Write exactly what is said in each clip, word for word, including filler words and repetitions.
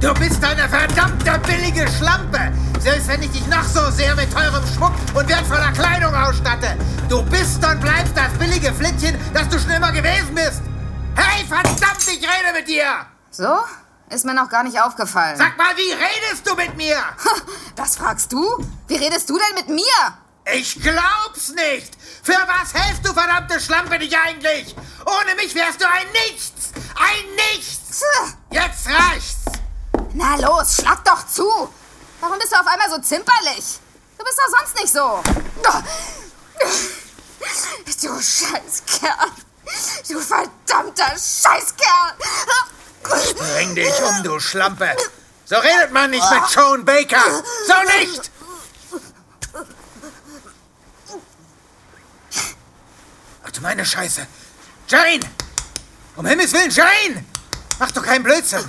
Du bist eine verdammte billige Schlampe! Selbst wenn ich dich noch so sehr mit teurem Schmuck und wertvoller Kleidung ausstatte. Du bist und bleibst das billige Flittchen, das du schon immer gewesen bist. Hey, verdammt, ich rede mit dir! So? Ist mir noch gar nicht aufgefallen. Sag mal, wie redest du mit mir? Das fragst du? Wie redest du denn mit mir? Ich glaub's nicht! Für was hältst du, verdammte Schlampe, dich eigentlich? Ohne mich wärst du ein Nichts! Ein Nichts! Jetzt reicht's! Na los, schlag doch zu! Warum bist du auf einmal so zimperlich? Du bist doch sonst nicht so. Du Scheißkerl! Du verdammter Scheißkerl! Bring dich um, du Schlampe! So redet man nicht mit Sean Baker! So nicht! Ach du meine Scheiße! Jane! Um Himmels Willen, Jane! Mach doch keinen Blödsinn!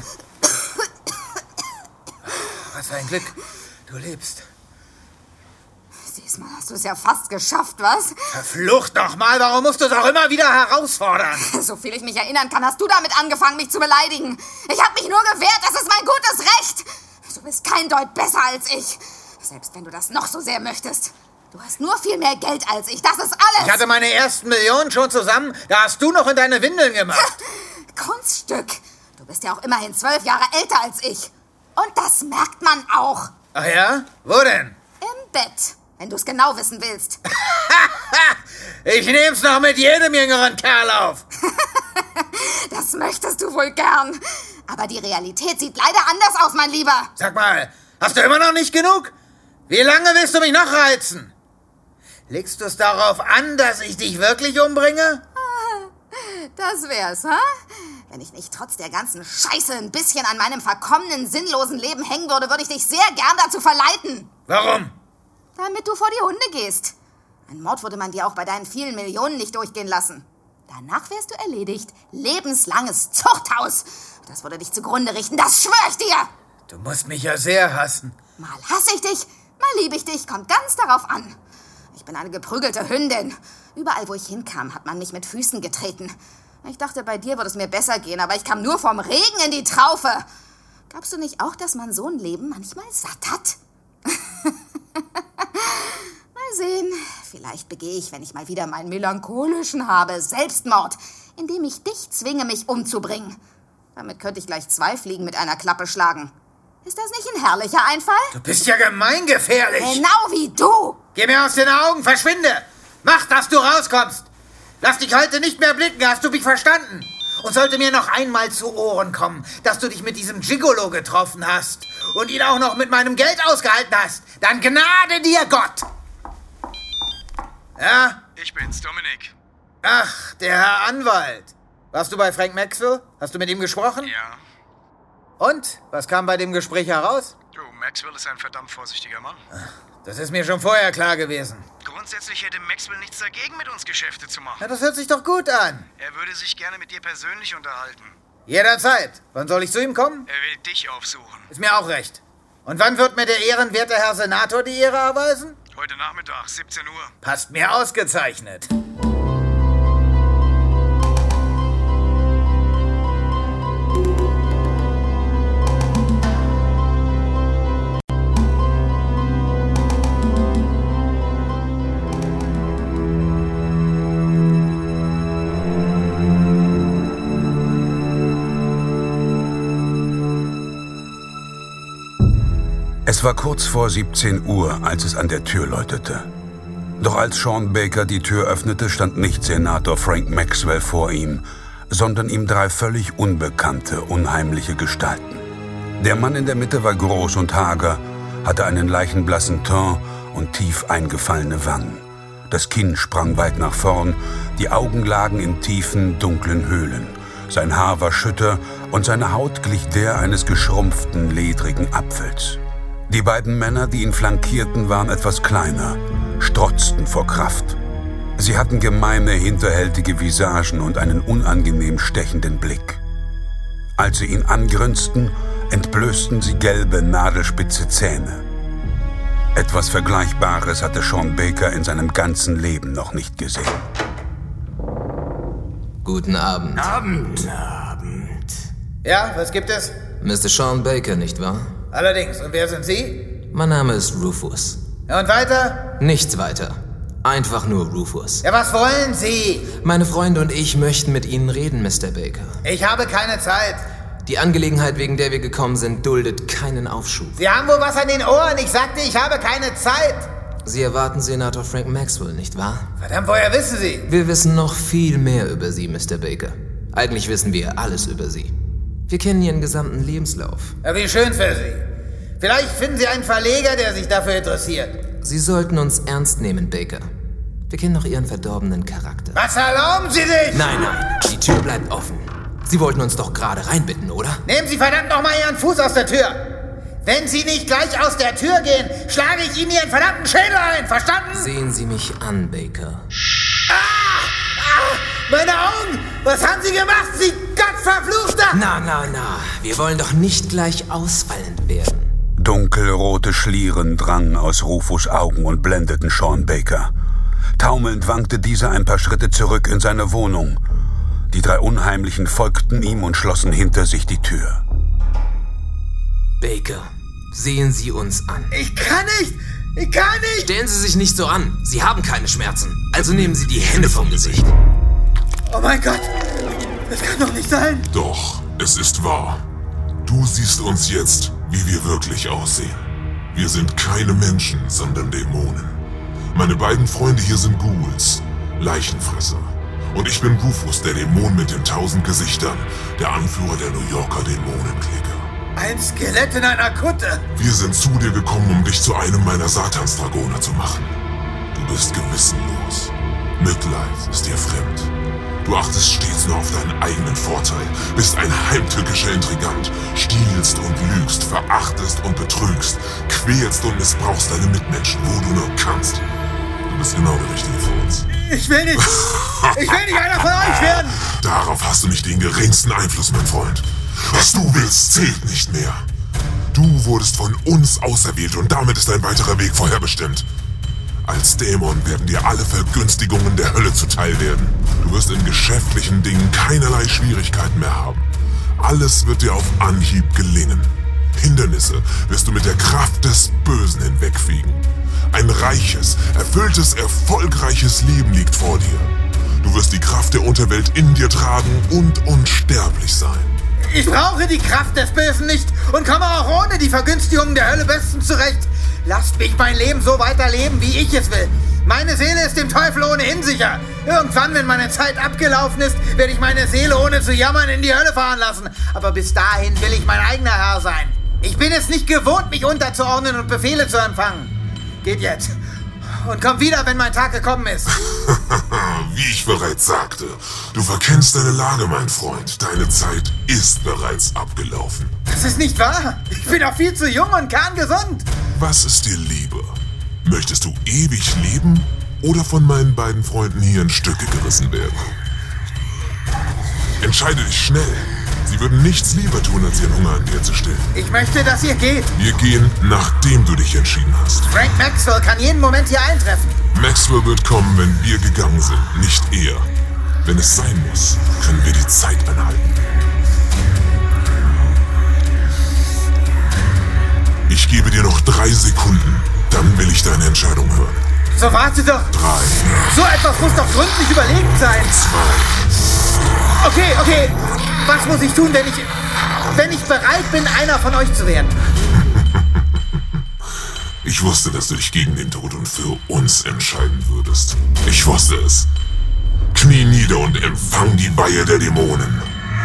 Was für ein Glück, du lebst. Diesmal hast du es ja fast geschafft, was? Verflucht doch mal, warum musst du es auch immer wieder herausfordern? So viel ich mich erinnern kann, hast du damit angefangen, mich zu beleidigen. Ich habe mich nur gewehrt, das ist mein gutes Recht. Du bist kein Deut besser als ich. Selbst wenn du das noch so sehr möchtest. Du hast nur viel mehr Geld als ich, das ist alles. Ich hatte meine ersten Millionen schon zusammen, da hast du noch in deine Windeln gemacht. Kunststück. Du bist ja auch immerhin zwölf Jahre älter als ich. Und das merkt man auch. Ach ja? Wo denn? Im Bett, wenn du es genau wissen willst. Ich nehm's noch mit jedem jüngeren Kerl auf. Das möchtest du wohl gern. Aber die Realität sieht leider anders aus, mein Lieber. Sag mal, hast du immer noch nicht genug? Wie lange willst du mich noch reizen? Legst du es darauf an, dass ich dich wirklich umbringe? Das wär's, ha? Wenn ich nicht trotz der ganzen Scheiße ein bisschen an meinem verkommenen, sinnlosen Leben hängen würde, würde ich dich sehr gern dazu verleiten. Warum? Damit du vor die Hunde gehst. Ein Mord würde man dir auch bei deinen vielen Millionen nicht durchgehen lassen. Danach wärst du erledigt. Lebenslanges Zuchthaus. Das würde dich zugrunde richten, das schwör ich dir. Du musst mich ja sehr hassen. Mal hasse ich dich, mal liebe ich dich, kommt ganz darauf an. Ich bin eine geprügelte Hündin. Überall, wo ich hinkam, hat man mich mit Füßen getreten. Ich dachte, bei dir würde es mir besser gehen, aber ich kam nur vom Regen in die Traufe. Glaubst du nicht auch, dass man so ein Leben manchmal satt hat? Mal sehen. Vielleicht begehe ich, wenn ich mal wieder meinen melancholischen habe, Selbstmord, indem ich dich zwinge, mich umzubringen. Damit könnte ich gleich zwei Fliegen mit einer Klappe schlagen. Ist das nicht ein herrlicher Einfall? Du bist ja gemeingefährlich. Genau wie du. Geh mir aus den Augen, verschwinde. Mach, dass du rauskommst. Lass dich heute nicht mehr blicken, hast du mich verstanden? Und sollte mir noch einmal zu Ohren kommen, dass du dich mit diesem Gigolo getroffen hast und ihn auch noch mit meinem Geld ausgehalten hast, dann gnade dir Gott. Ja? Ich bin's, Dominik. Ach, der Herr Anwalt. Warst du bei Frank Maxwell? Hast du mit ihm gesprochen? Ja. Und? Was kam bei dem Gespräch heraus? Du, Maxwell ist ein verdammt vorsichtiger Mann. Das ist mir schon vorher klar gewesen. Grundsätzlich hätte Maxwell nichts dagegen, mit uns Geschäfte zu machen. Ja, das hört sich doch gut an. Er würde sich gerne mit dir persönlich unterhalten. Jederzeit. Wann soll ich zu ihm kommen? Er will dich aufsuchen. Ist mir auch recht. Und wann wird mir der ehrenwerte Herr Senator die Ehre erweisen? Heute Nachmittag, siebzehn Uhr. Passt mir ausgezeichnet. Es war kurz vor siebzehn Uhr, als es an der Tür läutete. Doch als Sean Baker die Tür öffnete, stand nicht Senator Frank Maxwell vor ihm, sondern ihm drei völlig unbekannte, unheimliche Gestalten. Der Mann in der Mitte war groß und hager, hatte einen leichenblassen Teint und tief eingefallene Wangen. Das Kinn sprang weit nach vorn, die Augen lagen in tiefen, dunklen Höhlen. Sein Haar war schütter und seine Haut glich der eines geschrumpften, ledrigen Apfels. Die beiden Männer, die ihn flankierten, waren etwas kleiner, strotzten vor Kraft. Sie hatten gemeine, hinterhältige Visagen und einen unangenehm stechenden Blick. Als sie ihn angrinsten, entblößten sie gelbe, nadelspitze Zähne. Etwas Vergleichbares hatte Sean Baker in seinem ganzen Leben noch nicht gesehen. Guten Abend. Abend. Guten Abend. Ja, was gibt es? Mister Sean Baker, nicht wahr? Allerdings. Und wer sind Sie? Mein Name ist Rufus. Ja, und weiter? Nichts weiter. Einfach nur Rufus. Ja, was wollen Sie? Meine Freunde und ich möchten mit Ihnen reden, Mister Baker. Ich habe keine Zeit. Die Angelegenheit, wegen der wir gekommen sind, duldet keinen Aufschub. Sie haben wohl was an den Ohren. Ich sagte, ich habe keine Zeit. Sie erwarten Senator Frank Maxwell, nicht wahr? Verdammt, woher wissen Sie? Wir wissen noch viel mehr über Sie, Mister Baker. Eigentlich wissen wir alles über Sie. Wir kennen Ihren gesamten Lebenslauf. Ja, wie schön für Sie. Vielleicht finden Sie einen Verleger, der sich dafür interessiert. Sie sollten uns ernst nehmen, Baker. Wir kennen noch Ihren verdorbenen Charakter. Was erlauben Sie sich? Nein, nein, die Tür bleibt offen. Sie wollten uns doch gerade reinbitten, oder? Nehmen Sie verdammt nochmal Ihren Fuß aus der Tür. Wenn Sie nicht gleich aus der Tür gehen, schlage ich Ihnen Ihren verdammten Schädel ein. Verstanden? Sehen Sie mich an, Baker. Ah! Ah! Meine Augen! Was haben Sie gemacht, Sie Gottverfluchter? Na, na, na. Wir wollen doch nicht gleich ausfallend werden. Dunkelrote Schlieren drangen aus Rufus' Augen und blendeten Sean Baker. Taumelnd wankte dieser ein paar Schritte zurück in seine Wohnung. Die drei Unheimlichen folgten ihm und schlossen hinter sich die Tür. Baker, sehen Sie uns an. Ich kann nicht! Ich kann nicht! Stellen Sie sich nicht so an. Sie haben keine Schmerzen. Also nehmen Sie die Hände vom Gesicht. Oh mein Gott! Das kann doch nicht sein! Doch, es ist wahr. Du siehst uns jetzt, wie wir wirklich aussehen. Wir sind keine Menschen, sondern Dämonen. Meine beiden Freunde hier sind Ghouls, Leichenfresser. Und ich bin Rufus, der Dämon mit den tausend Gesichtern, der Anführer der New Yorker Dämonenklicke. Ein Skelett in einer Kutte! Wir sind zu dir gekommen, um dich zu einem meiner Satansdragoner zu machen. Du bist gewissenlos. Mitleid ist dir fremd. Du achtest stets nur auf deinen eigenen Vorteil, bist ein heimtückischer Intrigant, stiehlst und lügst, verachtest und betrügst, quälst und missbrauchst deine Mitmenschen, wo du nur kannst. Du bist genau der Richtige für uns. Ich will nicht! Ich will nicht einer von euch werden! Darauf hast du nicht den geringsten Einfluss, mein Freund. Was du willst, zählt nicht mehr. Du wurdest von uns auserwählt und damit ist dein weiterer Weg vorherbestimmt. Als Dämon werden dir alle Vergünstigungen der Hölle zuteil werden. Du wirst in geschäftlichen Dingen keinerlei Schwierigkeiten mehr haben. Alles wird dir auf Anhieb gelingen. Hindernisse wirst du mit der Kraft des Bösen hinwegfegen. Ein reiches, erfülltes, erfolgreiches Leben liegt vor dir. Du wirst die Kraft der Unterwelt in dir tragen und unsterblich sein. Ich brauche die Kraft des Bösen nicht und komme auch ohne die Vergünstigungen der Hölle bestens zurecht. Lasst mich mein Leben so weiterleben, wie ich es will. Meine Seele ist dem Teufel ohnehin sicher. Irgendwann, wenn meine Zeit abgelaufen ist, werde ich meine Seele ohne zu jammern in die Hölle fahren lassen. Aber bis dahin will ich mein eigener Herr sein. Ich bin es nicht gewohnt, mich unterzuordnen und Befehle zu empfangen. Geht jetzt. Und komm wieder, wenn mein Tag gekommen ist. Wie ich bereits sagte, du verkennst deine Lage, mein Freund. Deine Zeit ist bereits abgelaufen. Das ist nicht wahr. Ich bin doch viel zu jung und kerngesund. Was ist dir lieber? Möchtest du ewig leben oder von meinen beiden Freunden hier in Stücke gerissen werden? Entscheide dich schnell. Sie würden nichts lieber tun, als ihren Hunger an dir zu stillen. Ich möchte, dass ihr geht. Wir gehen, nachdem du dich entschieden hast. Frank Maxwell kann jeden Moment hier eintreffen. Maxwell wird kommen, wenn wir gegangen sind, nicht er. Wenn es sein muss, können wir die Zeit anhalten. Ich gebe dir noch drei Sekunden, dann will ich deine Entscheidung hören. So, warte doch. Drei. So etwas muss doch gründlich überlegt sein. Zwei. Okay, okay. Was muss ich tun, wenn ich, wenn ich bereit bin, einer von euch zu werden? Ich wusste, dass du dich gegen den Tod und für uns entscheiden würdest. Ich wusste es. Knie nieder und empfang die Weihe der Dämonen.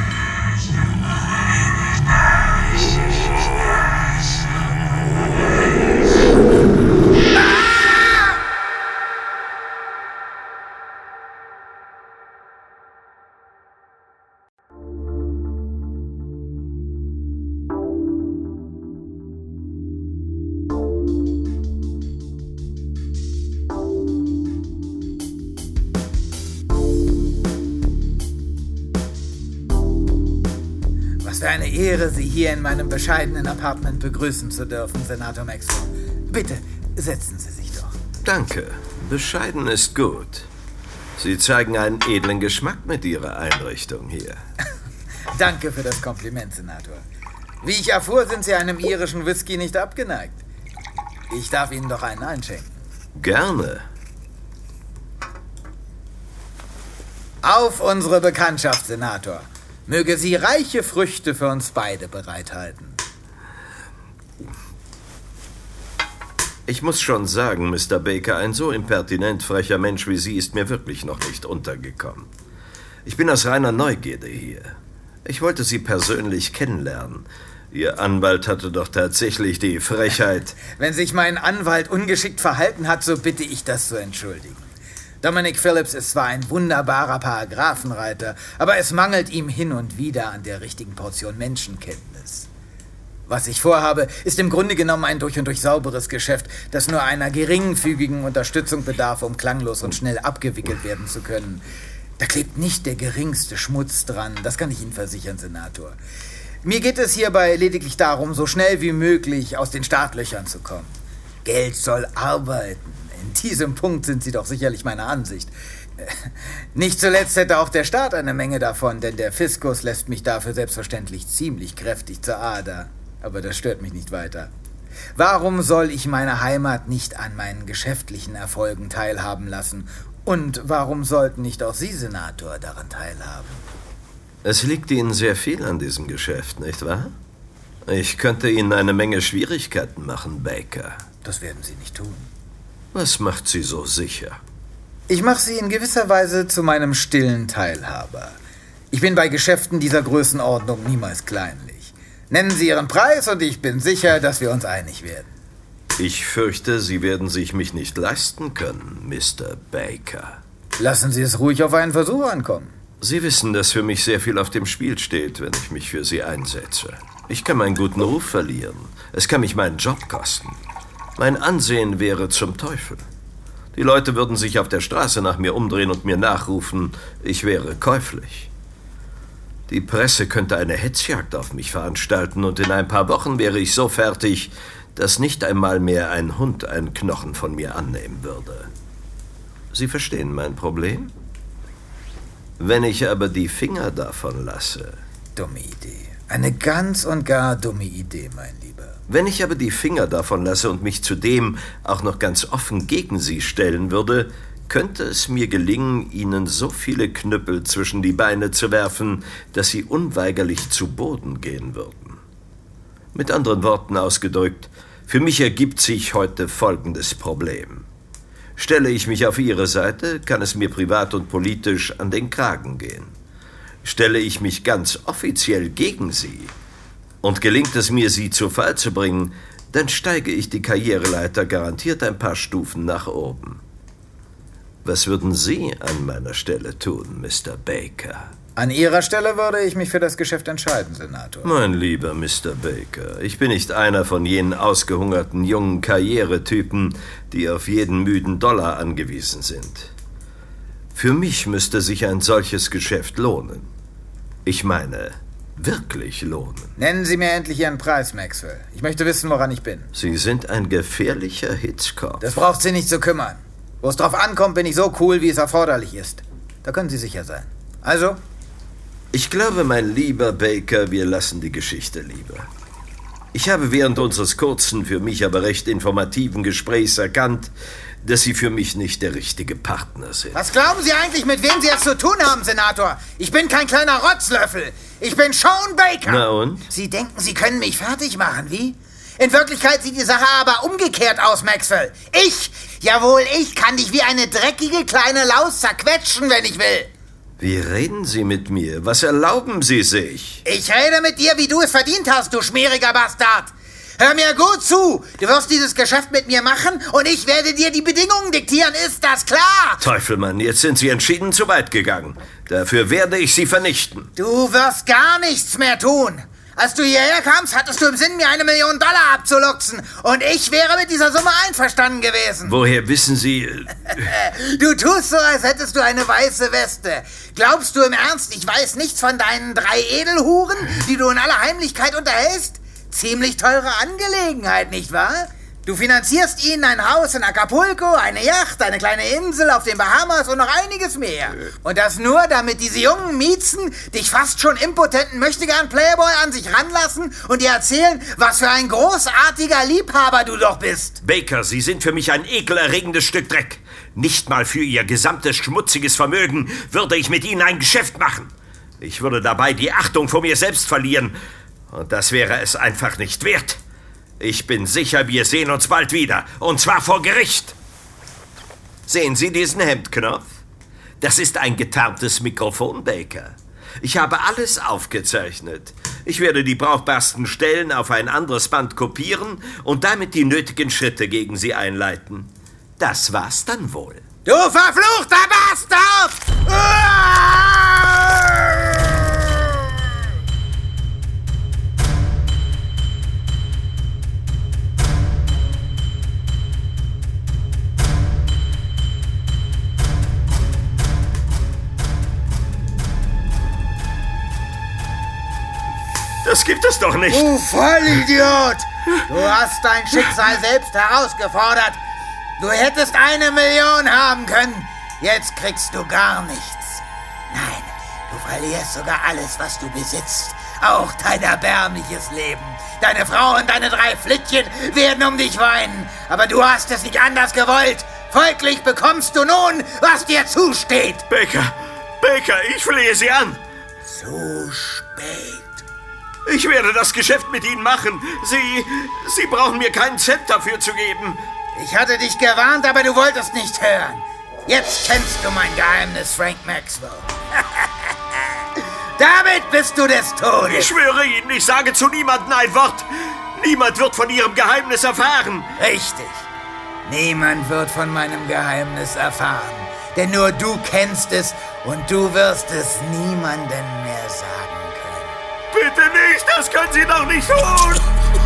Was für eine Ehre, Sie hier in meinem bescheidenen Apartment begrüßen zu dürfen, Senator Maxwell. Bitte, setzen Sie sich doch. Danke. Bescheiden ist gut. Sie zeigen einen edlen Geschmack mit Ihrer Einrichtung hier. Danke für das Kompliment, Senator. Wie ich erfuhr, sind Sie einem irischen Whisky nicht abgeneigt. Ich darf Ihnen doch einen einschenken. Gerne. Auf unsere Bekanntschaft, Senator. Möge sie reiche Früchte für uns beide bereithalten. Ich muss schon sagen, Mister Baker, ein so impertinent frecher Mensch wie Sie ist mir wirklich noch nicht untergekommen. Ich bin aus reiner Neugierde hier. Ich wollte Sie persönlich kennenlernen. Ihr Anwalt hatte doch tatsächlich die Frechheit... Wenn sich mein Anwalt ungeschickt verhalten hat, so bitte ich das zu entschuldigen. Dominic Phillips ist zwar ein wunderbarer Paragraphenreiter, aber es mangelt ihm hin und wieder an der richtigen Portion Menschenkenntnis. Was ich vorhabe, ist im Grunde genommen ein durch und durch sauberes Geschäft, das nur einer geringfügigen Unterstützung bedarf, um klanglos und schnell abgewickelt werden zu können. Da klebt nicht der geringste Schmutz dran, das kann ich Ihnen versichern, Senator. Mir geht es hierbei lediglich darum, so schnell wie möglich aus den Startlöchern zu kommen. Geld soll arbeiten. In diesem Punkt sind Sie doch sicherlich meiner Ansicht. Nicht zuletzt hätte auch der Staat eine Menge davon, denn der Fiskus lässt mich dafür selbstverständlich ziemlich kräftig zur Ader. Aber das stört mich nicht weiter. Warum soll ich meine Heimat nicht an meinen geschäftlichen Erfolgen teilhaben lassen? Und warum sollten nicht auch Sie, Senator, daran teilhaben? Es liegt Ihnen sehr viel an diesem Geschäft, nicht wahr? Ich könnte Ihnen eine Menge Schwierigkeiten machen, Baker. Das werden Sie nicht tun. Was macht Sie so sicher? Ich mache Sie in gewisser Weise zu meinem stillen Teilhaber. Ich bin bei Geschäften dieser Größenordnung niemals kleinlich. Nennen Sie Ihren Preis und ich bin sicher, dass wir uns einig werden. Ich fürchte, Sie werden sich mich nicht leisten können, Mister Baker. Lassen Sie es ruhig auf einen Versuch ankommen. Sie wissen, dass für mich sehr viel auf dem Spiel steht, wenn ich mich für Sie einsetze. Ich kann meinen guten Ruf verlieren. Es kann mich meinen Job kosten. Mein Ansehen wäre zum Teufel. Die Leute würden sich auf der Straße nach mir umdrehen und mir nachrufen, ich wäre käuflich. Die Presse könnte eine Hetzjagd auf mich veranstalten und in ein paar Wochen wäre ich so fertig, dass nicht einmal mehr ein Hund einen Knochen von mir annehmen würde. Sie verstehen mein Problem? Wenn ich aber die Finger davon lasse... Dumme Idee. Eine ganz und gar dumme Idee, mein Lieber. Wenn ich aber die Finger davon lasse und mich zudem auch noch ganz offen gegen Sie stellen würde, könnte es mir gelingen, Ihnen so viele Knüppel zwischen die Beine zu werfen, dass Sie unweigerlich zu Boden gehen würden. Mit anderen Worten ausgedrückt, für mich ergibt sich heute folgendes Problem. Stelle ich mich auf Ihre Seite, kann es mir privat und politisch an den Kragen gehen. Stelle ich mich ganz offiziell gegen Sie und gelingt es mir, Sie zu Fall zu bringen, dann steige ich die Karriereleiter garantiert ein paar Stufen nach oben. Was würden Sie an meiner Stelle tun, Mister Baker? An Ihrer Stelle würde ich mich für das Geschäft entscheiden, Senator. Mein lieber Mister Baker, ich bin nicht einer von jenen ausgehungerten jungen Karrieretypen, die auf jeden müden Dollar angewiesen sind. Für mich müsste sich ein solches Geschäft lohnen. Ich meine, wirklich lohnen. Nennen Sie mir endlich Ihren Preis, Maxwell. Ich möchte wissen, woran ich bin. Sie sind ein gefährlicher Hitzkopf. Das braucht Sie nicht zu kümmern. Wo es drauf ankommt, bin ich so cool, wie es erforderlich ist. Da können Sie sicher sein. Also? Ich glaube, mein lieber Baker, wir lassen die Geschichte lieber. Ich habe während unseres kurzen, für mich aber recht informativen Gesprächs erkannt, dass Sie für mich nicht der richtige Partner sind. Was glauben Sie eigentlich, mit wem Sie es zu tun haben, Senator? Ich bin kein kleiner Rotzlöffel. Ich bin Sean Baker. Na und? Sie denken, Sie können mich fertig machen, wie? In Wirklichkeit sieht die Sache aber umgekehrt aus, Maxwell. Ich, jawohl, ich kann dich wie eine dreckige kleine Laus zerquetschen, wenn ich will. Wie reden Sie mit mir? Was erlauben Sie sich? Ich rede mit dir, wie du es verdient hast, du schmieriger Bastard. Hör mir gut zu. Du wirst dieses Geschäft mit mir machen und ich werde dir die Bedingungen diktieren. Ist das klar? Teufelmann, jetzt sind Sie entschieden zu weit gegangen. Dafür werde ich Sie vernichten. Du wirst gar nichts mehr tun. Als du hierher kamst, hattest du im Sinn, mir eine Million Dollar abzuluxen. Und ich wäre mit dieser Summe einverstanden gewesen. Woher wissen Sie... Du tust so, als hättest du eine weiße Weste. Glaubst du im Ernst, ich weiß nichts von deinen drei Edelhuren, die du in aller Heimlichkeit unterhältst? Ziemlich teure Angelegenheit, nicht wahr? Du finanzierst ihnen ein Haus in Acapulco, eine Yacht, eine kleine Insel auf den Bahamas und noch einiges mehr. Und das nur, damit diese jungen Miezen dich fast schon impotenten Möchtegern-Playboy an sich ranlassen und dir erzählen, was für ein großartiger Liebhaber du doch bist. Baker, Sie sind für mich ein ekelerregendes Stück Dreck. Nicht mal für Ihr gesamtes schmutziges Vermögen würde ich mit Ihnen ein Geschäft machen. Ich würde dabei die Achtung vor mir selbst verlieren. Und das wäre es einfach nicht wert. Ich bin sicher, wir sehen uns bald wieder. Und zwar vor Gericht. Sehen Sie diesen Hemdknopf? Das ist ein getarntes Mikrofon, Baker. Ich habe alles aufgezeichnet. Ich werde die brauchbarsten Stellen auf ein anderes Band kopieren und damit die nötigen Schritte gegen Sie einleiten. Das war's dann wohl. Du verfluchter Bastard! Das gibt es doch nicht. Du Vollidiot! Du hast dein Schicksal selbst herausgefordert. Du hättest eine Million haben können. Jetzt kriegst du gar nichts. Nein, du verlierst sogar alles, was du besitzt. Auch dein erbärmliches Leben. Deine Frau und deine drei Flittchen werden um dich weinen. Aber du hast es nicht anders gewollt. Folglich bekommst du nun, was dir zusteht. Baker, Baker, ich flehe Sie an. Zu spät. Ich werde das Geschäft mit Ihnen machen. Sie, Sie brauchen mir keinen Cent dafür zu geben. Ich hatte dich gewarnt, aber du wolltest nicht hören. Jetzt kennst du mein Geheimnis, Frank Maxwell. Damit bist du des Todes. Ich schwöre Ihnen, ich sage zu niemandem ein Wort. Niemand wird von Ihrem Geheimnis erfahren. Richtig. Niemand wird von meinem Geheimnis erfahren. Denn nur du kennst es und du wirst es niemandem mehr sagen. Bitte nicht, das können Sie doch nicht tun!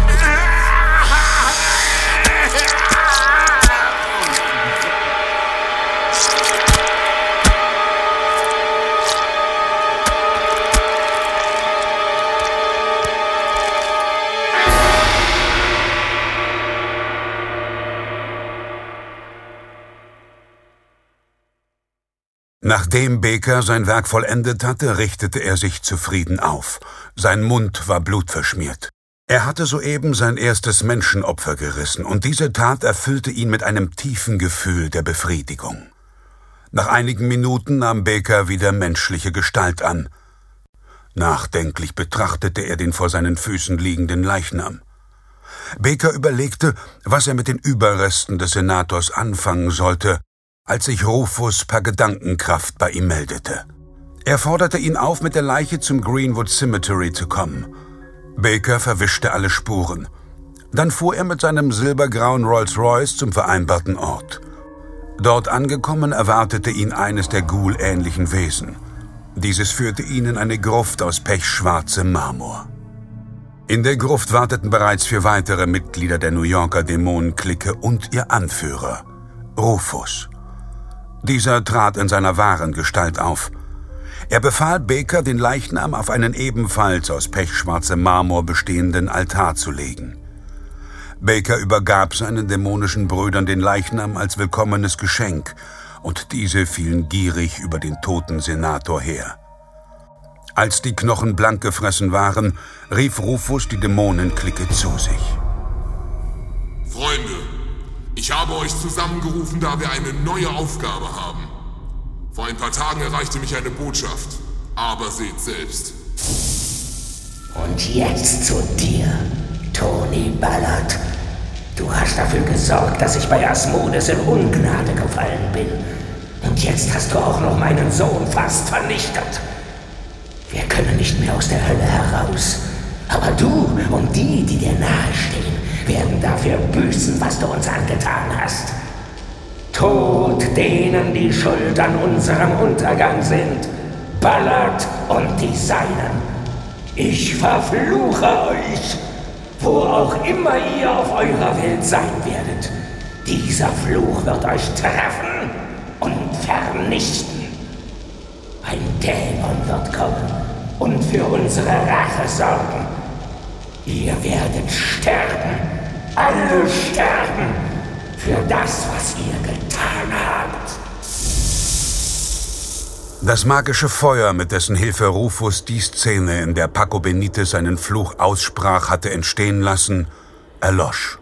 Nachdem Baker sein Werk vollendet hatte, richtete er sich zufrieden auf. Sein Mund war blutverschmiert. Er hatte soeben sein erstes Menschenopfer gerissen, und diese Tat erfüllte ihn mit einem tiefen Gefühl der Befriedigung. Nach einigen Minuten nahm Baker wieder menschliche Gestalt an. Nachdenklich betrachtete er den vor seinen Füßen liegenden Leichnam. Baker überlegte, was er mit den Überresten des Senators anfangen sollte, als sich Rufus per Gedankenkraft bei ihm meldete. Er forderte ihn auf, mit der Leiche zum Greenwood Cemetery zu kommen. Baker verwischte alle Spuren. Dann fuhr er mit seinem silbergrauen Rolls-Royce zum vereinbarten Ort. Dort angekommen, erwartete ihn eines der Ghoul-ähnlichen Wesen. Dieses führte ihn in eine Gruft aus pechschwarzem Marmor. In der Gruft warteten bereits vier weitere Mitglieder der New Yorker Dämonenklicke und ihr Anführer, Rufus. Dieser trat in seiner wahren Gestalt auf. Er befahl Baker, den Leichnam auf einen ebenfalls aus pechschwarzem Marmor bestehenden Altar zu legen. Baker übergab seinen dämonischen Brüdern den Leichnam als willkommenes Geschenk, und diese fielen gierig über den toten Senator her. Als die Knochen blank gefressen waren, rief Rufus die Dämonenklicke zu sich. Freunde, ich habe euch zusammengerufen, da wir eine neue Aufgabe haben. Vor ein paar Tagen erreichte mich eine Botschaft, aber seht selbst. Und jetzt zu dir, Tony Ballard. Du hast dafür gesorgt, dass ich bei Asmodes in Ungnade gefallen bin. Und jetzt hast du auch noch meinen Sohn fast vernichtet. Wir können nicht mehr aus der Hölle heraus. Aber du und die, die dir nahestehen, werden dafür büßen, was du uns angetan hast. Tod denen, die schuld an unserem Untergang sind. Ballard und die Seinen. Ich verfluche euch, wo auch immer ihr auf eurer Welt sein werdet. Dieser Fluch wird euch treffen und vernichten. Ein Dämon wird kommen und für unsere Rache sorgen. Ihr werdet sterben Alle sterben für das, was ihr getan habt. Das magische Feuer, mit dessen Hilfe Rufus die Szene, in der Paco Benitez seinen Fluch aussprach, hatte entstehen lassen, erlosch.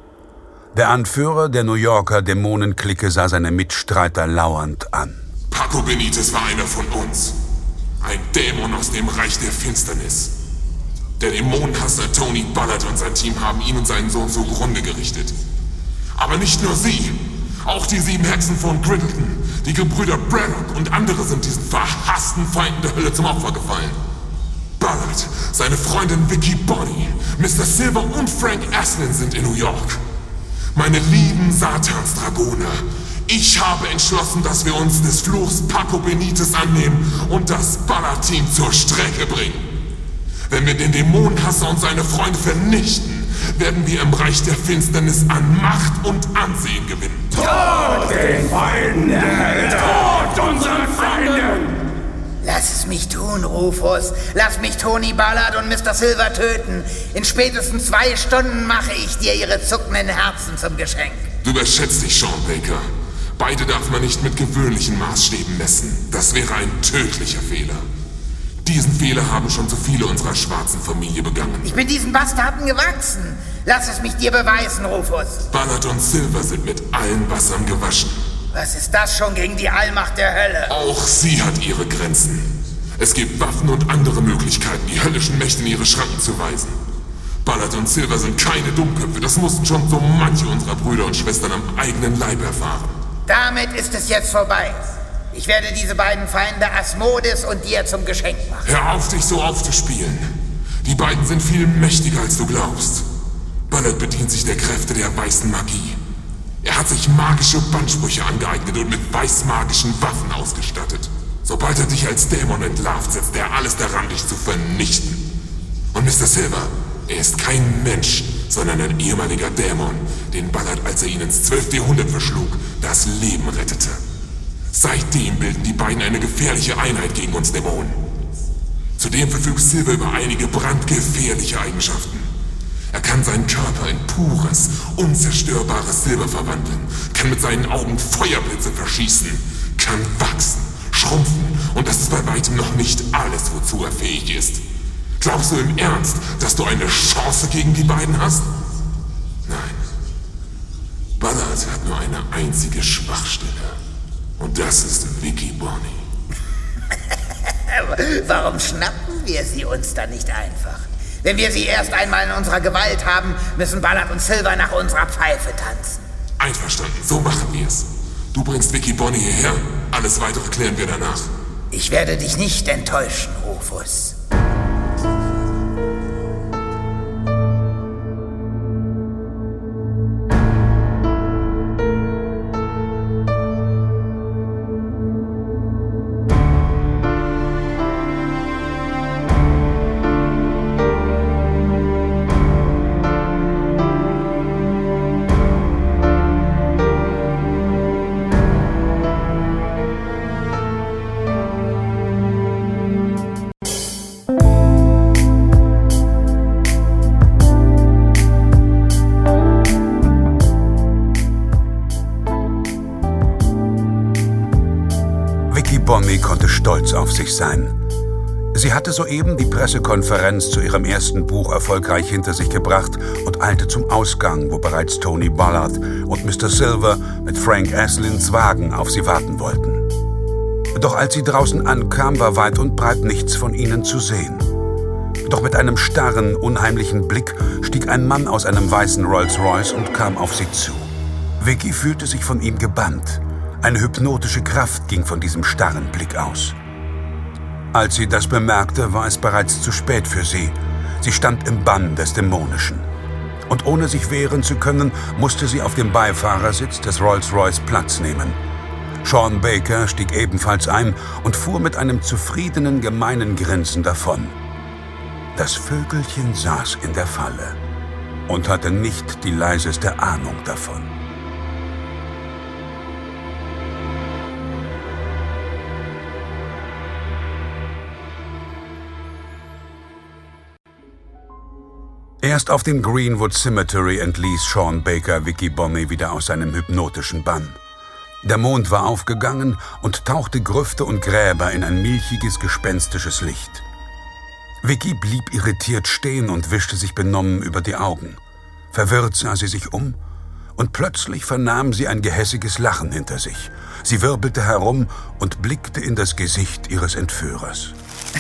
Der Anführer der New Yorker Dämonenklicke sah seine Mitstreiter lauernd an. Paco Benitez war einer von uns. Ein Dämon aus dem Reich der Finsternis. Der Dämonenhasser Tony Ballard und sein Team haben ihn und seinen Sohn zugrunde gerichtet. Aber nicht nur sie. Auch die sieben Hexen von Griddleton, die Gebrüder Braddock und andere sind diesen verhassten Feinden der Hölle zum Opfer gefallen. Ballard, seine Freundin Vicky Bonnie, Mister Silver und Frank Aslin sind in New York. Meine lieben Satansdragoner, ich habe entschlossen, dass wir uns des Fluchs Paco Benitez annehmen und das Ballard-Team zur Strecke bringen. Wenn wir den Dämonenhasser und seine Freunde vernichten, werden wir im Reich der Finsternis an Macht und Ansehen gewinnen. Tod den Feinden der Hölle! Tod unseren Feinden! Lass es mich tun, Rufus. Lass mich Tony Ballard und Mister Silver töten. In spätestens zwei Stunden mache ich dir ihre zuckenden Herzen zum Geschenk. Du überschätzt dich, Sean Baker. Beide darf man nicht mit gewöhnlichen Maßstäben messen. Das wäre ein tödlicher Fehler. Diesen Fehler haben schon so viele unserer schwarzen Familie begangen. Ich bin diesen Bastarden gewachsen. Lass es mich dir beweisen, Rufus. Ballard und Silver sind mit allen Wassern gewaschen. Was ist das schon gegen die Allmacht der Hölle? Auch sie hat ihre Grenzen. Es gibt Waffen und andere Möglichkeiten, die höllischen Mächte in ihre Schranken zu weisen. Ballard und Silver sind keine Dummköpfe. Das mussten schon so manche unserer Brüder und Schwestern am eigenen Leib erfahren. Damit ist es jetzt vorbei. Ich werde diese beiden Feinde Asmodes und dir zum Geschenk machen. Hör auf, dich so aufzuspielen. Die beiden sind viel mächtiger, als du glaubst. Ballard bedient sich der Kräfte der weißen Magie. Er hat sich magische Bandsprüche angeeignet und mit weißmagischen Waffen ausgestattet. Sobald er dich als Dämon entlarvt, setzt er alles daran, dich zu vernichten. Und Mister Silver, er ist kein Mensch, sondern ein ehemaliger Dämon, den Ballard, als er ihn ins zwölfte Jahrhundert verschlug, das Leben rettete. Seitdem bilden die beiden eine gefährliche Einheit gegen uns Dämonen. Zudem verfügt Silver über einige brandgefährliche Eigenschaften. Er kann seinen Körper in pures, unzerstörbares Silber verwandeln, kann mit seinen Augen Feuerblitze verschießen, kann wachsen, schrumpfen und das ist bei weitem noch nicht alles, wozu er fähig ist. Glaubst du im Ernst, dass du eine Chance gegen die beiden hast? Nein. Ballard hat nur eine einzige Schwachstelle. Und das ist Vicky Bonnie. Warum schnappen wir sie uns dann nicht einfach? Wenn wir sie erst einmal in unserer Gewalt haben, müssen Ballard und Silver nach unserer Pfeife tanzen. Einverstanden, so machen wir es. Du bringst Vicky Bonnie hierher, alles weitere klären wir danach. Ich werde dich nicht enttäuschen, Rufus. Bonnie konnte stolz auf sich sein. Sie hatte soeben die Pressekonferenz zu ihrem ersten Buch erfolgreich hinter sich gebracht und eilte zum Ausgang, wo bereits Tony Ballard und Mister Silver mit Frank Aslins Wagen auf sie warten wollten. Doch als sie draußen ankam, war weit und breit nichts von ihnen zu sehen. Doch mit einem starren, unheimlichen Blick stieg ein Mann aus einem weißen Rolls-Royce und kam auf sie zu. Vicky fühlte sich von ihm gebannt. Eine hypnotische Kraft ging von diesem starren Blick aus. Als sie das bemerkte, war es bereits zu spät für sie. Sie stand im Bann des Dämonischen. Und ohne sich wehren zu können, musste sie auf dem Beifahrersitz des Rolls-Royce Platz nehmen. Sean Baker stieg ebenfalls ein und fuhr mit einem zufriedenen, gemeinen Grinsen davon. Das Vögelchen saß in der Falle und hatte nicht die leiseste Ahnung davon. Erst auf dem Greenwood Cemetery entließ Sean Baker Vicky Bonney wieder aus seinem hypnotischen Bann. Der Mond war aufgegangen und tauchte Grüfte und Gräber in ein milchiges, gespenstisches Licht. Vicky blieb irritiert stehen und wischte sich benommen über die Augen. Verwirrt sah sie sich um und plötzlich vernahm sie ein gehässiges Lachen hinter sich. Sie wirbelte herum und blickte in das Gesicht ihres Entführers.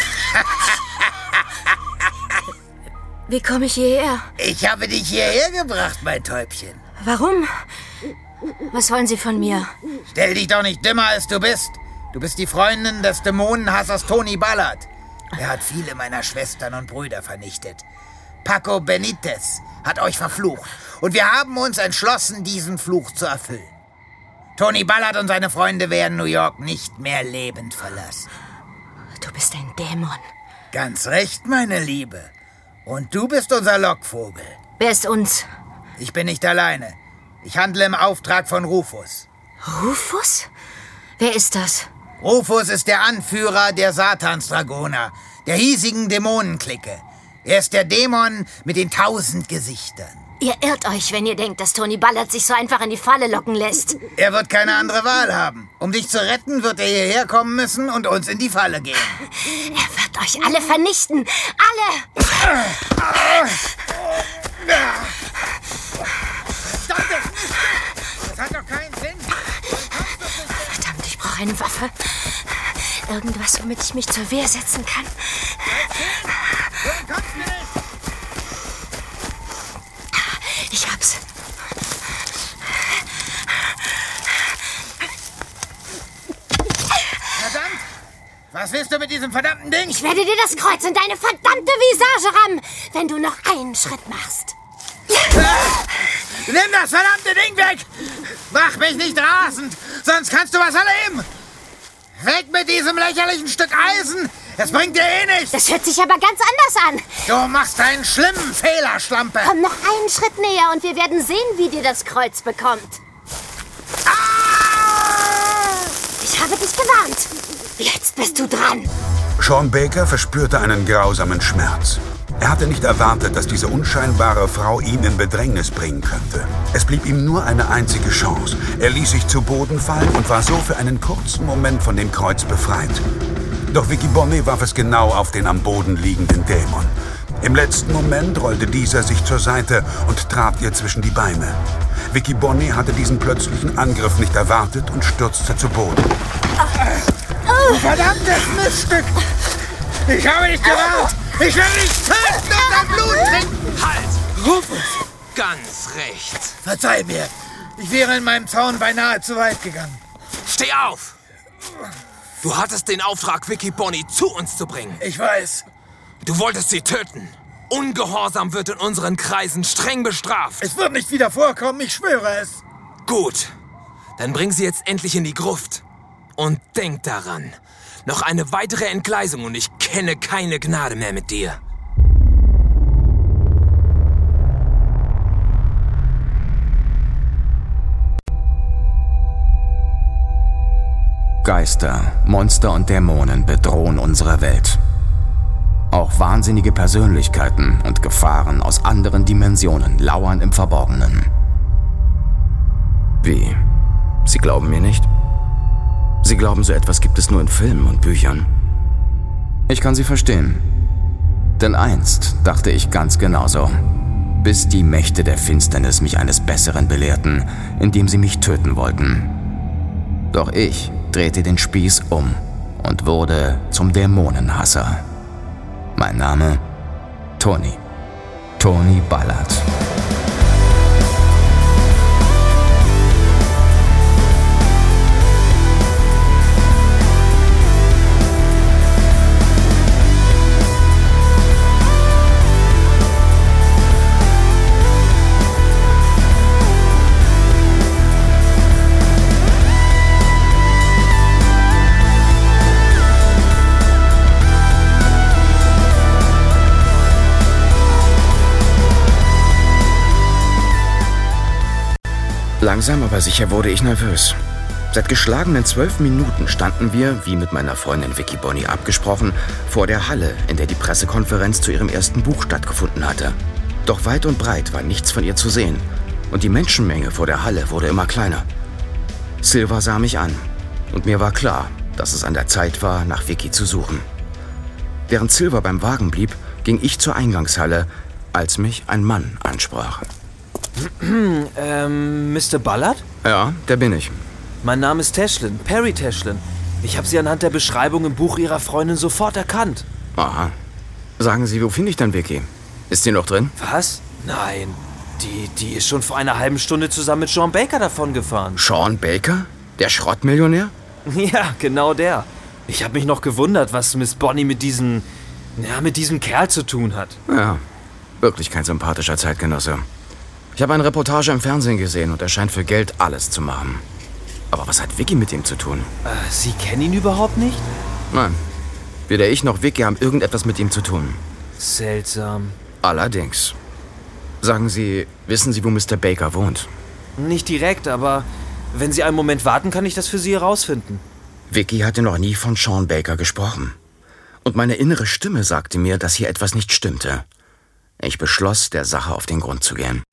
Wie komme ich hierher? Ich habe dich hierher gebracht, mein Täubchen. Warum? Was wollen Sie von mir? Stell dich doch nicht dümmer, als du bist. Du bist die Freundin des Dämonenhassers Tony Ballard. Er hat viele meiner Schwestern und Brüder vernichtet. Paco Benitez hat euch verflucht. Und wir haben uns entschlossen, diesen Fluch zu erfüllen. Tony Ballard und seine Freunde werden New York nicht mehr lebend verlassen. Du bist ein Dämon. Ganz recht, meine Liebe. Und du bist unser Lockvogel. Wer ist uns? Ich bin nicht alleine. Ich handle im Auftrag von Rufus. Rufus? Wer ist das? Rufus ist der Anführer der Satansdragoner, der hiesigen Dämonenklicke. Er ist der Dämon mit den tausend Gesichtern. Ihr irrt euch, wenn ihr denkt, dass Tony Ballard sich so einfach in die Falle locken lässt. Er wird keine andere Wahl haben. Um dich zu retten, wird er hierher kommen müssen und uns in die Falle gehen. Er wird euch alle vernichten. Alle! Das hat doch keinen Sinn. Verdammt, ich brauche eine Waffe. Irgendwas, womit ich mich zur Wehr setzen kann. Ich hab's. Verdammt! Was willst du mit diesem verdammten Ding? Ich werde dir das Kreuz in deine verdammte Visage rammen, wenn du noch einen Schritt machst. Nimm das verdammte Ding weg! Mach mich nicht rasend, sonst kannst du was erleben! Weg mit diesem lächerlichen Stück Eisen! Es bringt dir eh nichts! Das hört sich aber ganz anders an. Du machst einen schlimmen Fehler, Schlampe! Komm noch einen Schritt näher und wir werden sehen, wie dir das Kreuz bekommt. Ah! Ich habe dich gewarnt. Jetzt bist du dran. Sean Baker verspürte einen grausamen Schmerz. Er hatte nicht erwartet, dass diese unscheinbare Frau ihn in Bedrängnis bringen könnte. Es blieb ihm nur eine einzige Chance. Er ließ sich zu Boden fallen und war so für einen kurzen Moment von dem Kreuz befreit. Doch Vicky Bonney warf es genau auf den am Boden liegenden Dämon. Im letzten Moment rollte dieser sich zur Seite und trat ihr zwischen die Beine. Vicky Bonney hatte diesen plötzlichen Angriff nicht erwartet und stürzte zu Boden. Du verdammtes Miststück! Ich habe dich gewarnt! Ich will dich töten und dein Blut trinken! Halt! Rufus! Ganz recht. Verzeih mir. Ich wäre in meinem Zaun beinahe zu weit gegangen. Steh auf! Du hattest den Auftrag, Vicky Bonney zu uns zu bringen. Ich weiß. Du wolltest sie töten. Ungehorsam wird in unseren Kreisen streng bestraft. Es wird nicht wieder vorkommen, ich schwöre es. Gut. Dann bring sie jetzt endlich in die Gruft. Und denk daran, noch eine weitere Entgleisung und ich kenne keine Gnade mehr mit dir. Geister, Monster und Dämonen bedrohen unsere Welt. Auch wahnsinnige Persönlichkeiten und Gefahren aus anderen Dimensionen lauern im Verborgenen. Wie? Sie glauben mir nicht? Sie glauben, so etwas gibt es nur in Filmen und Büchern. Ich kann Sie verstehen. Denn einst dachte ich ganz genauso. Bis die Mächte der Finsternis mich eines Besseren belehrten, indem sie mich töten wollten. Doch ich drehte den Spieß um und wurde zum Dämonenhasser. Mein Name? Tony. Tony Ballard. Langsam aber sicher wurde ich nervös. Seit geschlagenen zwölf Minuten standen wir, wie mit meiner Freundin Vicky Bonney abgesprochen, vor der Halle, in der die Pressekonferenz zu ihrem ersten Buch stattgefunden hatte. Doch weit und breit war nichts von ihr zu sehen und die Menschenmenge vor der Halle wurde immer kleiner. Silver sah mich an und mir war klar, dass es an der Zeit war, nach Vicky zu suchen. Während Silver beim Wagen blieb, ging ich zur Eingangshalle, als mich ein Mann ansprach. ähm, Mister Ballard? Ja, der bin ich. Mein Name ist Tashlin, Perry Tashlin. Ich habe Sie anhand der Beschreibung im Buch Ihrer Freundin sofort erkannt. Aha. Sagen Sie, wo finde ich denn Vicky? Ist sie noch drin? Was? Nein. Die, die ist schon vor einer halben Stunde zusammen mit Sean Baker davongefahren. Sean Baker? Der Schrottmillionär? Ja, genau der. Ich habe mich noch gewundert, was Miss Bonnie mit diesem, ja, mit diesem Kerl zu tun hat. Ja, wirklich kein sympathischer Zeitgenosse. Ich habe eine Reportage im Fernsehen gesehen und er scheint für Geld alles zu machen. Aber was hat Vicky mit ihm zu tun? Äh, Sie kennen ihn überhaupt nicht? Nein. Weder ich noch Vicky haben irgendetwas mit ihm zu tun. Seltsam. Allerdings. Sagen Sie, wissen Sie, wo Mister Baker wohnt? Nicht direkt, aber wenn Sie einen Moment warten, kann ich das für Sie herausfinden. Vicky hatte noch nie von Sean Baker gesprochen. Und meine innere Stimme sagte mir, dass hier etwas nicht stimmte. Ich beschloss, der Sache auf den Grund zu gehen.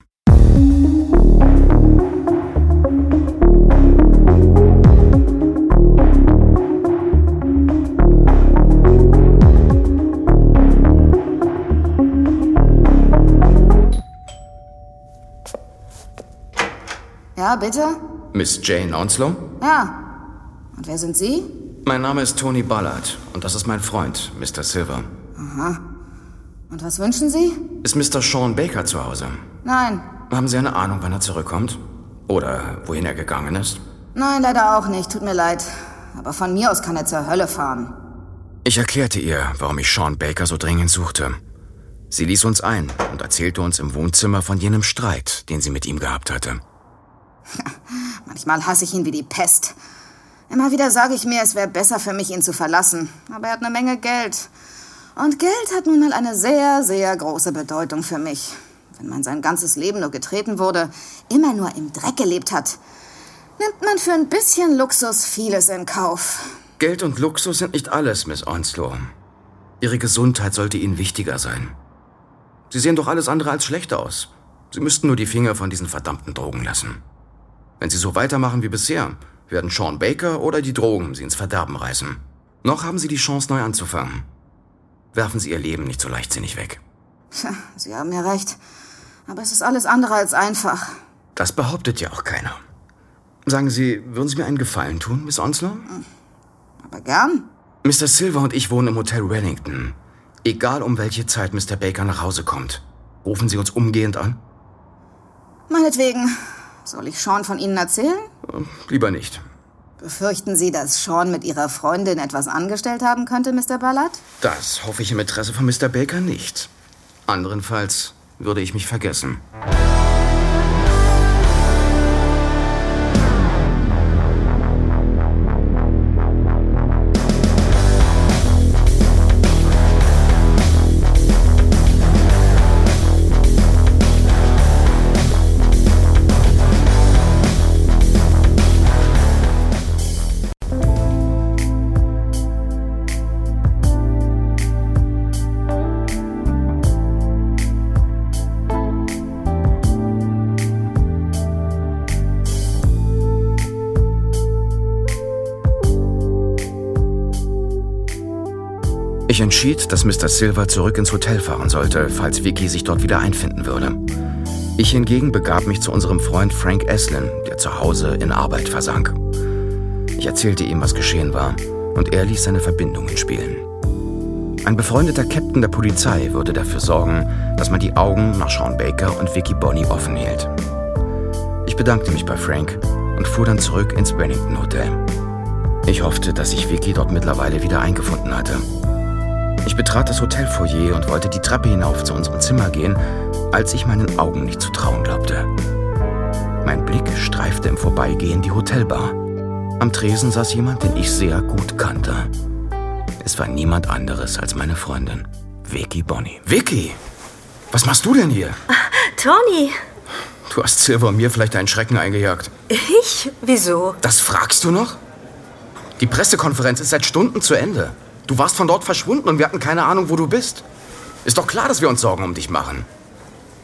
Ja, bitte? Miss Jane Onslow? Ja. Und wer sind Sie? Mein Name ist Tony Ballard und das ist mein Freund, Mister Silver. Aha. Und was wünschen Sie? Ist Mister Sean Baker zu Hause? Nein. Haben Sie eine Ahnung, wann er zurückkommt? Oder wohin er gegangen ist? Nein, leider auch nicht. Tut mir leid. Aber von mir aus kann er zur Hölle fahren. Ich erklärte ihr, warum ich Sean Baker so dringend suchte. Sie ließ uns ein und erzählte uns im Wohnzimmer von jenem Streit, den sie mit ihm gehabt hatte. Manchmal hasse ich ihn wie die Pest. Immer wieder sage ich mir, es wäre besser für mich, ihn zu verlassen. Aber er hat eine Menge Geld. Und Geld hat nun mal eine sehr, sehr große Bedeutung für mich. Wenn man sein ganzes Leben nur getreten wurde, immer nur im Dreck gelebt hat, nimmt man für ein bisschen Luxus vieles in Kauf. Geld und Luxus sind nicht alles, Miss Onslow. Ihre Gesundheit sollte Ihnen wichtiger sein. Sie sehen doch alles andere als schlecht aus. Sie müssten nur die Finger von diesen verdammten Drogen lassen. Wenn Sie so weitermachen wie bisher, werden Sean Baker oder die Drogen Sie ins Verderben reißen. Noch haben Sie die Chance, neu anzufangen. Werfen Sie Ihr Leben nicht so leichtsinnig weg. Tja, Sie haben ja recht. Aber es ist alles andere als einfach. Das behauptet ja auch keiner. Sagen Sie, würden Sie mir einen Gefallen tun, Miss Onslow? Aber gern. Mister Silver und ich wohnen im Hotel Wellington. Egal um welche Zeit Mister Baker nach Hause kommt, rufen Sie uns umgehend an? Meinetwegen. Soll ich Sean von Ihnen erzählen? Lieber nicht. Befürchten Sie, dass Sean mit Ihrer Freundin etwas angestellt haben könnte, Mister Ballard? Das hoffe ich im Interesse von Mister Baker nicht. Anderenfalls würde ich mich vergessen. Ich entschied, dass Mister Silver zurück ins Hotel fahren sollte, falls Vicky sich dort wieder einfinden würde. Ich hingegen begab mich zu unserem Freund Frank Eslin, der zu Hause in Arbeit versank. Ich erzählte ihm, was geschehen war, und er ließ seine Verbindungen spielen. Ein befreundeter Captain der Polizei würde dafür sorgen, dass man die Augen nach Sean Baker und Vicky Bonnie offen hielt. Ich bedankte mich bei Frank und fuhr dann zurück ins Wellington Hotel. Ich hoffte, dass sich Vicky dort mittlerweile wieder eingefunden hatte. Ich betrat das Hotelfoyer und wollte die Treppe hinauf zu unserem Zimmer gehen, als ich meinen Augen nicht zu trauen glaubte. Mein Blick streifte im Vorbeigehen die Hotelbar. Am Tresen saß jemand, den ich sehr gut kannte. Es war niemand anderes als meine Freundin, Vicky Bonnie. Vicky! Was machst du denn hier? Tony! Du hast Silver und mir vielleicht einen Schrecken eingejagt. Ich? Wieso? Das fragst du noch? Die Pressekonferenz ist seit Stunden zu Ende. Du warst von dort verschwunden und wir hatten keine Ahnung, wo du bist. Ist doch klar, dass wir uns Sorgen um dich machen.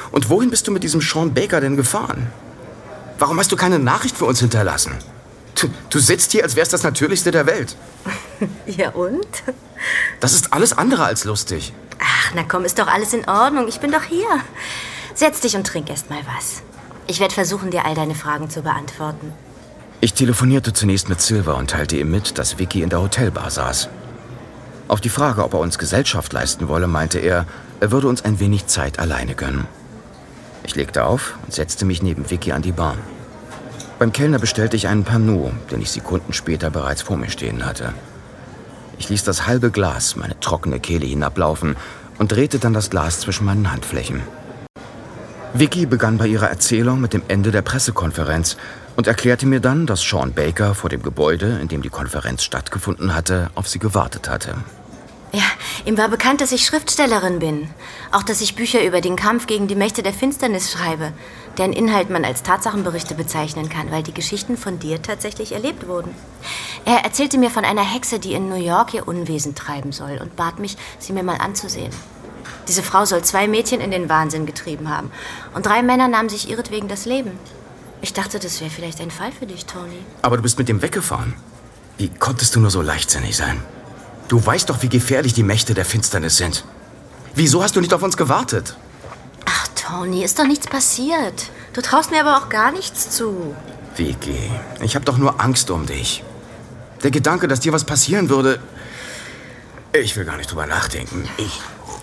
Und wohin bist du mit diesem Sean Baker denn gefahren? Warum hast du keine Nachricht für uns hinterlassen? Du, du sitzt hier, als wär's das Natürlichste der Welt. Ja und? Das ist alles andere als lustig. Ach, na komm, ist doch alles in Ordnung. Ich bin doch hier. Setz dich und trink erst mal was. Ich werde versuchen, dir all deine Fragen zu beantworten. Ich telefonierte zunächst mit Silver und teilte ihm mit, dass Vicky in der Hotelbar saß. Auf die Frage, ob er uns Gesellschaft leisten wolle, meinte er, er würde uns ein wenig Zeit alleine gönnen. Ich legte auf und setzte mich neben Vicky an die Bar. Beim Kellner bestellte ich einen Pernod, den ich Sekunden später bereits vor mir stehen hatte. Ich ließ das halbe Glas meine trockene Kehle hinablaufen und drehte dann das Glas zwischen meinen Handflächen. Vicky begann bei ihrer Erzählung mit dem Ende der Pressekonferenz und erklärte mir dann, dass Sean Baker vor dem Gebäude, in dem die Konferenz stattgefunden hatte, auf sie gewartet hatte. Ja, ihm war bekannt, dass ich Schriftstellerin bin. Auch, dass ich Bücher über den Kampf gegen die Mächte der Finsternis schreibe, deren Inhalt man als Tatsachenberichte bezeichnen kann, weil die Geschichten von dir tatsächlich erlebt wurden. Er erzählte mir von einer Hexe, die in New York ihr Unwesen treiben soll und bat mich, sie mir mal anzusehen. Diese Frau soll zwei Mädchen in den Wahnsinn getrieben haben und drei Männer nahmen sich ihretwegen das Leben. Ich dachte, das wäre vielleicht ein Fall für dich, Tony. Aber du bist mit dem weggefahren. Wie konntest du nur so leichtsinnig sein? Du weißt doch, wie gefährlich die Mächte der Finsternis sind. Wieso hast du nicht auf uns gewartet? Ach, Tony, ist doch nichts passiert. Du traust mir aber auch gar nichts zu. Vicky, ich habe doch nur Angst um dich. Der Gedanke, dass dir was passieren würde... Ich will gar nicht drüber nachdenken. Ich...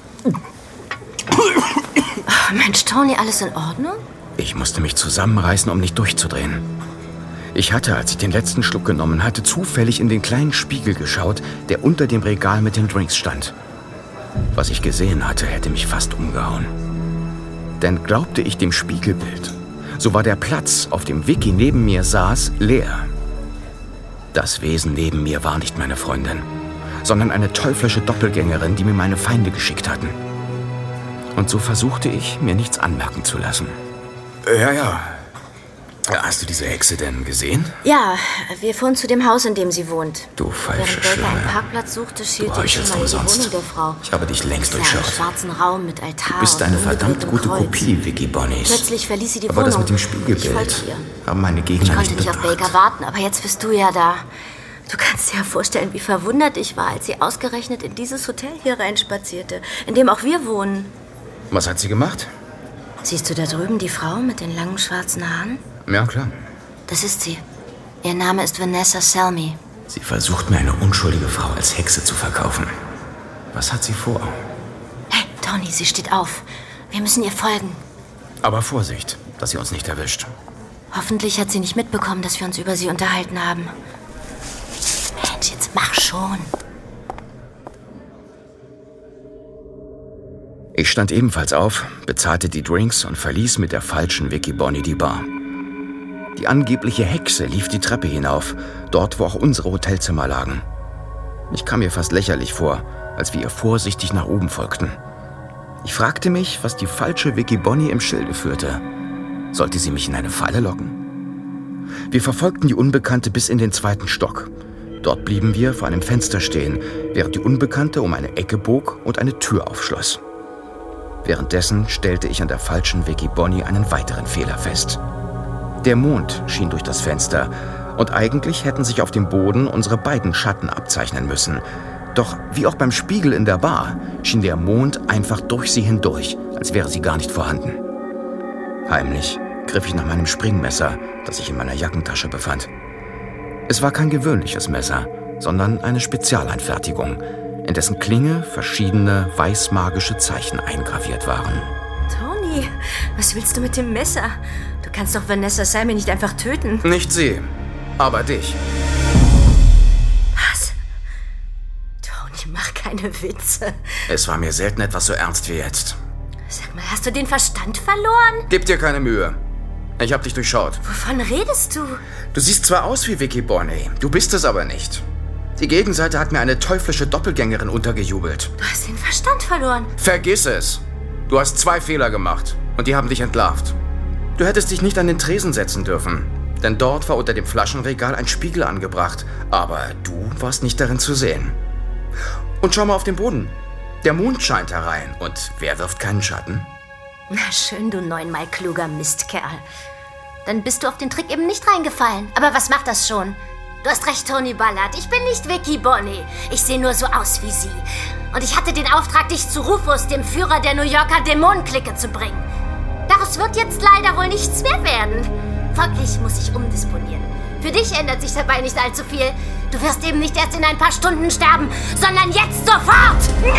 Oh, Mensch, Tony, alles in Ordnung? Ich musste mich zusammenreißen, um nicht durchzudrehen. Ich hatte, als ich den letzten Schluck genommen hatte, zufällig in den kleinen Spiegel geschaut, der unter dem Regal mit den Drinks stand. Was ich gesehen hatte, hätte mich fast umgehauen. Denn glaubte ich dem Spiegelbild, so war der Platz, auf dem Vicky neben mir saß, leer. Das Wesen neben mir war nicht meine Freundin, sondern eine teuflische Doppelgängerin, die mir meine Feinde geschickt hatten. Und so versuchte ich, mir nichts anmerken zu lassen. Ja, ja. Hast du diese Hexe denn gesehen? Ja, wir fuhren zu dem Haus, in dem sie wohnt. Du falsche Während Baker Schlange. einen Parkplatz suchte, schielte Du ich heuchelst mal in die umsonst. Wohnung der Frau. Ich habe dich längst Einen durchschaut. schwarzen Raum mit Altar. Du bist eine und verdammt umgedrehtem gute Kreuz. Kopie, Vicky Bonnies. Plötzlich verließ sie die aber Wohnung. das mit dem Ich Spiegelbild folgte ihr. haben meine Ich Gegner konnte nicht nicht auf bedacht. Baker warten, aber jetzt bist du ja da. Du kannst dir ja vorstellen, wie verwundert ich war, als sie ausgerechnet in dieses Hotel hier reinspazierte, in dem auch wir wohnen. Was hat sie gemacht? Siehst du da drüben die Frau mit den langen schwarzen Haaren? Ja, klar. Das ist sie. Ihr Name ist Vanessa Selmy. Sie versucht mir eine unschuldige Frau als Hexe zu verkaufen. Was hat sie vor? Hey, Tony, sie steht auf. Wir müssen ihr folgen. Aber Vorsicht, dass sie uns nicht erwischt. Hoffentlich hat sie nicht mitbekommen, dass wir uns über sie unterhalten haben. Mensch, jetzt mach schon. Ich stand ebenfalls auf, bezahlte die Drinks und verließ mit der falschen Vicky Bonnie die Bar. Die angebliche Hexe lief die Treppe hinauf, dort, wo auch unsere Hotelzimmer lagen. Ich kam mir fast lächerlich vor, als wir ihr vorsichtig nach oben folgten. Ich fragte mich, was die falsche Vicky Bonnie im Schilde führte. Sollte sie mich in eine Falle locken? Wir verfolgten die Unbekannte bis in den zweiten Stock. Dort blieben wir vor einem Fenster stehen, während die Unbekannte um eine Ecke bog und eine Tür aufschloss. Währenddessen stellte ich an der falschen Vicky Bonnie einen weiteren Fehler fest. Der Mond schien durch das Fenster und eigentlich hätten sich auf dem Boden unsere beiden Schatten abzeichnen müssen. Doch wie auch beim Spiegel in der Bar schien der Mond einfach durch sie hindurch, als wäre sie gar nicht vorhanden. Heimlich griff ich nach meinem Springmesser, das sich in meiner Jackentasche befand. Es war kein gewöhnliches Messer, sondern eine Spezialeinfertigung, in dessen Klinge verschiedene weißmagische Zeichen eingraviert waren. Tony, was willst du mit dem Messer? Du kannst doch Vanessa Selmy nicht einfach töten. Nicht sie, aber dich. Was? Tony, mach keine Witze. Es war mir selten etwas so ernst wie jetzt. Sag mal, hast du den Verstand verloren? Gib dir keine Mühe. Ich hab dich durchschaut. Wovon redest du? Du siehst zwar aus wie Vicky Bonnie, du bist es aber nicht. Die Gegenseite hat mir eine teuflische Doppelgängerin untergejubelt. Du hast den Verstand verloren. Vergiss es. Du hast zwei Fehler gemacht und die haben dich entlarvt. Du hättest dich nicht an den Tresen setzen dürfen, denn dort war unter dem Flaschenregal ein Spiegel angebracht, aber du warst nicht darin zu sehen. Und schau mal auf den Boden. Der Mond scheint herein und wer wirft keinen Schatten? Na schön, du neunmal kluger Mistkerl. Dann bist du auf den Trick eben nicht reingefallen. Aber was macht das schon? Du hast recht, Tony Ballard. Ich bin nicht Vicky Bonnie. Ich sehe nur so aus wie sie. Und ich hatte den Auftrag, dich zu Rufus, dem Führer der New Yorker Dämonenklicke, zu bringen. Daraus wird jetzt leider wohl nichts mehr werden. Folglich muss ich umdisponieren. Für dich ändert sich dabei nicht allzu viel. Du wirst eben nicht erst in ein paar Stunden sterben, sondern jetzt sofort!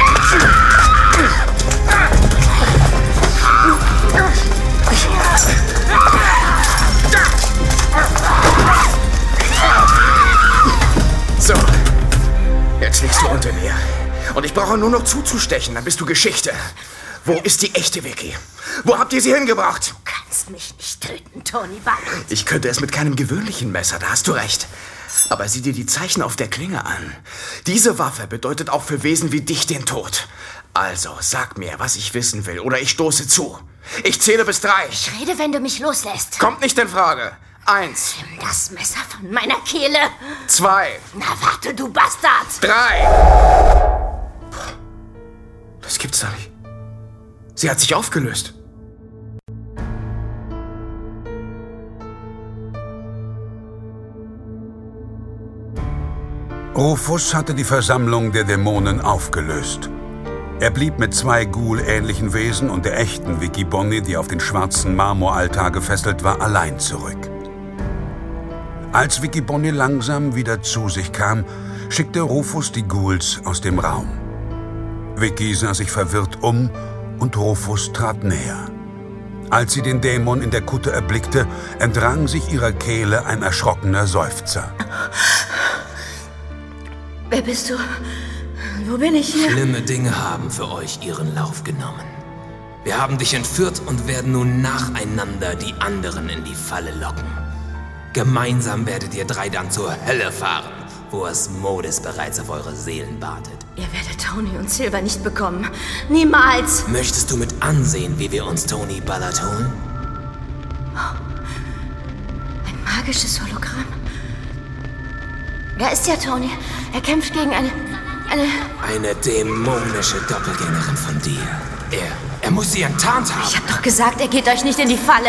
So, jetzt liegst du unter mir. Und ich brauche nur noch zuzustechen, dann bist du Geschichte. Wo ist die echte Vicky? Wo habt ihr sie hingebracht? Du kannst mich nicht töten, Tony Ballard. Ich könnte es mit keinem gewöhnlichen Messer, da hast du recht. Aber sieh dir die Zeichen auf der Klinge an. Diese Waffe bedeutet auch für Wesen wie dich den Tod. Also, sag mir, was ich wissen will, oder ich stoße zu. Ich zähle bis drei. Ich rede, wenn du mich loslässt. Kommt nicht in Frage. Eins. Nimm das Messer von meiner Kehle. Zwei. Na warte, du Bastard. Drei. Das gibt's doch nicht. Sie hat sich aufgelöst. Rufus hatte die Versammlung der Dämonen aufgelöst. Er blieb mit zwei Ghoul-ähnlichen Wesen und der echten Vicky Bonnie, die auf den schwarzen Marmoraltar gefesselt war, allein zurück. Als Vicky Bonnie langsam wieder zu sich kam, schickte Rufus die Ghouls aus dem Raum. Vicky sah sich verwirrt um und Rufus trat näher. Als sie den Dämon in der Kutte erblickte, entrang sich ihrer Kehle ein erschrockener Seufzer. Wer bist du? Wo bin ich hier? Schlimme Dinge haben für euch ihren Lauf genommen. Wir haben dich entführt und werden nun nacheinander die anderen in die Falle locken. Gemeinsam werdet ihr drei dann zur Hölle fahren, wo Asmodes bereits auf eure Seelen wartet. Ihr werdet Tony und Silver nicht bekommen. Niemals! Möchtest du mit ansehen, wie wir uns Tony Ballard holen? Ein magisches Hologramm. Da ist ja Tony. Er kämpft gegen eine... eine... Eine dämonische Doppelgängerin von dir. Er... er muss sie enttarnt haben. Ich hab doch gesagt, er geht euch nicht in die Falle.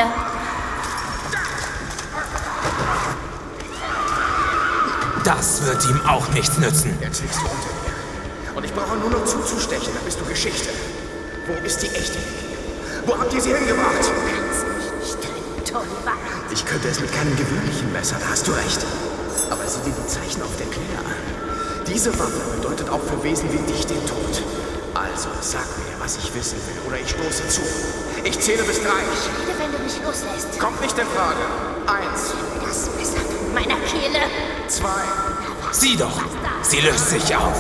Das wird ihm auch nichts nützen. Jetzt liegst du unter mir. Und ich brauche nur noch zuzustechen, dann bist du Geschichte. Wo ist die echte Vicky? Wo habt ihr sie hingebracht? Du kannst mich nicht töten, Tony Ballard. Ich könnte es mit keinem gewöhnlichen Messer, da hast du recht. Aber sieh dir die Zeichen auf der Klinge an. Diese Waffe bedeutet auch für Wesen wie dich den Tod. Also, sag mir, was ich wissen will, oder ich stoße zu. Ich zähle bis drei. Ich rede, wenn du mich loslässt. Kommt nicht in Frage. Eins. Das Messer von meiner Kehle. Zwei. Sieh doch, sie löst sich auf.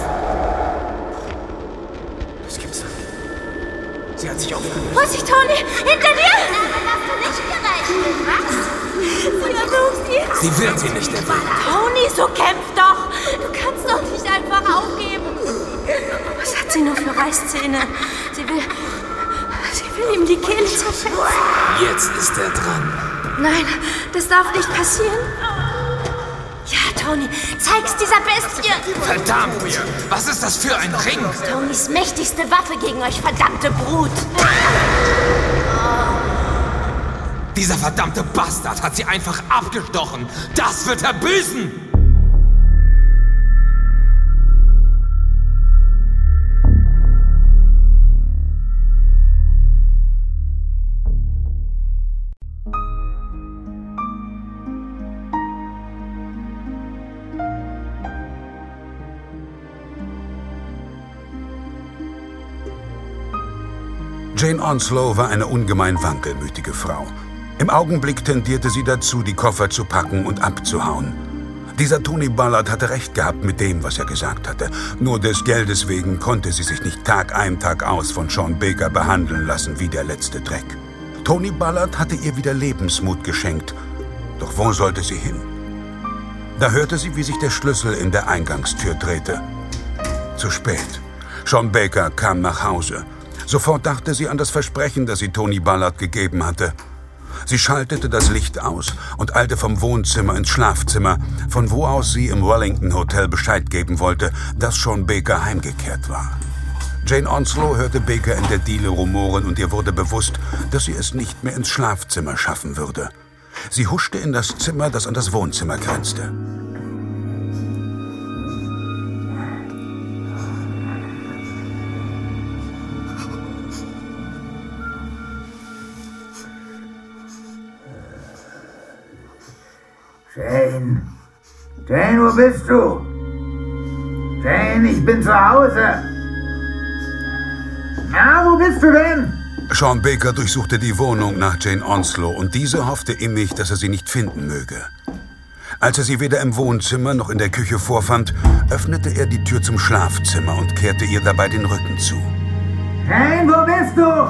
Das gibt's doch nicht. Sie hat sich aufgelöst. Vorsicht, Tony! Hinter dir! Damit hast du nicht gerechnet, was? Sie versucht ihn. Sie wird ihn nicht erwähnen. Tony, so kämpf doch! Du kannst doch nicht einfach aufgeben. Was hat sie nur für Reißzähne? Sie will... Sie will ihm die Kehle zerfetzen. Jetzt ist er dran. Nein, das darf nicht passieren. Ja, Tony, zeig's dieser Bestie. Verdammt! Was ist das für ein Ring? Tonys mächtigste Waffe gegen euch, verdammte Brut. Dieser verdammte Bastard hat sie einfach abgestochen. Das wird er büßen! Jane Onslow war eine ungemein wankelmütige Frau. Im Augenblick tendierte sie dazu, die Koffer zu packen und abzuhauen. Dieser Tony Ballard hatte recht gehabt mit dem, was er gesagt hatte. Nur des Geldes wegen konnte sie sich nicht Tag ein, Tag aus von Sean Baker behandeln lassen wie der letzte Dreck. Tony Ballard hatte ihr wieder Lebensmut geschenkt. Doch wo sollte sie hin? Da hörte sie, wie sich der Schlüssel in der Eingangstür drehte. Zu spät. Sean Baker kam nach Hause. Sofort dachte sie an das Versprechen, das sie Tony Ballard gegeben hatte. Sie schaltete das Licht aus und eilte vom Wohnzimmer ins Schlafzimmer, von wo aus sie im Wellington Hotel Bescheid geben wollte, dass Sean Baker heimgekehrt war. Jane Onslow hörte Baker in der Diele rumoren und ihr wurde bewusst, dass sie es nicht mehr ins Schlafzimmer schaffen würde. Sie huschte in das Zimmer, das an das Wohnzimmer grenzte. Jane, Jane, wo bist du? Jane, ich bin zu Hause. Na, wo bist du denn? Sean Baker durchsuchte die Wohnung nach Jane Onslow und diese hoffte innig, dass er sie nicht finden möge. Als er sie weder im Wohnzimmer noch in der Küche vorfand, öffnete er die Tür zum Schlafzimmer und kehrte ihr dabei den Rücken zu. Jane, wo bist du?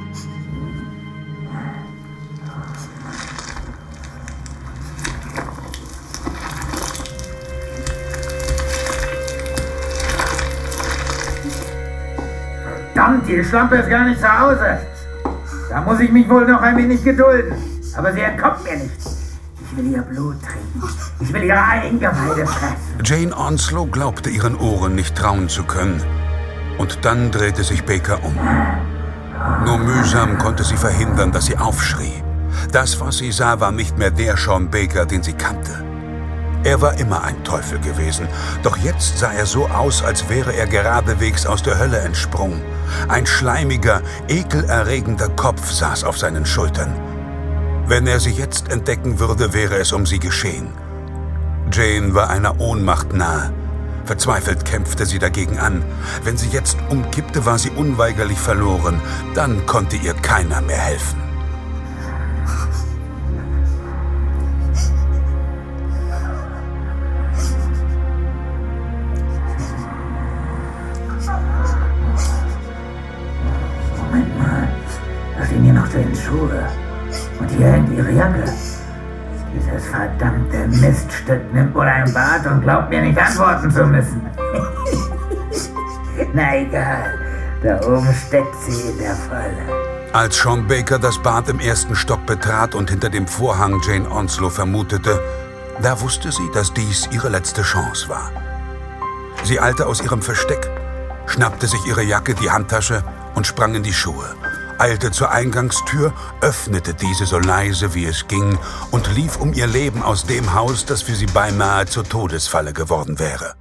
Verdammt, die Schlampe ist gar nicht zu Hause. Da muss ich mich wohl noch ein wenig gedulden. Aber sie entkommt mir nicht. Ich will ihr Blut trinken. Ich will ihre Eingeweide fressen. Jane Onslow glaubte ihren Ohren nicht trauen zu können. Und dann drehte sich Baker um. Nur mühsam konnte sie verhindern, dass sie aufschrie. Das, was sie sah, war nicht mehr der Sean Baker, den sie kannte. Er war immer ein Teufel gewesen, doch jetzt sah er so aus, als wäre er geradewegs aus der Hölle entsprungen. Ein schleimiger, ekelerregender Kopf saß auf seinen Schultern. Wenn er sie jetzt entdecken würde, wäre es um sie geschehen. Jane war einer Ohnmacht nahe. Verzweifelt kämpfte sie dagegen an. Wenn sie jetzt umkippte, war sie unweigerlich verloren. Dann konnte ihr keiner mehr helfen. Moment mal, da stehen hier noch Janes Schuhe. Und hier hängt ihre Jacke. Dieses verdammte Miststück nimmt wohl ein Bad und glaubt mir nicht antworten zu müssen. Na egal, da oben steckt sie in der Falle. Als Sean Baker das Bad im ersten Stock betrat und hinter dem Vorhang Jane Onslow vermutete, da wusste sie, dass dies ihre letzte Chance war. Sie eilte aus ihrem Versteck, schnappte sich ihre Jacke, die Handtasche und sprang in die Schuhe, eilte zur Eingangstür, öffnete diese so leise wie es ging und lief um ihr Leben aus dem Haus, das für sie beinahe zur Todesfalle geworden wäre.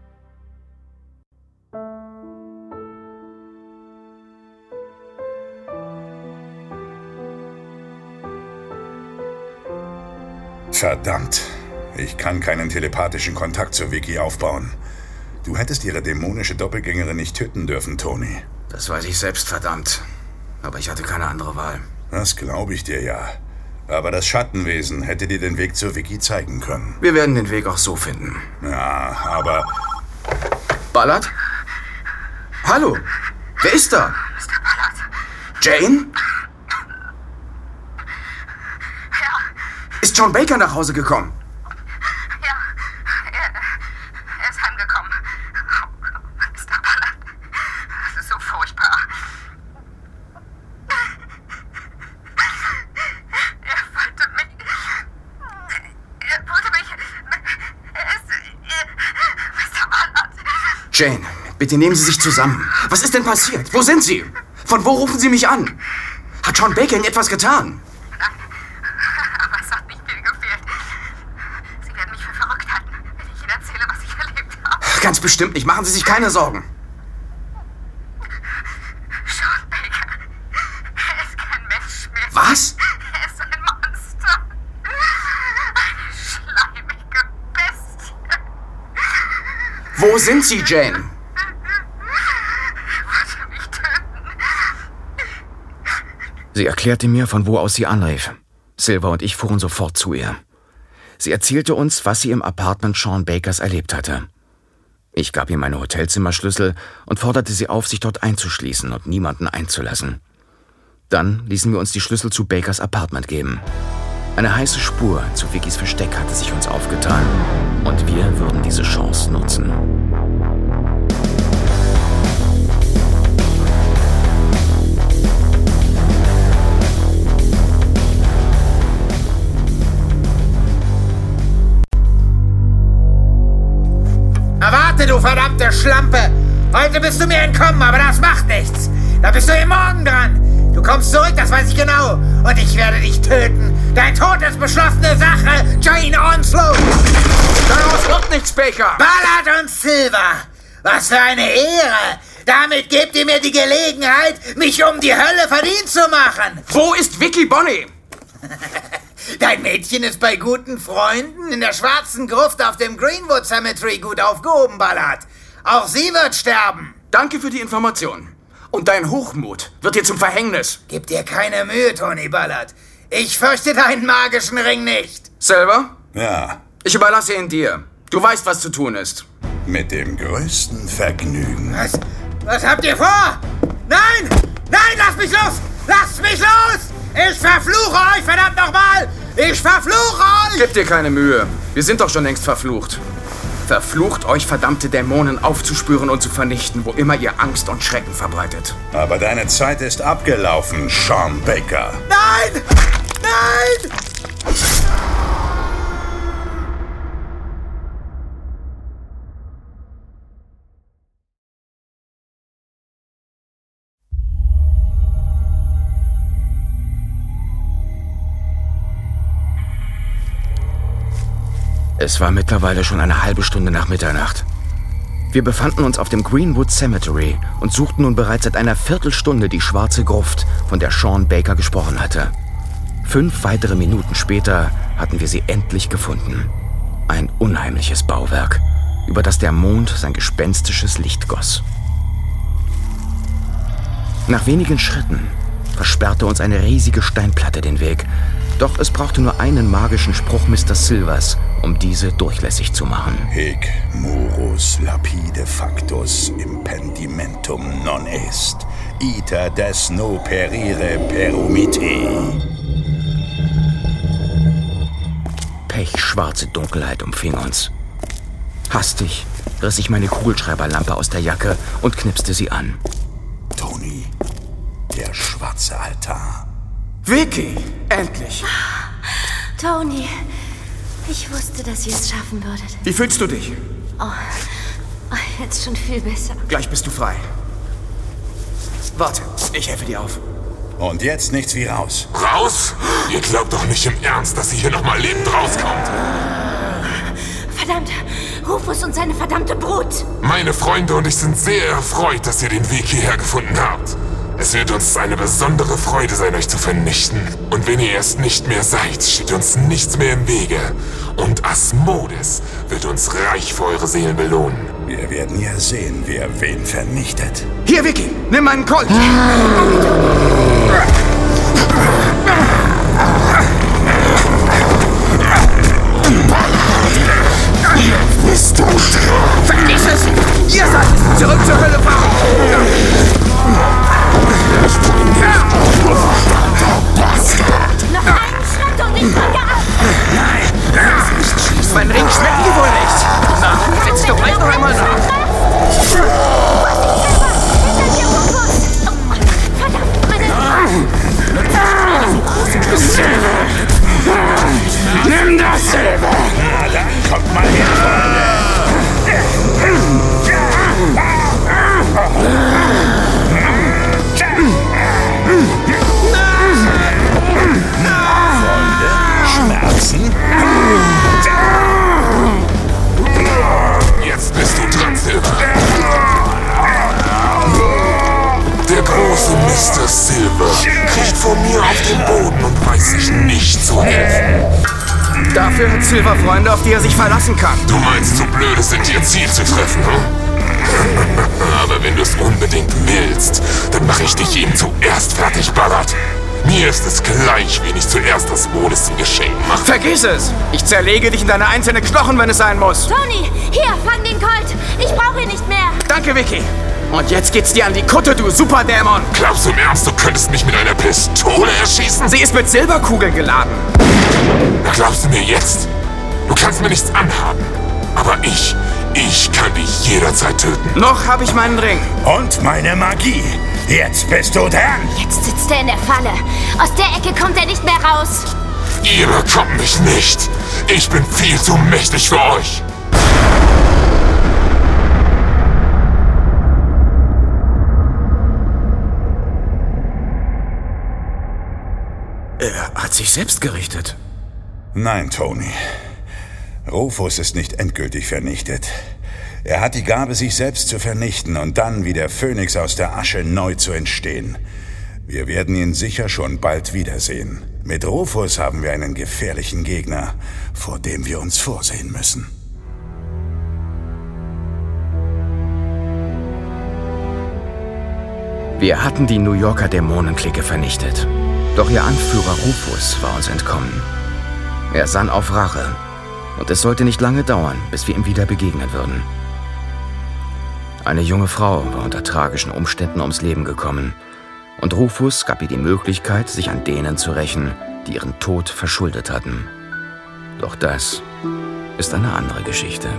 Verdammt, ich kann keinen telepathischen Kontakt zu Vicky aufbauen. Du hättest ihre dämonische Doppelgängerin nicht töten dürfen, Tony. Das weiß ich selbst, verdammt. Aber ich hatte keine andere Wahl. Das glaube ich dir ja. Aber das Schattenwesen hätte dir den Weg zur Vicky zeigen können. Wir werden den Weg auch so finden. Ja, aber... Ballard? Hallo? Wer ist da? Mister Ballard. Jane? Ja. Ist John Baker nach Hause gekommen? Ja, er, er ist heimgekommen. Oh, Mister Ballard, das ist so furchtbar. Er wollte mich... Er wollte mich... Er ist... Er, Mister Ballard. Jane, bitte nehmen Sie sich zusammen. Was ist denn passiert? Wo sind Sie? Von wo rufen Sie mich an? Hat John Baker Ihnen etwas getan? Aber es hat nicht viel gefehlt. Sie werden mich für verrückt halten, wenn ich Ihnen erzähle, was ich erlebt habe. Ganz bestimmt nicht. Machen Sie sich keine Sorgen. Sean Baker. Er ist kein Mensch mehr. Was? Er ist ein Monster. Eine schleimige Bestie. Wo sind Sie, Jane? Er wollte mich töten. Sie erklärte mir, von wo aus sie anrief. Silver und ich fuhren sofort zu ihr. Sie erzählte uns, was sie im Apartment Sean Bakers erlebt hatte. Ich gab ihr meine Hotelzimmerschlüssel und forderte sie auf, sich dort einzuschließen und niemanden einzulassen. Dann ließen wir uns die Schlüssel zu Bakers Apartment geben. Eine heiße Spur zu Vickys Versteck hatte sich uns aufgetan und wir würden diese Chance nutzen. Warte, du verdammte Schlampe! Heute bist du mir entkommen, aber das macht nichts. Da bist du eben morgen dran. Du kommst zurück, das weiß ich genau. Und ich werde dich töten. Dein Tod ist beschlossene Sache, Jane Onslow. Daraus wird nichts, Baker. Ballard und Silver. Was für eine Ehre. Damit gebt ihr mir die Gelegenheit, mich um die Hölle verdient zu machen. Wo ist Vicky Bonny? Dein Mädchen ist bei guten Freunden in der schwarzen Gruft auf dem Greenwood Cemetery gut aufgehoben, Ballard. Auch sie wird sterben. Danke für die Information. Und dein Hochmut wird dir zum Verhängnis. Gib dir keine Mühe, Tony Ballard. Ich fürchte deinen magischen Ring nicht. Silver? Ja. Ich überlasse ihn dir. Du weißt, was zu tun ist. Mit dem größten Vergnügen. Was? Was habt ihr vor? Nein! Nein, lasst mich los! Lasst mich los! Ich verfluche euch, verdammt nochmal! Ich verfluche euch! Gib dir keine Mühe. Wir sind doch schon längst verflucht. Verflucht euch, verdammte Dämonen aufzuspüren und zu vernichten, wo immer ihr Angst und Schrecken verbreitet. Aber deine Zeit ist abgelaufen, Sean Baker. Nein! Nein! Es war mittlerweile schon eine halbe Stunde nach Mitternacht. Wir befanden uns auf dem Greenwood Cemetery und suchten nun bereits seit einer Viertelstunde die schwarze Gruft, von der Sean Baker gesprochen hatte. Fünf weitere Minuten später hatten wir sie endlich gefunden. Ein unheimliches Bauwerk, über das der Mond sein gespenstisches Licht goss. Nach wenigen Schritten versperrte uns eine riesige Steinplatte den Weg. Doch es brauchte nur einen magischen Spruch Mister Silvers, um diese durchlässig zu machen. Hic murus lapide factus impendimentum non est, iter des no perire perumite. Pechschwarze Dunkelheit umfing uns. Hastig riss ich meine Kugelschreiberlampe aus der Jacke und knipste sie an. Tony, der schwarze Altar. Vicky, endlich! Tony, ich wusste, dass ihr es schaffen würdet. Wie fühlst du dich? Oh, oh, jetzt schon viel besser. Gleich bist du frei. Warte, ich helfe dir auf. Und jetzt nichts wie raus. Raus? Ihr glaubt doch nicht im Ernst, dass ihr hier noch mal lebend rauskommt. Verdammt, Rufus und seine verdammte Brut. Meine Freunde und ich sind sehr erfreut, dass ihr den Weg hierher gefunden habt. Es wird uns eine besondere Freude sein, euch zu vernichten. Und wenn ihr erst nicht mehr seid, steht uns nichts mehr im Wege. Und Asmodes wird uns reich für eure Seelen belohnen. Wir werden ja sehen, wer wen vernichtet. Hier, Vicky, nimm meinen Colt! Bist du der? Vergiss es! Ihr seid es! Zurück zur Hölle fahren! Noch einen Schritt und ich drücke ab! Nein! Mein Ring schmeckt dir wohl nicht! Na, setz doch gleich noch einmal nach! Verdammt, meine... Nimm das, Silber! Na dann kommt mal her, Freunde! Schmerzen? Jetzt bist du dran, Silver. Der große Mister Silver kriegt vor mir auf den Boden und weiß sich nicht zu helfen. Dafür hat Silver Freunde, auf die er sich verlassen kann. Du meinst, so blöd es sind, ihr Ziel zu treffen, hm? Aber wenn du es unbedingt willst, dann mache ich dich eben zuerst fertig, Ballard. Mir ist es gleich, wen ich zuerst das Modes zum Geschenk mache. Vergiss es! Ich zerlege dich in deine einzelnen Knochen, wenn es sein muss. Tony, hier, fang den Colt. Ich brauche ihn nicht mehr. Danke, Vicky. Und jetzt geht's dir an die Kutte, du Superdämon. Glaubst du im Ernst, du könntest mich mit einer Pistole erschießen? Sie ist mit Silberkugeln geladen. Na, glaubst du mir jetzt? Du kannst mir nichts anhaben. Aber ich, ich kann dich jederzeit töten. Noch habe ich meinen Ring. Und meine Magie. Jetzt bist du dran. Jetzt sitzt er in der Falle. Aus der Ecke kommt er nicht mehr raus. Ihr bekommt mich nicht. Ich bin viel zu mächtig für euch. Er hat sich selbst gerichtet. Nein, Tony. Rufus ist nicht endgültig vernichtet. Er hat die Gabe, sich selbst zu vernichten und dann wie der Phönix aus der Asche neu zu entstehen. Wir werden ihn sicher schon bald wiedersehen. Mit Rufus haben wir einen gefährlichen Gegner, vor dem wir uns vorsehen müssen. Wir hatten die New Yorker Dämonenklicke vernichtet. Doch ihr Anführer Rufus war uns entkommen. Er sann auf Rache. Und es sollte nicht lange dauern, bis wir ihm wieder begegnen würden. Eine junge Frau war unter tragischen Umständen ums Leben gekommen. Und Rufus gab ihr die Möglichkeit, sich an denen zu rächen, die ihren Tod verschuldet hatten. Doch das ist eine andere Geschichte.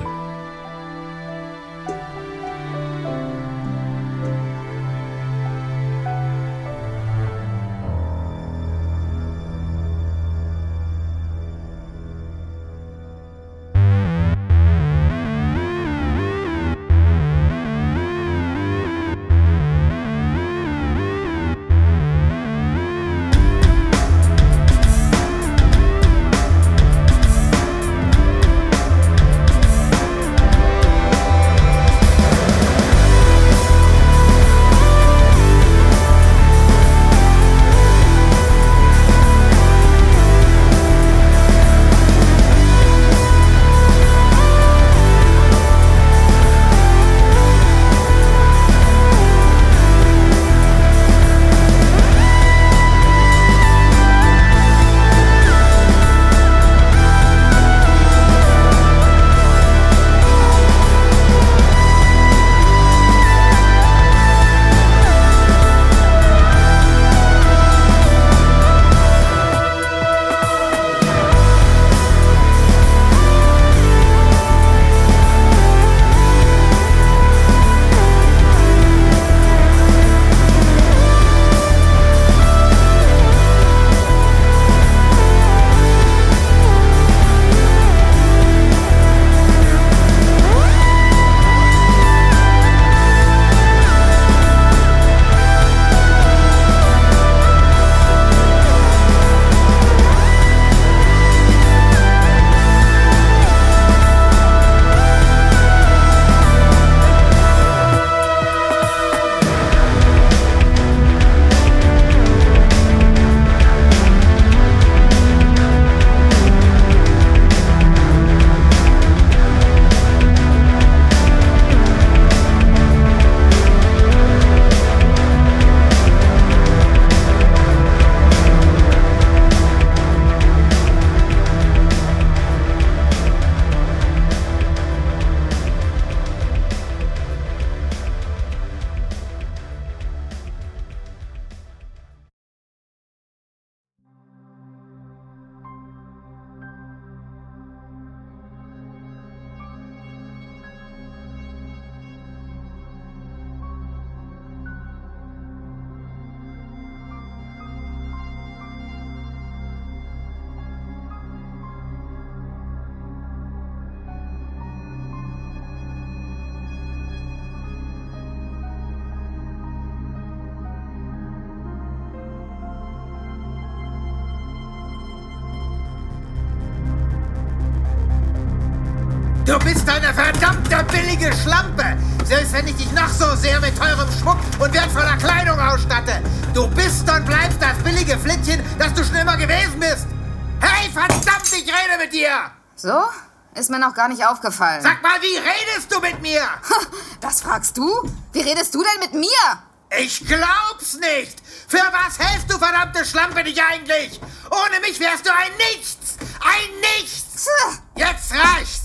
Du bist eine verdammte billige Schlampe! Selbst wenn ich dich noch so sehr mit teurem Schmuck und wertvoller Kleidung ausstatte. Du bist und bleibst das billige Flittchen, das du schon immer gewesen bist! Hey, verdammt, ich rede mit dir! So? Ist mir noch gar nicht aufgefallen. Sag mal, wie redest du mit mir? Das fragst du? Wie redest du denn mit mir? Ich glaub's nicht! Für was hältst du, verdammte Schlampe, dich eigentlich? Ohne mich wärst du ein Nichts! Ein Nichts! Jetzt reicht's!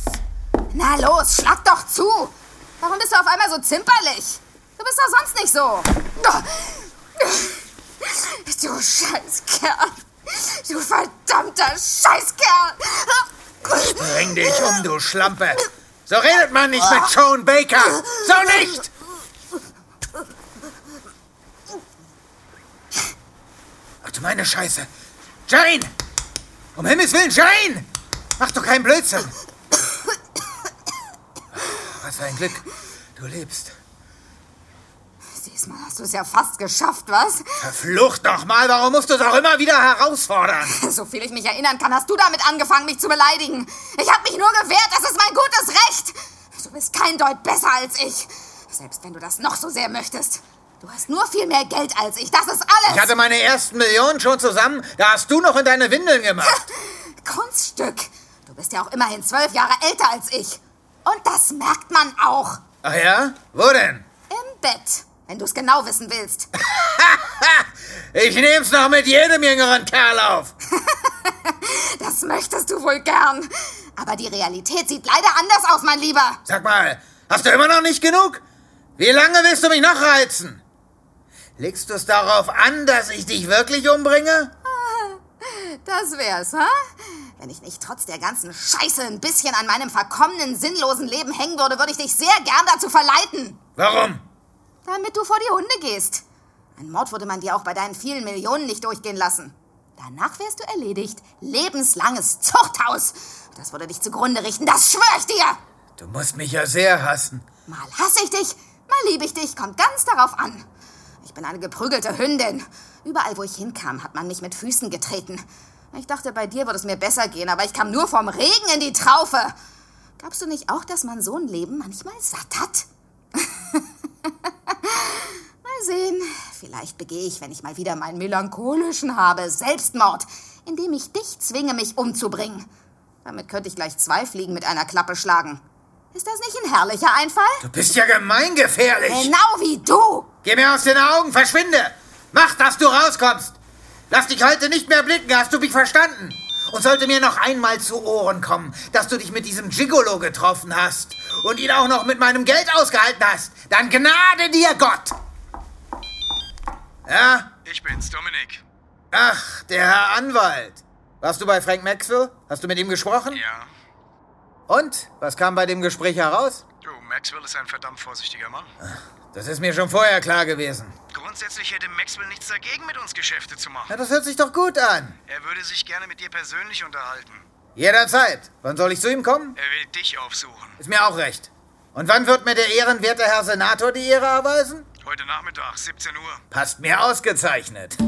Na los, schlag doch zu! Warum bist du auf einmal so zimperlich? Du bist doch sonst nicht so. Du Scheißkerl! Du verdammter Scheißkerl! Bring dich um, du Schlampe! So redet man nicht mit Joan Baker! So nicht! Ach du meine Scheiße! Jane! Um Himmels Willen, Jane! Mach doch keinen Blödsinn! Was für ein Glück, du lebst. Sie Diesmal hast du es ja fast geschafft, was? Verflucht nochmal, warum musst du es auch immer wieder herausfordern? So viel ich mich erinnern kann, hast du damit angefangen, mich zu beleidigen. Ich habe mich nur gewehrt, das ist mein gutes Recht. Du bist kein Deut besser als ich. Selbst wenn du das noch so sehr möchtest. Du hast nur viel mehr Geld als ich, das ist alles. Ich hatte meine ersten Millionen schon zusammen, da hast du noch in deine Windeln gemacht. Kunststück. Du bist ja auch immerhin zwölf Jahre älter als ich. Und das merkt man auch. Ach ja? Wo denn? Im Bett, wenn du es genau wissen willst. Ich nehm's noch mit jedem jüngeren Kerl auf. Das möchtest du wohl gern. Aber die Realität sieht leider anders aus, mein Lieber. Sag mal, hast du immer noch nicht genug? Wie lange willst du mich noch reizen? Legst du es darauf an, dass ich dich wirklich umbringe? Das wär's, ha? Wenn ich nicht trotz der ganzen Scheiße ein bisschen an meinem verkommenen, sinnlosen Leben hängen würde, würde ich dich sehr gern dazu verleiten. Warum? Damit du vor die Hunde gehst. Ein Mord würde man dir auch bei deinen vielen Millionen nicht durchgehen lassen. Danach wärst du erledigt. Lebenslanges Zuchthaus. Das würde dich zugrunde richten, das schwör ich dir. Du musst mich ja sehr hassen. Mal hasse ich dich, mal liebe ich dich, kommt ganz darauf an. Ich bin eine geprügelte Hündin. Überall, wo ich hinkam, hat man mich mit Füßen getreten. Ich dachte, bei dir würde es mir besser gehen, aber ich kam nur vom Regen in die Traufe. Glaubst du nicht auch, dass man so ein Leben manchmal satt hat? Mal sehen. Vielleicht begehe ich, wenn ich mal wieder meinen melancholischen habe, Selbstmord, indem ich dich zwinge, mich umzubringen. Damit könnte ich gleich zwei Fliegen mit einer Klappe schlagen. Ist das nicht ein herrlicher Einfall? Du bist ja gemeingefährlich. Genau wie du. Geh mir aus den Augen, verschwinde. Mach, dass du rauskommst. Lass dich heute nicht mehr blicken, hast du mich verstanden? Und sollte mir noch einmal zu Ohren kommen, dass du dich mit diesem Gigolo getroffen hast und ihn auch noch mit meinem Geld ausgehalten hast, dann gnade dir Gott. Ja? Ich bin's, Dominik. Ach, der Herr Anwalt. Warst du bei Frank Maxwell? Hast du mit ihm gesprochen? Ja. Und? Was kam bei dem Gespräch heraus? Du, Maxwell ist ein verdammt vorsichtiger Mann. Das ist mir schon vorher klar gewesen. Grundsätzlich hätte Maxwell nichts dagegen, mit uns Geschäfte zu machen. Na, das hört sich doch gut an. Er würde sich gerne mit dir persönlich unterhalten. Jederzeit. Wann soll ich zu ihm kommen? Er will dich aufsuchen. Ist mir auch recht. Und wann wird mir der ehrenwerte Herr Senator die Ehre erweisen? Heute Nachmittag, siebzehn Uhr. Passt mir ausgezeichnet.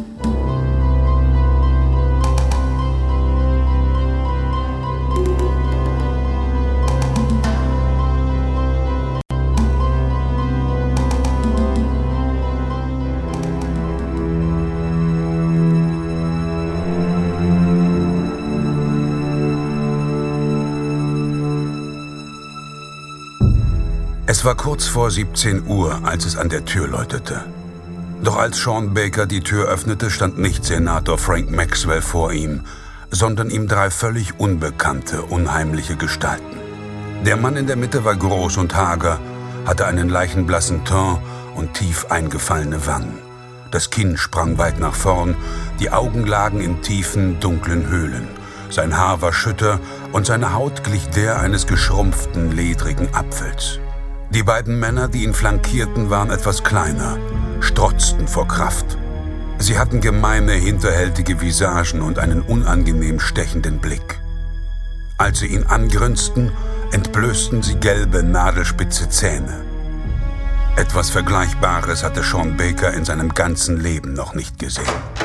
Es war kurz vor siebzehn Uhr, als es an der Tür läutete. Doch als Sean Baker die Tür öffnete, stand nicht Senator Frank Maxwell vor ihm, sondern ihm drei völlig unbekannte, unheimliche Gestalten. Der Mann in der Mitte war groß und hager, hatte einen leichenblassen Teint und tief eingefallene Wangen. Das Kinn sprang weit nach vorn, die Augen lagen in tiefen, dunklen Höhlen. Sein Haar war schütter und seine Haut glich der eines geschrumpften, ledrigen Apfels. Die beiden Männer, die ihn flankierten, waren etwas kleiner, strotzten vor Kraft. Sie hatten gemeine, hinterhältige Visagen und einen unangenehm stechenden Blick. Als sie ihn angrinsten, entblößten sie gelbe, nadelspitze Zähne. Etwas Vergleichbares hatte Sean Baker in seinem ganzen Leben noch nicht gesehen.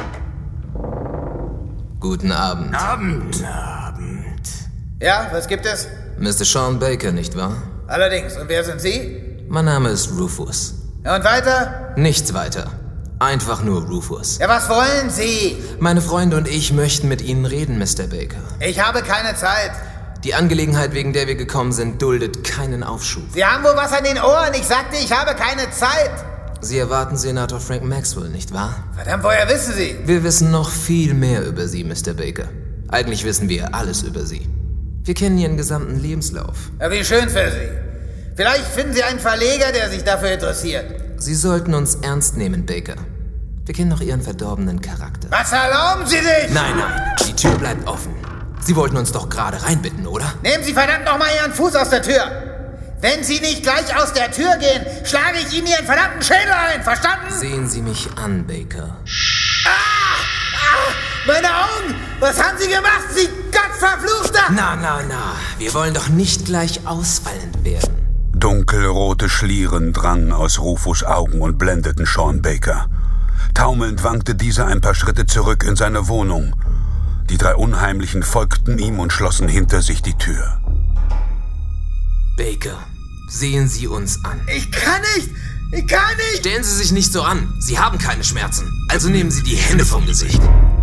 Guten Abend. Abend. Abend. Ja, was gibt es? Mister Sean Baker, nicht wahr? Allerdings. Und wer sind Sie? Mein Name ist Rufus. Ja, und weiter? Nichts weiter. Einfach nur Rufus. Ja, was wollen Sie? Meine Freunde und ich möchten mit Ihnen reden, Mister Baker. Ich habe keine Zeit. Die Angelegenheit, wegen der wir gekommen sind, duldet keinen Aufschub. Sie haben wohl was an den Ohren. Ich sagte, ich habe keine Zeit. Sie erwarten Senator Frank Maxwell, nicht wahr? Verdammt, woher wissen Sie? Wir wissen noch viel mehr über Sie, Mister Baker. Eigentlich wissen wir alles über Sie. Wir kennen Ihren gesamten Lebenslauf. Ja, wie schön für Sie. Vielleicht finden Sie einen Verleger, der sich dafür interessiert. Sie sollten uns ernst nehmen, Baker. Wir kennen noch Ihren verdorbenen Charakter. Was erlauben Sie sich? Nein, nein, die Tür bleibt offen. Sie wollten uns doch gerade reinbitten, oder? Nehmen Sie verdammt noch mal Ihren Fuß aus der Tür. Wenn Sie nicht gleich aus der Tür gehen, schlage ich Ihnen Ihren verdammten Schädel ein. Verstanden? Sehen Sie mich an, Baker. Ah! Ah! Meine Augen! Was haben Sie gemacht, Sie Gottverfluchter? Na, na, na. Wir wollen doch nicht gleich ausfallend werden. Dunkelrote Schlieren drangen aus Rufus Augen und blendeten Sean Baker. Taumelnd wankte dieser ein paar Schritte zurück in seine Wohnung. Die drei Unheimlichen folgten ihm und schlossen hinter sich die Tür. Baker, sehen Sie uns an. Ich kann nicht! Ich kann nicht! Stellen Sie sich nicht so an. Sie haben keine Schmerzen. Also nehmen Sie die Hände vom Gesicht.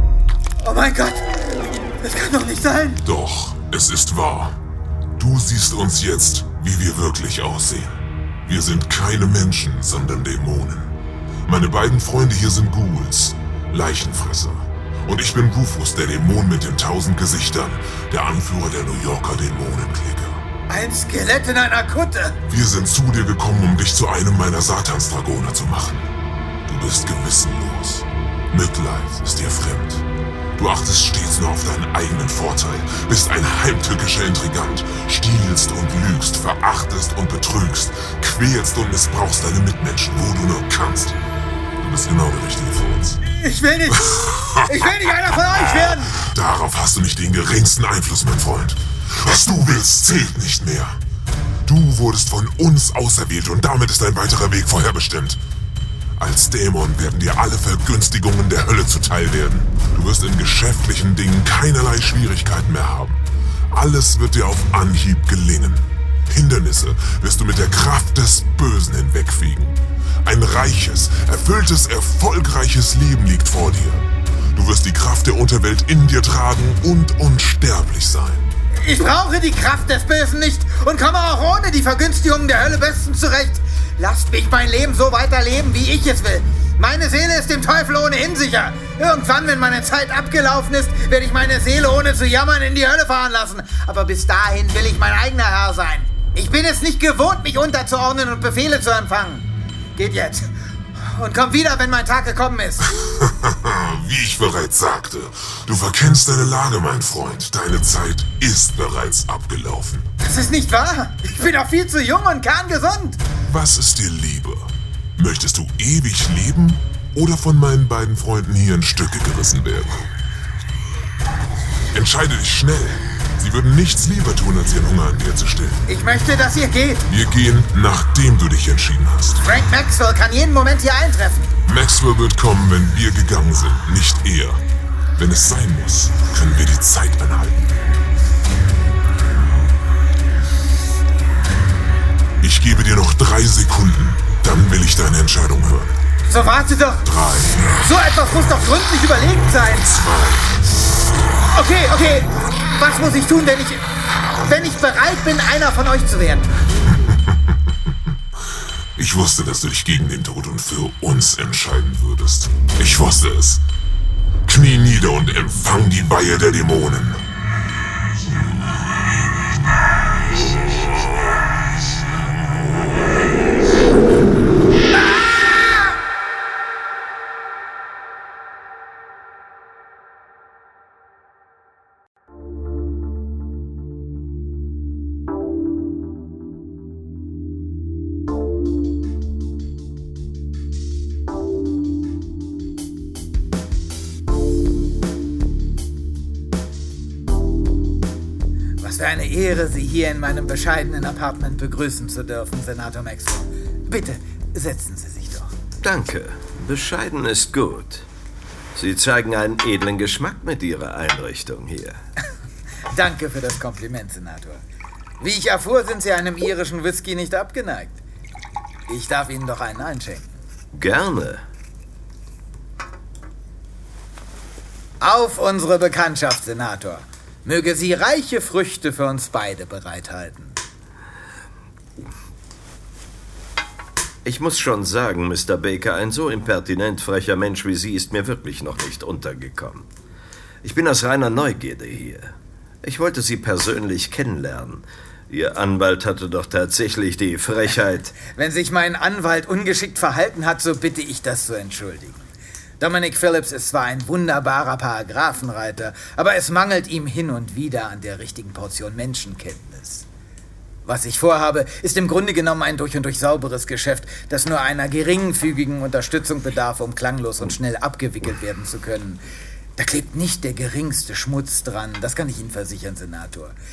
Oh mein Gott! Das kann doch nicht sein! Doch, es ist wahr. Du siehst uns jetzt, wie wir wirklich aussehen. Wir sind keine Menschen, sondern Dämonen. Meine beiden Freunde hier sind Ghouls, Leichenfresser. Und ich bin Rufus, der Dämon mit den tausend Gesichtern, der Anführer der New Yorker Dämonenklicke. Ein Skelett in einer Kutte! Wir sind zu dir gekommen, um dich zu einem meiner Satansdragoner zu machen. Du bist gewissenlos. Mitleid ist dir fremd. Du achtest stets nur auf deinen eigenen Vorteil, bist ein heimtückischer Intrigant, stiehlst und lügst, verachtest und betrügst, quälst und missbrauchst deine Mitmenschen, wo du nur kannst. Du bist genau der Richtige für uns. Ich will nicht! Ich will nicht einer von euch werden! Darauf hast du nicht den geringsten Einfluss, mein Freund. Was du willst, zählt nicht mehr. Du wurdest von uns auserwählt und damit ist ein weiterer Weg vorherbestimmt. Als Dämon werden dir alle Vergünstigungen der Hölle zuteil werden. Du wirst in geschäftlichen Dingen keinerlei Schwierigkeiten mehr haben. Alles wird dir auf Anhieb gelingen. Hindernisse wirst du mit der Kraft des Bösen hinwegfegen. Ein reiches, erfülltes, erfolgreiches Leben liegt vor dir. Du wirst die Kraft der Unterwelt in dir tragen und unsterblich sein. Ich brauche die Kraft des Bösen nicht und komme auch ohne die Vergünstigungen der Hölle bestens zurecht. Lasst mich mein Leben so weiterleben, wie ich es will. Meine Seele ist dem Teufel ohnehin sicher. Irgendwann, wenn meine Zeit abgelaufen ist, werde ich meine Seele ohne zu jammern in die Hölle fahren lassen. Aber bis dahin will ich mein eigener Herr sein. Ich bin es nicht gewohnt, mich unterzuordnen und Befehle zu empfangen. Geht jetzt. Und kommt wieder, wenn mein Tag gekommen ist. Wie ich bereits sagte, du verkennst deine Lage, mein Freund. Deine Zeit ist bereits abgelaufen. Das ist nicht wahr. Ich bin auch viel zu jung und kerngesund. Was ist dir lieber? Möchtest du ewig leben oder von meinen beiden Freunden hier in Stücke gerissen werden? Entscheide dich schnell. Sie würden nichts lieber tun, als ihren Hunger an dir zu stillen. Ich möchte, dass ihr geht. Wir gehen, nachdem du dich entschieden hast. Frank Maxwell kann jeden Moment hier eintreffen. Maxwell wird kommen, wenn wir gegangen sind, nicht er. Wenn es sein muss, können wir die Zeit anhalten. Ich gebe dir noch drei Sekunden, dann will ich deine Entscheidung hören. So warte doch. Drei. So etwas muss doch gründlich überlegt sein. Zwei. Okay, okay. Was muss ich tun, wenn ich, wenn ich bereit bin, einer von euch zu werden? Ich wusste, dass du dich gegen den Tod und für uns entscheiden würdest. Ich wusste es. Knie nieder und empfang die Weihe der Dämonen. Für eine Ehre, Sie hier in meinem bescheidenen Apartment begrüßen zu dürfen, Senator Maxwell. Bitte, setzen Sie sich doch. Danke. Bescheiden ist gut. Sie zeigen einen edlen Geschmack mit Ihrer Einrichtung hier. Danke für das Kompliment, Senator. Wie ich erfuhr, sind Sie einem irischen Whisky nicht abgeneigt. Ich darf Ihnen doch einen einschenken. Gerne. Auf unsere Bekanntschaft, Senator. Möge sie reiche Früchte für uns beide bereithalten. Ich muss schon sagen, Mister Baker, ein so impertinent frecher Mensch wie Sie ist mir wirklich noch nicht untergekommen. Ich bin aus reiner Neugierde hier. Ich wollte Sie persönlich kennenlernen. Ihr Anwalt hatte doch tatsächlich die Frechheit... Wenn sich mein Anwalt ungeschickt verhalten hat, so bitte ich das zu entschuldigen. Dominic Phillips ist zwar ein wunderbarer Paragraphenreiter, aber es mangelt ihm hin und wieder an der richtigen Portion Menschenkenntnis. Was ich vorhabe, ist im Grunde genommen ein durch und durch sauberes Geschäft, das nur einer geringfügigen Unterstützung bedarf, um klanglos und schnell abgewickelt werden zu können. Da klebt nicht der geringste Schmutz dran, das kann ich Ihnen versichern, Senator.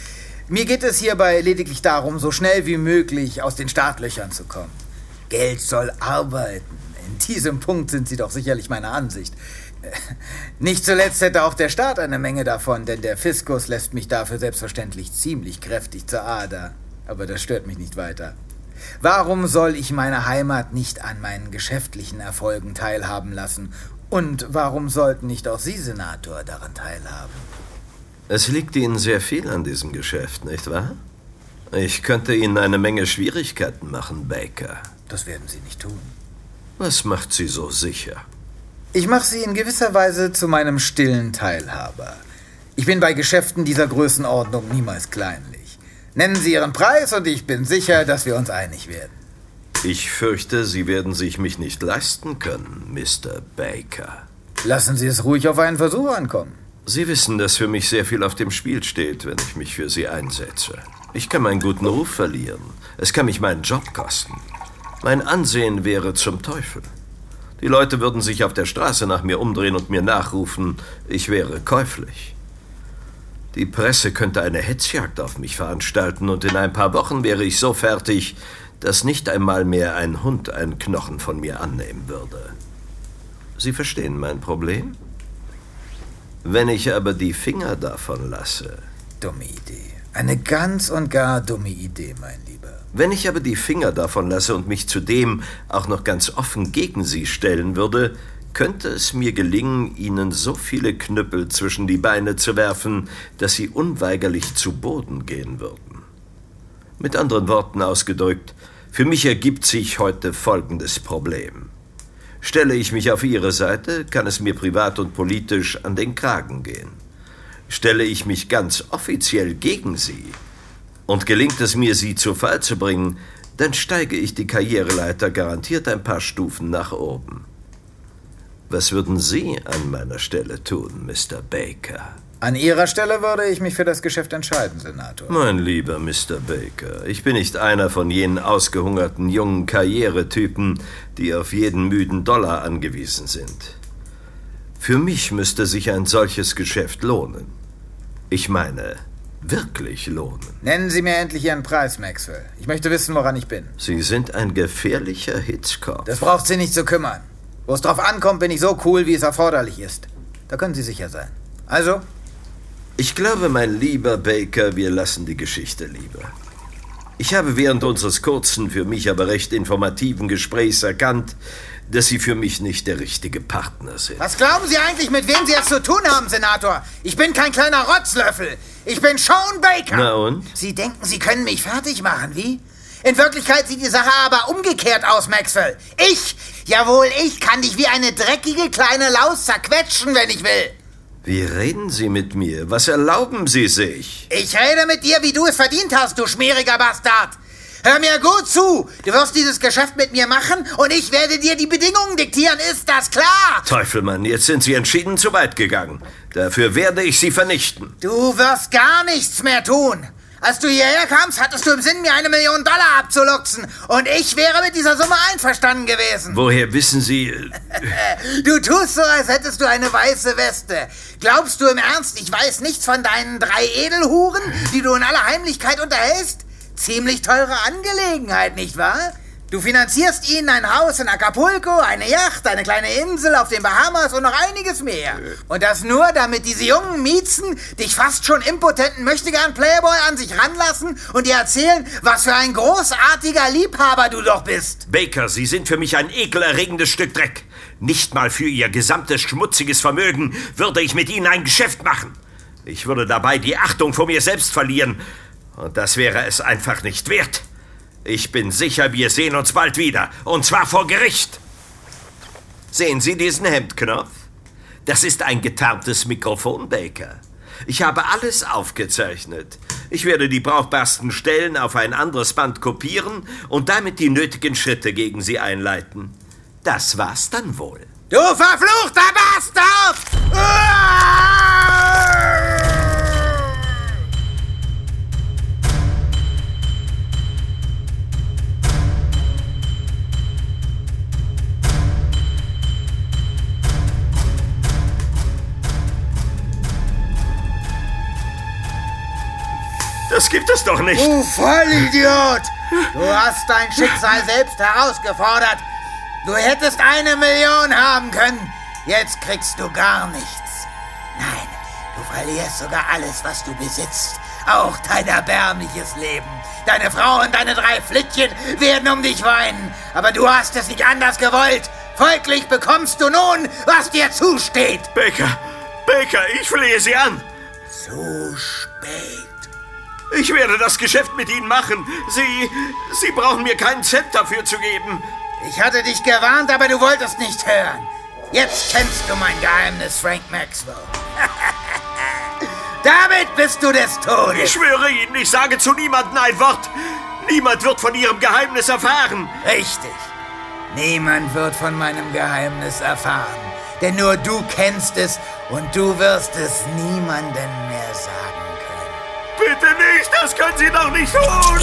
Mir geht es hierbei lediglich darum, so schnell wie möglich aus den Startlöchern zu kommen. Geld soll arbeiten. In diesem Punkt sind Sie doch sicherlich meiner Ansicht. Nicht zuletzt hätte auch der Staat eine Menge davon, denn der Fiskus lässt mich dafür selbstverständlich ziemlich kräftig zur Ader. Aber das stört mich nicht weiter. Warum soll ich meine Heimat nicht an meinen geschäftlichen Erfolgen teilhaben lassen? Und warum sollten nicht auch Sie, Senator, daran teilhaben? Es liegt Ihnen sehr viel an diesem Geschäft, nicht wahr? Ich könnte Ihnen eine Menge Schwierigkeiten machen, Baker. Das werden Sie nicht tun. Was macht Sie so sicher? Ich mache Sie in gewisser Weise zu meinem stillen Teilhaber. Ich bin bei Geschäften dieser Größenordnung niemals kleinlich. Nennen Sie Ihren Preis und ich bin sicher, dass wir uns einig werden. Ich fürchte, Sie werden sich mich nicht leisten können, Mister Baker. Lassen Sie es ruhig auf einen Versuch ankommen. Sie wissen, dass für mich sehr viel auf dem Spiel steht, wenn ich mich für Sie einsetze. Ich kann meinen guten Ruf verlieren. Es kann mich meinen Job kosten. Mein Ansehen wäre zum Teufel. Die Leute würden sich auf der Straße nach mir umdrehen und mir nachrufen, ich wäre käuflich. Die Presse könnte eine Hetzjagd auf mich veranstalten und in ein paar Wochen wäre ich so fertig, dass nicht einmal mehr ein Hund einen Knochen von mir annehmen würde. Sie verstehen mein Problem? Wenn ich aber die Finger davon lasse... Dumme Idee. Eine ganz und gar dumme Idee, mein Lieber. Wenn ich aber die Finger davon lasse und mich zudem auch noch ganz offen gegen Sie stellen würde, könnte es mir gelingen, Ihnen so viele Knüppel zwischen die Beine zu werfen, dass Sie unweigerlich zu Boden gehen würden. Mit anderen Worten ausgedrückt, für mich ergibt sich heute folgendes Problem. Stelle ich mich auf Ihre Seite, kann es mir privat und politisch an den Kragen gehen. Stelle ich mich ganz offiziell gegen Sie und gelingt es mir, Sie zu Fall zu bringen, dann steige ich die Karriereleiter garantiert ein paar Stufen nach oben. Was würden Sie an meiner Stelle tun, Mister Baker? An Ihrer Stelle würde ich mich für das Geschäft entscheiden, Senator. Mein lieber Mister Baker, ich bin nicht einer von jenen ausgehungerten jungen Karrieretypen, die auf jeden müden Dollar angewiesen sind. Für mich müsste sich ein solches Geschäft lohnen. Ich meine, wirklich lohnen. Nennen Sie mir endlich Ihren Preis, Maxwell. Ich möchte wissen, woran ich bin. Sie sind ein gefährlicher Hitzkopf. Das braucht Sie nicht zu kümmern. Wo es drauf ankommt, bin ich so cool, wie es erforderlich ist. Da können Sie sicher sein. Also? Ich glaube, mein lieber Baker, wir lassen die Geschichte lieber. Ich habe während unseres kurzen, für mich aber recht informativen Gesprächs erkannt, dass Sie für mich nicht der richtige Partner sind. Was glauben Sie eigentlich, mit wem Sie es zu tun haben, Senator? Ich bin kein kleiner Rotzlöffel. Ich bin Sean Baker. Na und? Sie denken, Sie können mich fertig machen, wie? In Wirklichkeit sieht die Sache aber umgekehrt aus, Maxwell. Ich, jawohl, ich kann dich wie eine dreckige kleine Laus zerquetschen, wenn ich will. Wie reden Sie mit mir? Was erlauben Sie sich? Ich rede mit dir, wie du es verdient hast, du schmieriger Bastard. Hör mir gut zu. Du wirst dieses Geschäft mit mir machen und ich werde dir die Bedingungen diktieren. Ist das klar? Teufelmann, jetzt sind Sie entschieden zu weit gegangen. Dafür werde ich Sie vernichten. Du wirst gar nichts mehr tun. Als du hierher kamst, hattest du im Sinn, mir eine Million Dollar abzuluxen. Und ich wäre mit dieser Summe einverstanden gewesen. Woher wissen Sie... Du tust so, als hättest du eine weiße Weste. Glaubst du im Ernst, ich weiß nichts von deinen drei Edelhuren, die du in aller Heimlichkeit unterhältst? Ziemlich teure Angelegenheit, nicht wahr? Du finanzierst ihnen ein Haus in Acapulco, eine Yacht, eine kleine Insel auf den Bahamas und noch einiges mehr. Und das nur, damit diese jungen Miezen dich fast schon impotenten Möchtegern-Playboy an sich ranlassen und dir erzählen, was für ein großartiger Liebhaber du doch bist. Baker, Sie sind für mich ein ekelerregendes Stück Dreck. Nicht mal für Ihr gesamtes schmutziges Vermögen würde ich mit Ihnen ein Geschäft machen. Ich würde dabei die Achtung vor mir selbst verlieren. Und das wäre es einfach nicht wert. Ich bin sicher, wir sehen uns bald wieder. Und zwar vor Gericht. Sehen Sie diesen Hemdknopf? Das ist ein getarntes Mikrofon, Baker. Ich habe alles aufgezeichnet. Ich werde die brauchbarsten Stellen auf ein anderes Band kopieren und damit die nötigen Schritte gegen Sie einleiten. Das war's dann wohl. Du verfluchter Bastard! Das gibt es doch nicht. Du Vollidiot! Du hast dein Schicksal selbst herausgefordert. Du hättest eine Million haben können. Jetzt kriegst du gar nichts. Nein, du verlierst sogar alles, was du besitzt. Auch dein erbärmliches Leben. Deine Frau und deine drei Flittchen werden um dich weinen. Aber du hast es nicht anders gewollt. Folglich bekommst du nun, was dir zusteht. Baker, Baker, ich flehe Sie an. Zu spät. Ich werde das Geschäft mit Ihnen machen. Sie, Sie brauchen mir keinen Cent dafür zu geben. Ich hatte dich gewarnt, aber du wolltest nicht hören. Jetzt kennst du mein Geheimnis, Frank Maxwell. Damit bist du des Todes. Ich schwöre Ihnen, ich sage zu niemandem ein Wort. Niemand wird von Ihrem Geheimnis erfahren. Richtig. Niemand wird von meinem Geheimnis erfahren. Denn nur du kennst es und du wirst es niemandem mehr sagen können. Bitte nicht, das können Sie doch nicht tun.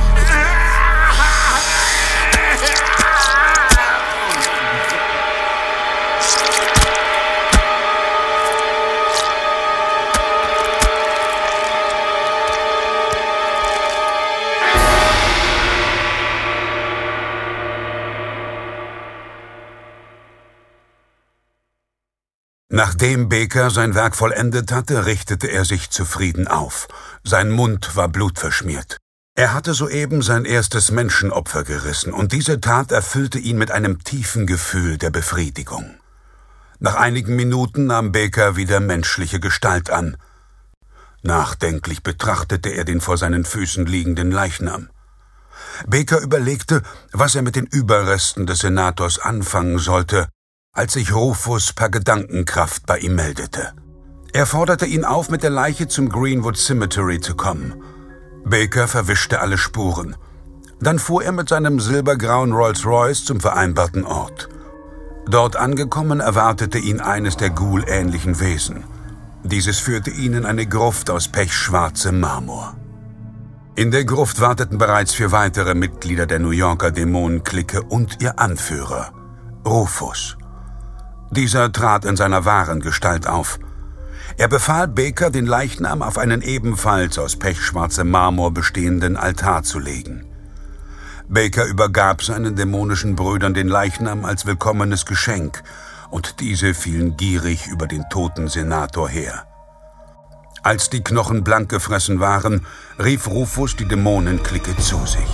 Nachdem Baker sein Werk vollendet hatte, richtete er sich zufrieden auf. Sein Mund war blutverschmiert. Er hatte soeben sein erstes Menschenopfer gerissen, und diese Tat erfüllte ihn mit einem tiefen Gefühl der Befriedigung. Nach einigen Minuten nahm Baker wieder menschliche Gestalt an. Nachdenklich betrachtete er den vor seinen Füßen liegenden Leichnam. Baker überlegte, was er mit den Überresten des Senators anfangen sollte, als sich Rufus per Gedankenkraft bei ihm meldete. Er forderte ihn auf, mit der Leiche zum Greenwood Cemetery zu kommen. Baker verwischte alle Spuren. Dann fuhr er mit seinem silbergrauen Rolls-Royce zum vereinbarten Ort. Dort angekommen erwartete ihn eines der Ghoul-ähnlichen Wesen. Dieses führte ihn in eine Gruft aus pechschwarzem Marmor. In der Gruft warteten bereits vier weitere Mitglieder der New Yorker Dämonenklicke und ihr Anführer, Rufus. Dieser trat in seiner wahren Gestalt auf. Er befahl Baker, den Leichnam auf einen ebenfalls aus pechschwarzem Marmor bestehenden Altar zu legen. Baker übergab seinen dämonischen Brüdern den Leichnam als willkommenes Geschenk, und diese fielen gierig über den toten Senator her. Als die Knochen blank gefressen waren, rief Rufus die Dämonenklicke zu sich.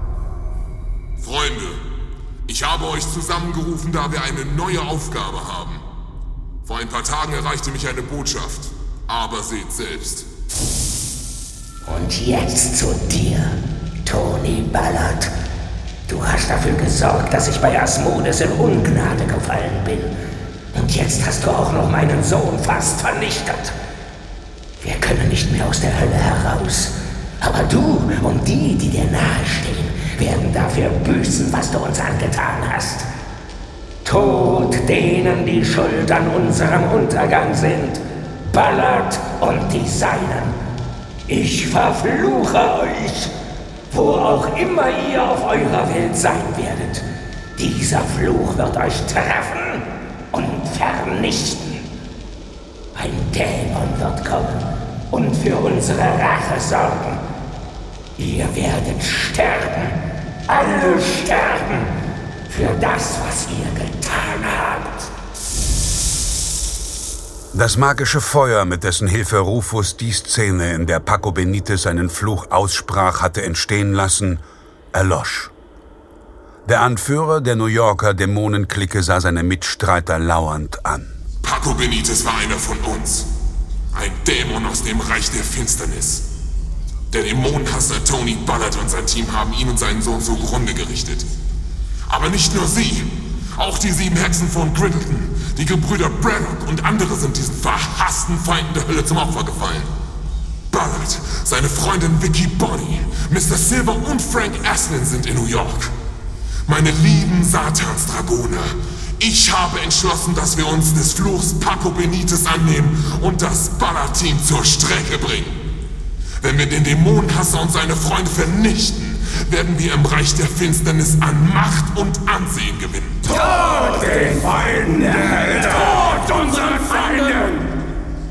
Freunde, ich habe euch zusammengerufen, da wir eine neue Aufgabe haben. Vor ein paar Tagen erreichte mich eine Botschaft, aber seht selbst. Und jetzt zu dir, Tony Ballard. Du hast dafür gesorgt, dass ich bei Asmodes in Ungnade gefallen bin. Und jetzt hast du auch noch meinen Sohn fast vernichtet. Wir können nicht mehr aus der Hölle heraus. Aber du und die, die dir nahestehen, werden dafür büßen, was du uns angetan hast. Tod denen, die schuld an unserem Untergang sind. Ballard und die Seinen. Ich verfluche euch, wo auch immer ihr auf eurer Welt sein werdet. Dieser Fluch wird euch treffen und vernichten. Ein Dämon wird kommen und für unsere Rache sorgen. Ihr werdet sterben, alle sterben, für das, was ihr getan habt. Das magische Feuer, mit dessen Hilfe Rufus die Szene, in der Paco Benitez seinen Fluch aussprach, hatte entstehen lassen, erlosch. Der Anführer der New Yorker Dämonenklicke sah seine Mitstreiter lauernd an. Paco Benitez war einer von uns. Ein Dämon aus dem Reich der Finsternis. Der Dämonenhasser Tony Ballard und sein Team haben ihn und seinen Sohn zugrunde gerichtet. Aber nicht nur sie. Auch die sieben Hexen von Griddleton, die Gebrüder Braddock und andere sind diesen verhassten Feinden der Hölle zum Opfer gefallen. Ballard, seine Freundin Vicky Bonnie, Mister Silver und Frank Aslan sind in New York. Meine lieben Satansdragoner, ich habe entschlossen, dass wir uns des Fluchs Paco Benitez annehmen und das Ballard-Team zur Strecke bringen. Wenn wir den Dämonenhasser und seine Freunde vernichten, werden wir im Reich der Finsternis an Macht und Ansehen gewinnen. Tod den Feinden! Tod unseren Feinden! Lass es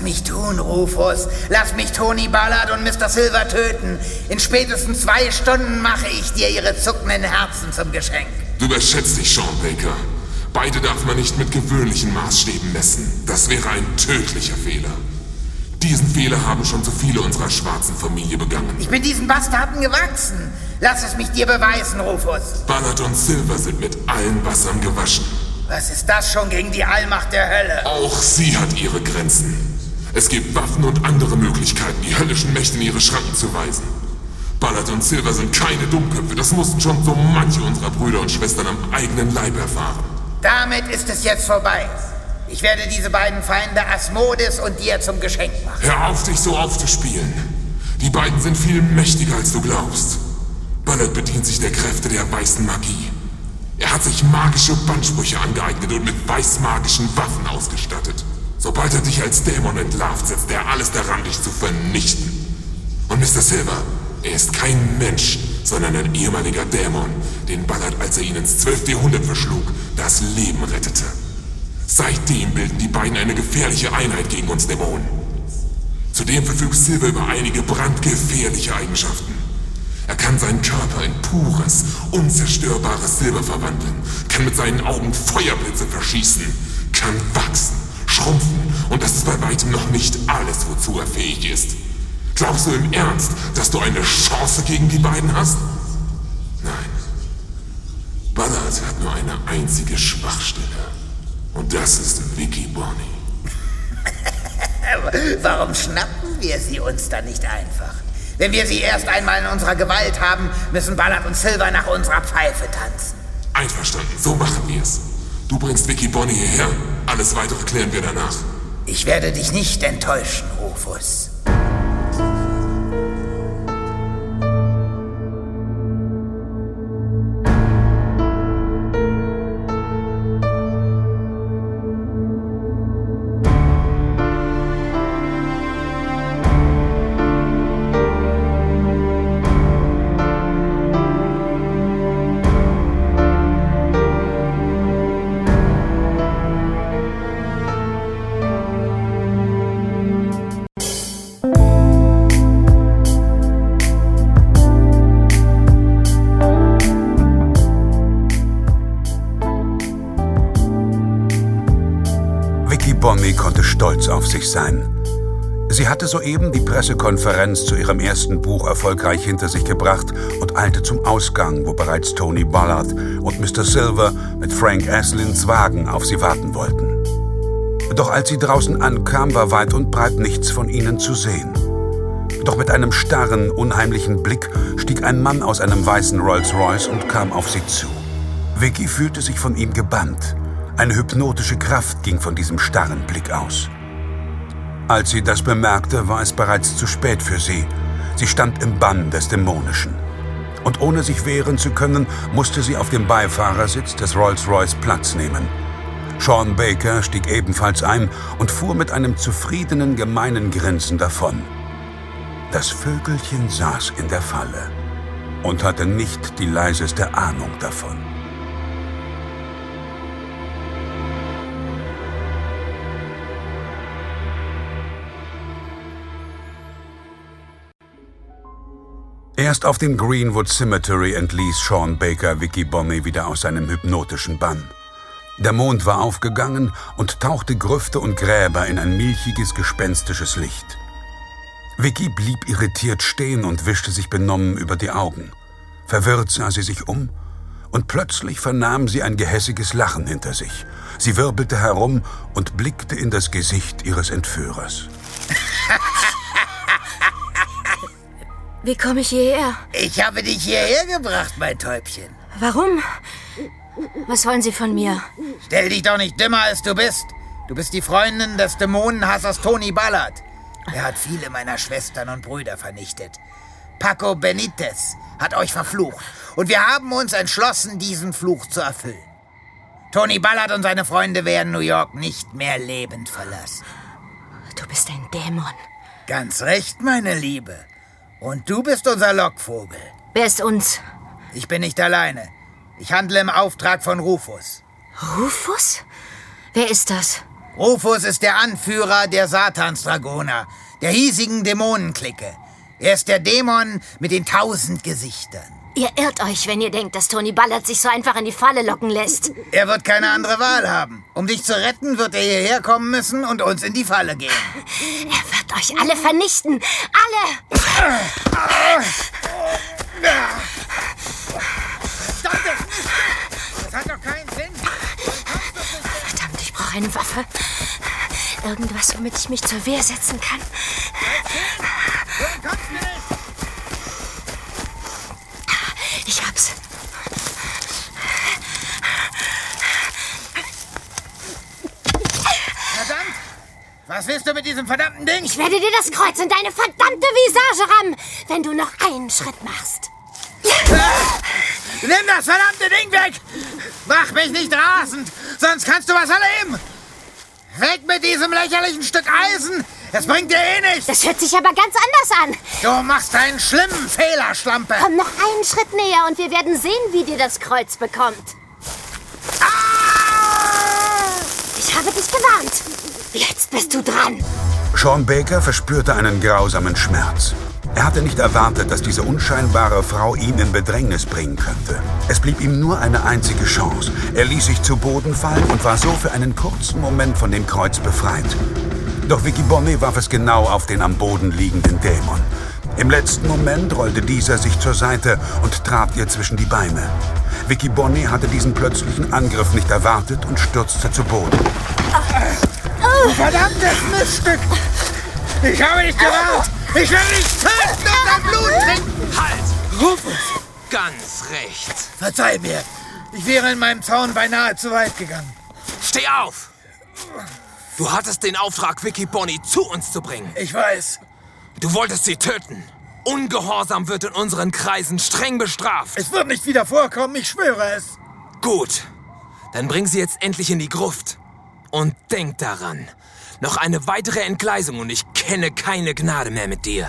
Lass mich tun, Rufus. Lass mich Tony Ballard und Mister Silver töten. In spätestens zwei Stunden mache ich dir ihre zuckenden Herzen zum Geschenk. Du überschätzt dich, Sean Baker. Beide darf man nicht mit gewöhnlichen Maßstäben messen. Das wäre ein tödlicher Fehler. Diesen Fehler haben schon so viele unserer schwarzen Familie begangen. Ich bin diesen Bastarden gewachsen. Lass es mich dir beweisen, Rufus. Ballard und Silver sind mit allen Wassern gewaschen. Was ist das schon gegen die Allmacht der Hölle? Auch sie hat ihre Grenzen. Es gibt Waffen und andere Möglichkeiten, die höllischen Mächte in ihre Schranken zu weisen. Ballard und Silver sind keine Dummköpfe. Das mussten schon so manche unserer Brüder und Schwestern am eigenen Leib erfahren. Damit ist es jetzt vorbei. Ich werde diese beiden Feinde Asmodes und dir zum Geschenk machen. Hör auf, dich so aufzuspielen. Die beiden sind viel mächtiger, als du glaubst. Ballard bedient sich der Kräfte der weißen Magie. Er hat sich magische Bandsprüche angeeignet und mit weißmagischen Waffen ausgestattet. Sobald er dich als Dämon entlarvt, setzt er alles daran, dich zu vernichten. Und Mister Silver, er ist kein Mensch, sondern ein ehemaliger Dämon, den Ballard, als er ihn ins zwölfte Jahrhundert verschlug, das Leben rettete. Seitdem bilden die beiden eine gefährliche Einheit gegen uns Dämonen. Zudem verfügt Silver über einige brandgefährliche Eigenschaften. Er kann seinen Körper in pures, unzerstörbares Silber verwandeln, kann mit seinen Augen Feuerblitze verschießen, kann wachsen, schrumpfen und das ist bei weitem noch nicht alles, wozu er fähig ist. Glaubst du im Ernst, dass du eine Chance gegen die beiden hast? Nein. Ballard hat nur eine einzige Schwachstelle. Und das ist Vicky Bonnie. Warum schnappen wir sie uns dann nicht einfach? Wenn wir sie erst einmal in unserer Gewalt haben, müssen Ballard und Silver nach unserer Pfeife tanzen. Einverstanden, so machen wir es. Du bringst Vicky Bonnie hierher, alles weitere klären wir danach. Ich werde dich nicht enttäuschen, Rufus. Bonnie konnte stolz auf sich sein. Sie hatte soeben die Pressekonferenz zu ihrem ersten Buch erfolgreich hinter sich gebracht und eilte zum Ausgang, wo bereits Tony Ballard und Mister Silver mit Frank Aslins Wagen auf sie warten wollten. Doch als sie draußen ankam, war weit und breit nichts von ihnen zu sehen. Doch mit einem starren, unheimlichen Blick stieg ein Mann aus einem weißen Rolls-Royce und kam auf sie zu. Vicky fühlte sich von ihm gebannt. Eine hypnotische Kraft ging von diesem starren Blick aus. Als sie das bemerkte, war es bereits zu spät für sie. Sie stand im Bann des Dämonischen. Und ohne sich wehren zu können, musste sie auf dem Beifahrersitz des Rolls-Royce Platz nehmen. Sean Baker stieg ebenfalls ein und fuhr mit einem zufriedenen, gemeinen Grinsen davon. Das Vögelchen saß in der Falle und hatte nicht die leiseste Ahnung davon. Erst auf dem Greenwood Cemetery entließ Sean Baker Vicky Bonnie wieder aus seinem hypnotischen Bann. Der Mond war aufgegangen und tauchte Grüfte und Gräber in ein milchiges, gespenstisches Licht. Vicky blieb irritiert stehen und wischte sich benommen über die Augen. Verwirrt sah sie sich um und plötzlich vernahm sie ein gehässiges Lachen hinter sich. Sie wirbelte herum und blickte in das Gesicht ihres Entführers. Wie komme ich hierher? Ich habe dich hierher gebracht, mein Täubchen. Warum? Was wollen Sie von mir? Stell dich doch nicht dümmer, als du bist. Du bist die Freundin des Dämonenhassers Tony Ballard. Er hat viele meiner Schwestern und Brüder vernichtet. Paco Benitez hat euch verflucht. Und wir haben uns entschlossen, diesen Fluch zu erfüllen. Tony Ballard und seine Freunde werden New York nicht mehr lebend verlassen. Du bist ein Dämon. Ganz recht, meine Liebe. Und du bist unser Lockvogel. Wer ist uns? Ich bin nicht alleine. Ich handle im Auftrag von Rufus. Rufus? Wer ist das? Rufus ist der Anführer der Satansdragoner, der hiesigen Dämonenklicke. Er ist der Dämon mit den tausend Gesichtern. Ihr irrt euch, wenn ihr denkt, dass Tony Ballard sich so einfach in die Falle locken lässt. Er wird keine andere Wahl haben. Um dich zu retten, wird er hierher kommen müssen und uns in die Falle gehen. Er wird euch alle vernichten. Alle! Das hat doch keinen Sinn. Verdammt, ich brauche eine Waffe. Irgendwas, womit ich mich zur Wehr setzen kann. Ich hab's. Verdammt! Was willst du mit diesem verdammten Ding? Ich werde dir das Kreuz in deine verdammte Visage rammen, wenn du noch einen Schritt machst. Nimm das verdammte Ding weg! Mach mich nicht rasend, sonst kannst du was erleben! Weg mit diesem lächerlichen Stück Eisen! Es bringt dir eh nichts! Das hört sich aber ganz anders an. Du machst einen schlimmen Fehler, Schlampe! Komm noch einen Schritt näher und wir werden sehen, wie dir das Kreuz bekommt. Ah! Ich habe dich gewarnt. Jetzt bist du dran. Sean Baker verspürte einen grausamen Schmerz. Er hatte nicht erwartet, dass diese unscheinbare Frau ihn in Bedrängnis bringen könnte. Es blieb ihm nur eine einzige Chance. Er ließ sich zu Boden fallen und war so für einen kurzen Moment von dem Kreuz befreit. Doch Vicky Bonnet warf es genau auf den am Boden liegenden Dämon. Im letzten Moment rollte dieser sich zur Seite und trat ihr zwischen die Beine. Vicky Bonnet hatte diesen plötzlichen Angriff nicht erwartet und stürzte zu Boden. Du verdammtes Miststück! Ich habe dich gewarnt! Ich werde dich töten und dein Blut trinken! Halt! Rufus! Ganz recht. Verzeih mir, ich wäre in meinem Zaun beinahe zu weit gegangen. Steh auf! Du hattest den Auftrag, Vicky Bonnet zu uns zu bringen. Ich weiß. Du wolltest sie töten. Ungehorsam wird in unseren Kreisen streng bestraft. Es wird nicht wieder vorkommen, ich schwöre es. Gut, dann bring sie jetzt endlich in die Gruft. Und denk daran, noch eine weitere Entgleisung und ich kenne keine Gnade mehr mit dir.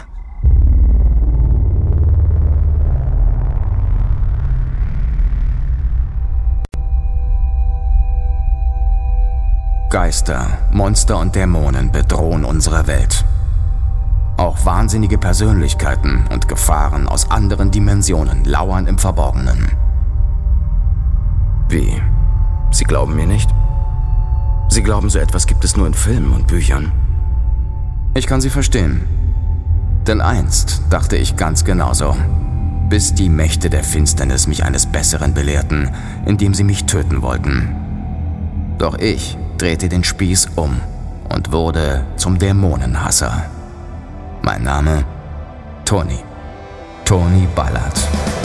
Geister, Monster und Dämonen bedrohen unsere Welt. Auch wahnsinnige Persönlichkeiten und Gefahren aus anderen Dimensionen lauern im Verborgenen. Wie? Sie glauben mir nicht? Sie glauben, so etwas gibt es nur in Filmen und Büchern. Ich kann Sie verstehen. Denn einst dachte ich ganz genauso. Bis die Mächte der Finsternis mich eines Besseren belehrten, indem sie mich töten wollten. Doch ich drehte den Spieß um und wurde zum Dämonenhasser. Mein Name? Tony. Tony Ballard.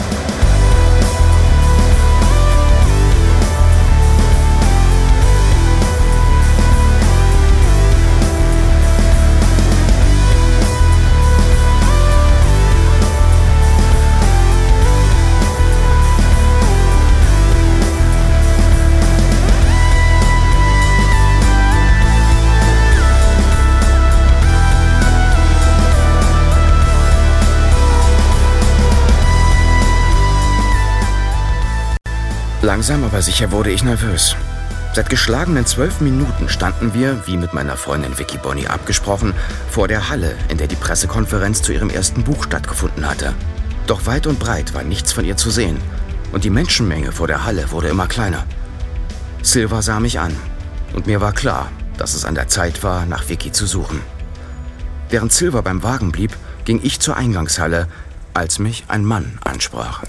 Langsam aber sicher wurde ich nervös. Seit geschlagenen zwölf Minuten standen wir, wie mit meiner Freundin Vicky Bonnet abgesprochen, vor der Halle, in der die Pressekonferenz zu ihrem ersten Buch stattgefunden hatte. Doch weit und breit war nichts von ihr zu sehen. Und die Menschenmenge vor der Halle wurde immer kleiner. Silva sah mich an. Und mir war klar, dass es an der Zeit war, nach Vicky zu suchen. Während Silva beim Wagen blieb, ging ich zur Eingangshalle, als mich ein Mann ansprach.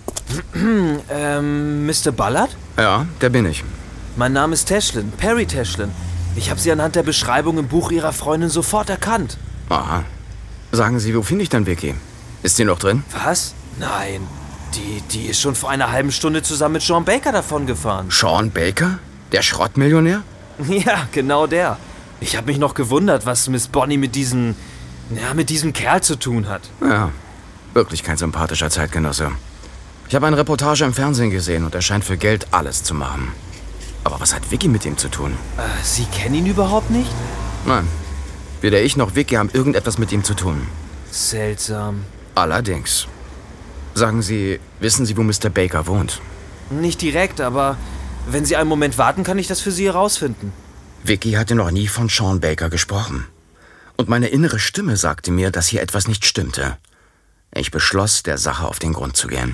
ähm, Mister Ballard? Ja, der bin ich. Mein Name ist Tashlin, Perry Tashlin. Ich habe Sie anhand der Beschreibung im Buch Ihrer Freundin sofort erkannt. Aha. Sagen Sie, wo finde ich dann Vicky? Ist sie noch drin? Was? Nein. Die, die ist schon vor einer halben Stunde zusammen mit Sean Baker davongefahren. Sean Baker? Der Schrottmillionär? Ja, genau der. Ich habe mich noch gewundert, was Miss Bonnie mit diesem, ja, mit diesem Kerl zu tun hat. Ja, wirklich kein sympathischer Zeitgenosse. Ich habe eine Reportage im Fernsehen gesehen und er scheint für Geld alles zu machen. Aber was hat Vicky mit ihm zu tun? Äh, Sie kennen ihn überhaupt nicht? Nein. Weder ich noch Vicky haben irgendetwas mit ihm zu tun. Seltsam. Allerdings. Sagen Sie, wissen Sie, wo Mister Baker wohnt? Nicht direkt, aber wenn Sie einen Moment warten, kann ich das für Sie herausfinden. Vicky hatte noch nie von Sean Baker gesprochen. Und meine innere Stimme sagte mir, dass hier etwas nicht stimmte. Ich beschloss, der Sache auf den Grund zu gehen.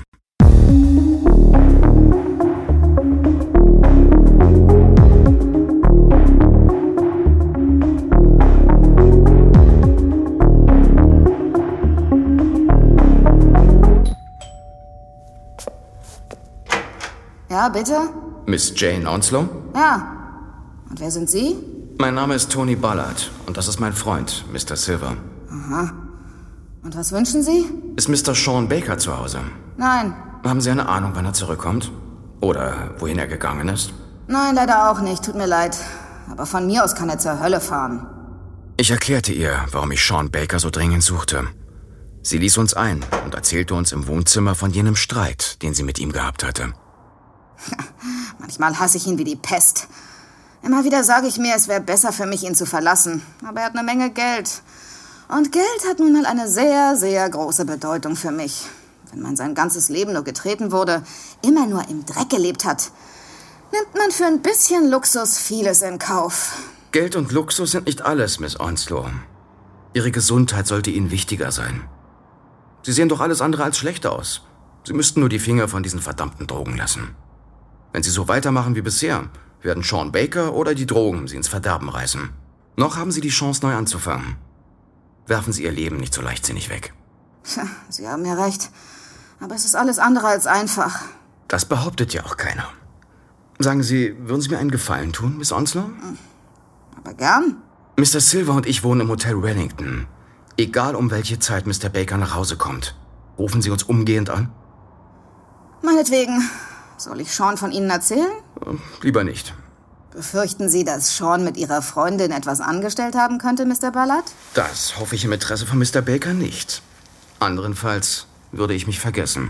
Ja, bitte? Miss Jane Onslow? Ja. Und wer sind Sie? Mein Name ist Tony Ballard und das ist mein Freund, Mister Silver. Aha. Und was wünschen Sie? Ist Mister Sean Baker zu Hause? Nein. Haben Sie eine Ahnung, wann er zurückkommt? Oder wohin er gegangen ist? Nein, leider auch nicht. Tut mir leid. Aber von mir aus kann er zur Hölle fahren. Ich erklärte ihr, warum ich Sean Baker so dringend suchte. Sie ließ uns ein und erzählte uns im Wohnzimmer von jenem Streit, den sie mit ihm gehabt hatte. Manchmal hasse ich ihn wie die Pest. Immer wieder sage ich mir, es wäre besser für mich, ihn zu verlassen. Aber er hat eine Menge Geld. Und Geld hat nun mal eine sehr, sehr große Bedeutung für mich. Wenn man sein ganzes Leben nur getreten wurde, immer nur im Dreck gelebt hat, nimmt man für ein bisschen Luxus vieles in Kauf. Geld und Luxus sind nicht alles, Miss Onslow. Ihre Gesundheit sollte Ihnen wichtiger sein. Sie sehen doch alles andere als schlecht aus. Sie müssten nur die Finger von diesen verdammten Drogen lassen. Wenn Sie so weitermachen wie bisher, werden Sean Baker oder die Drogen Sie ins Verderben reißen. Noch haben Sie die Chance, neu anzufangen. Werfen Sie Ihr Leben nicht so leichtsinnig weg. Tja, Sie haben ja recht. Aber es ist alles andere als einfach. Das behauptet ja auch keiner. Sagen Sie, würden Sie mir einen Gefallen tun, Miss Onslow? Aber gern. Mister Silver und ich wohnen im Hotel Wellington. Egal um welche Zeit Mister Baker nach Hause kommt, rufen Sie uns umgehend an? Meinetwegen. Soll ich Sean von Ihnen erzählen? Lieber nicht. Befürchten Sie, dass Sean mit Ihrer Freundin etwas angestellt haben könnte, Mister Ballard? Das hoffe ich im Interesse von Mister Baker nicht. Anderenfalls würde ich mich vergessen.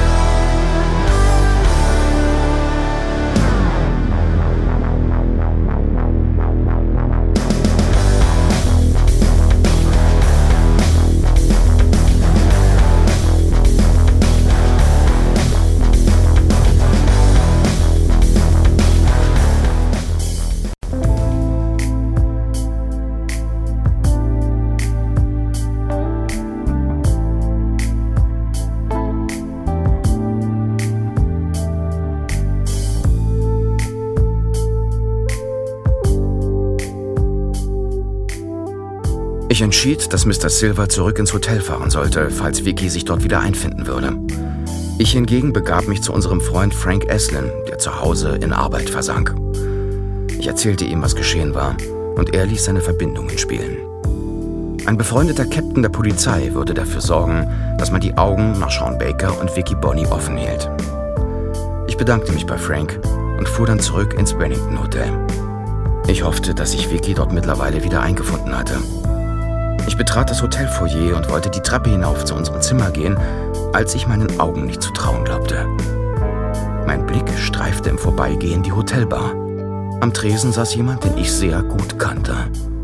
Ich entschied, dass Mister Silver zurück ins Hotel fahren sollte, falls Vicky sich dort wieder einfinden würde. Ich hingegen begab mich zu unserem Freund Frank Esslin, der zu Hause in Arbeit versank. Ich erzählte ihm, was geschehen war, und er ließ seine Verbindungen spielen. Ein befreundeter Captain der Polizei würde dafür sorgen, dass man die Augen nach Sean Baker und Vicky Bonney offen hielt. Ich bedankte mich bei Frank und fuhr dann zurück ins Wellington Hotel. Ich hoffte, dass sich Vicky dort mittlerweile wieder eingefunden hatte. Ich betrat das Hotelfoyer und wollte die Treppe hinauf zu unserem Zimmer gehen, als ich meinen Augen nicht zu trauen glaubte. Mein Blick streifte im Vorbeigehen die Hotelbar. Am Tresen saß jemand, den ich sehr gut kannte.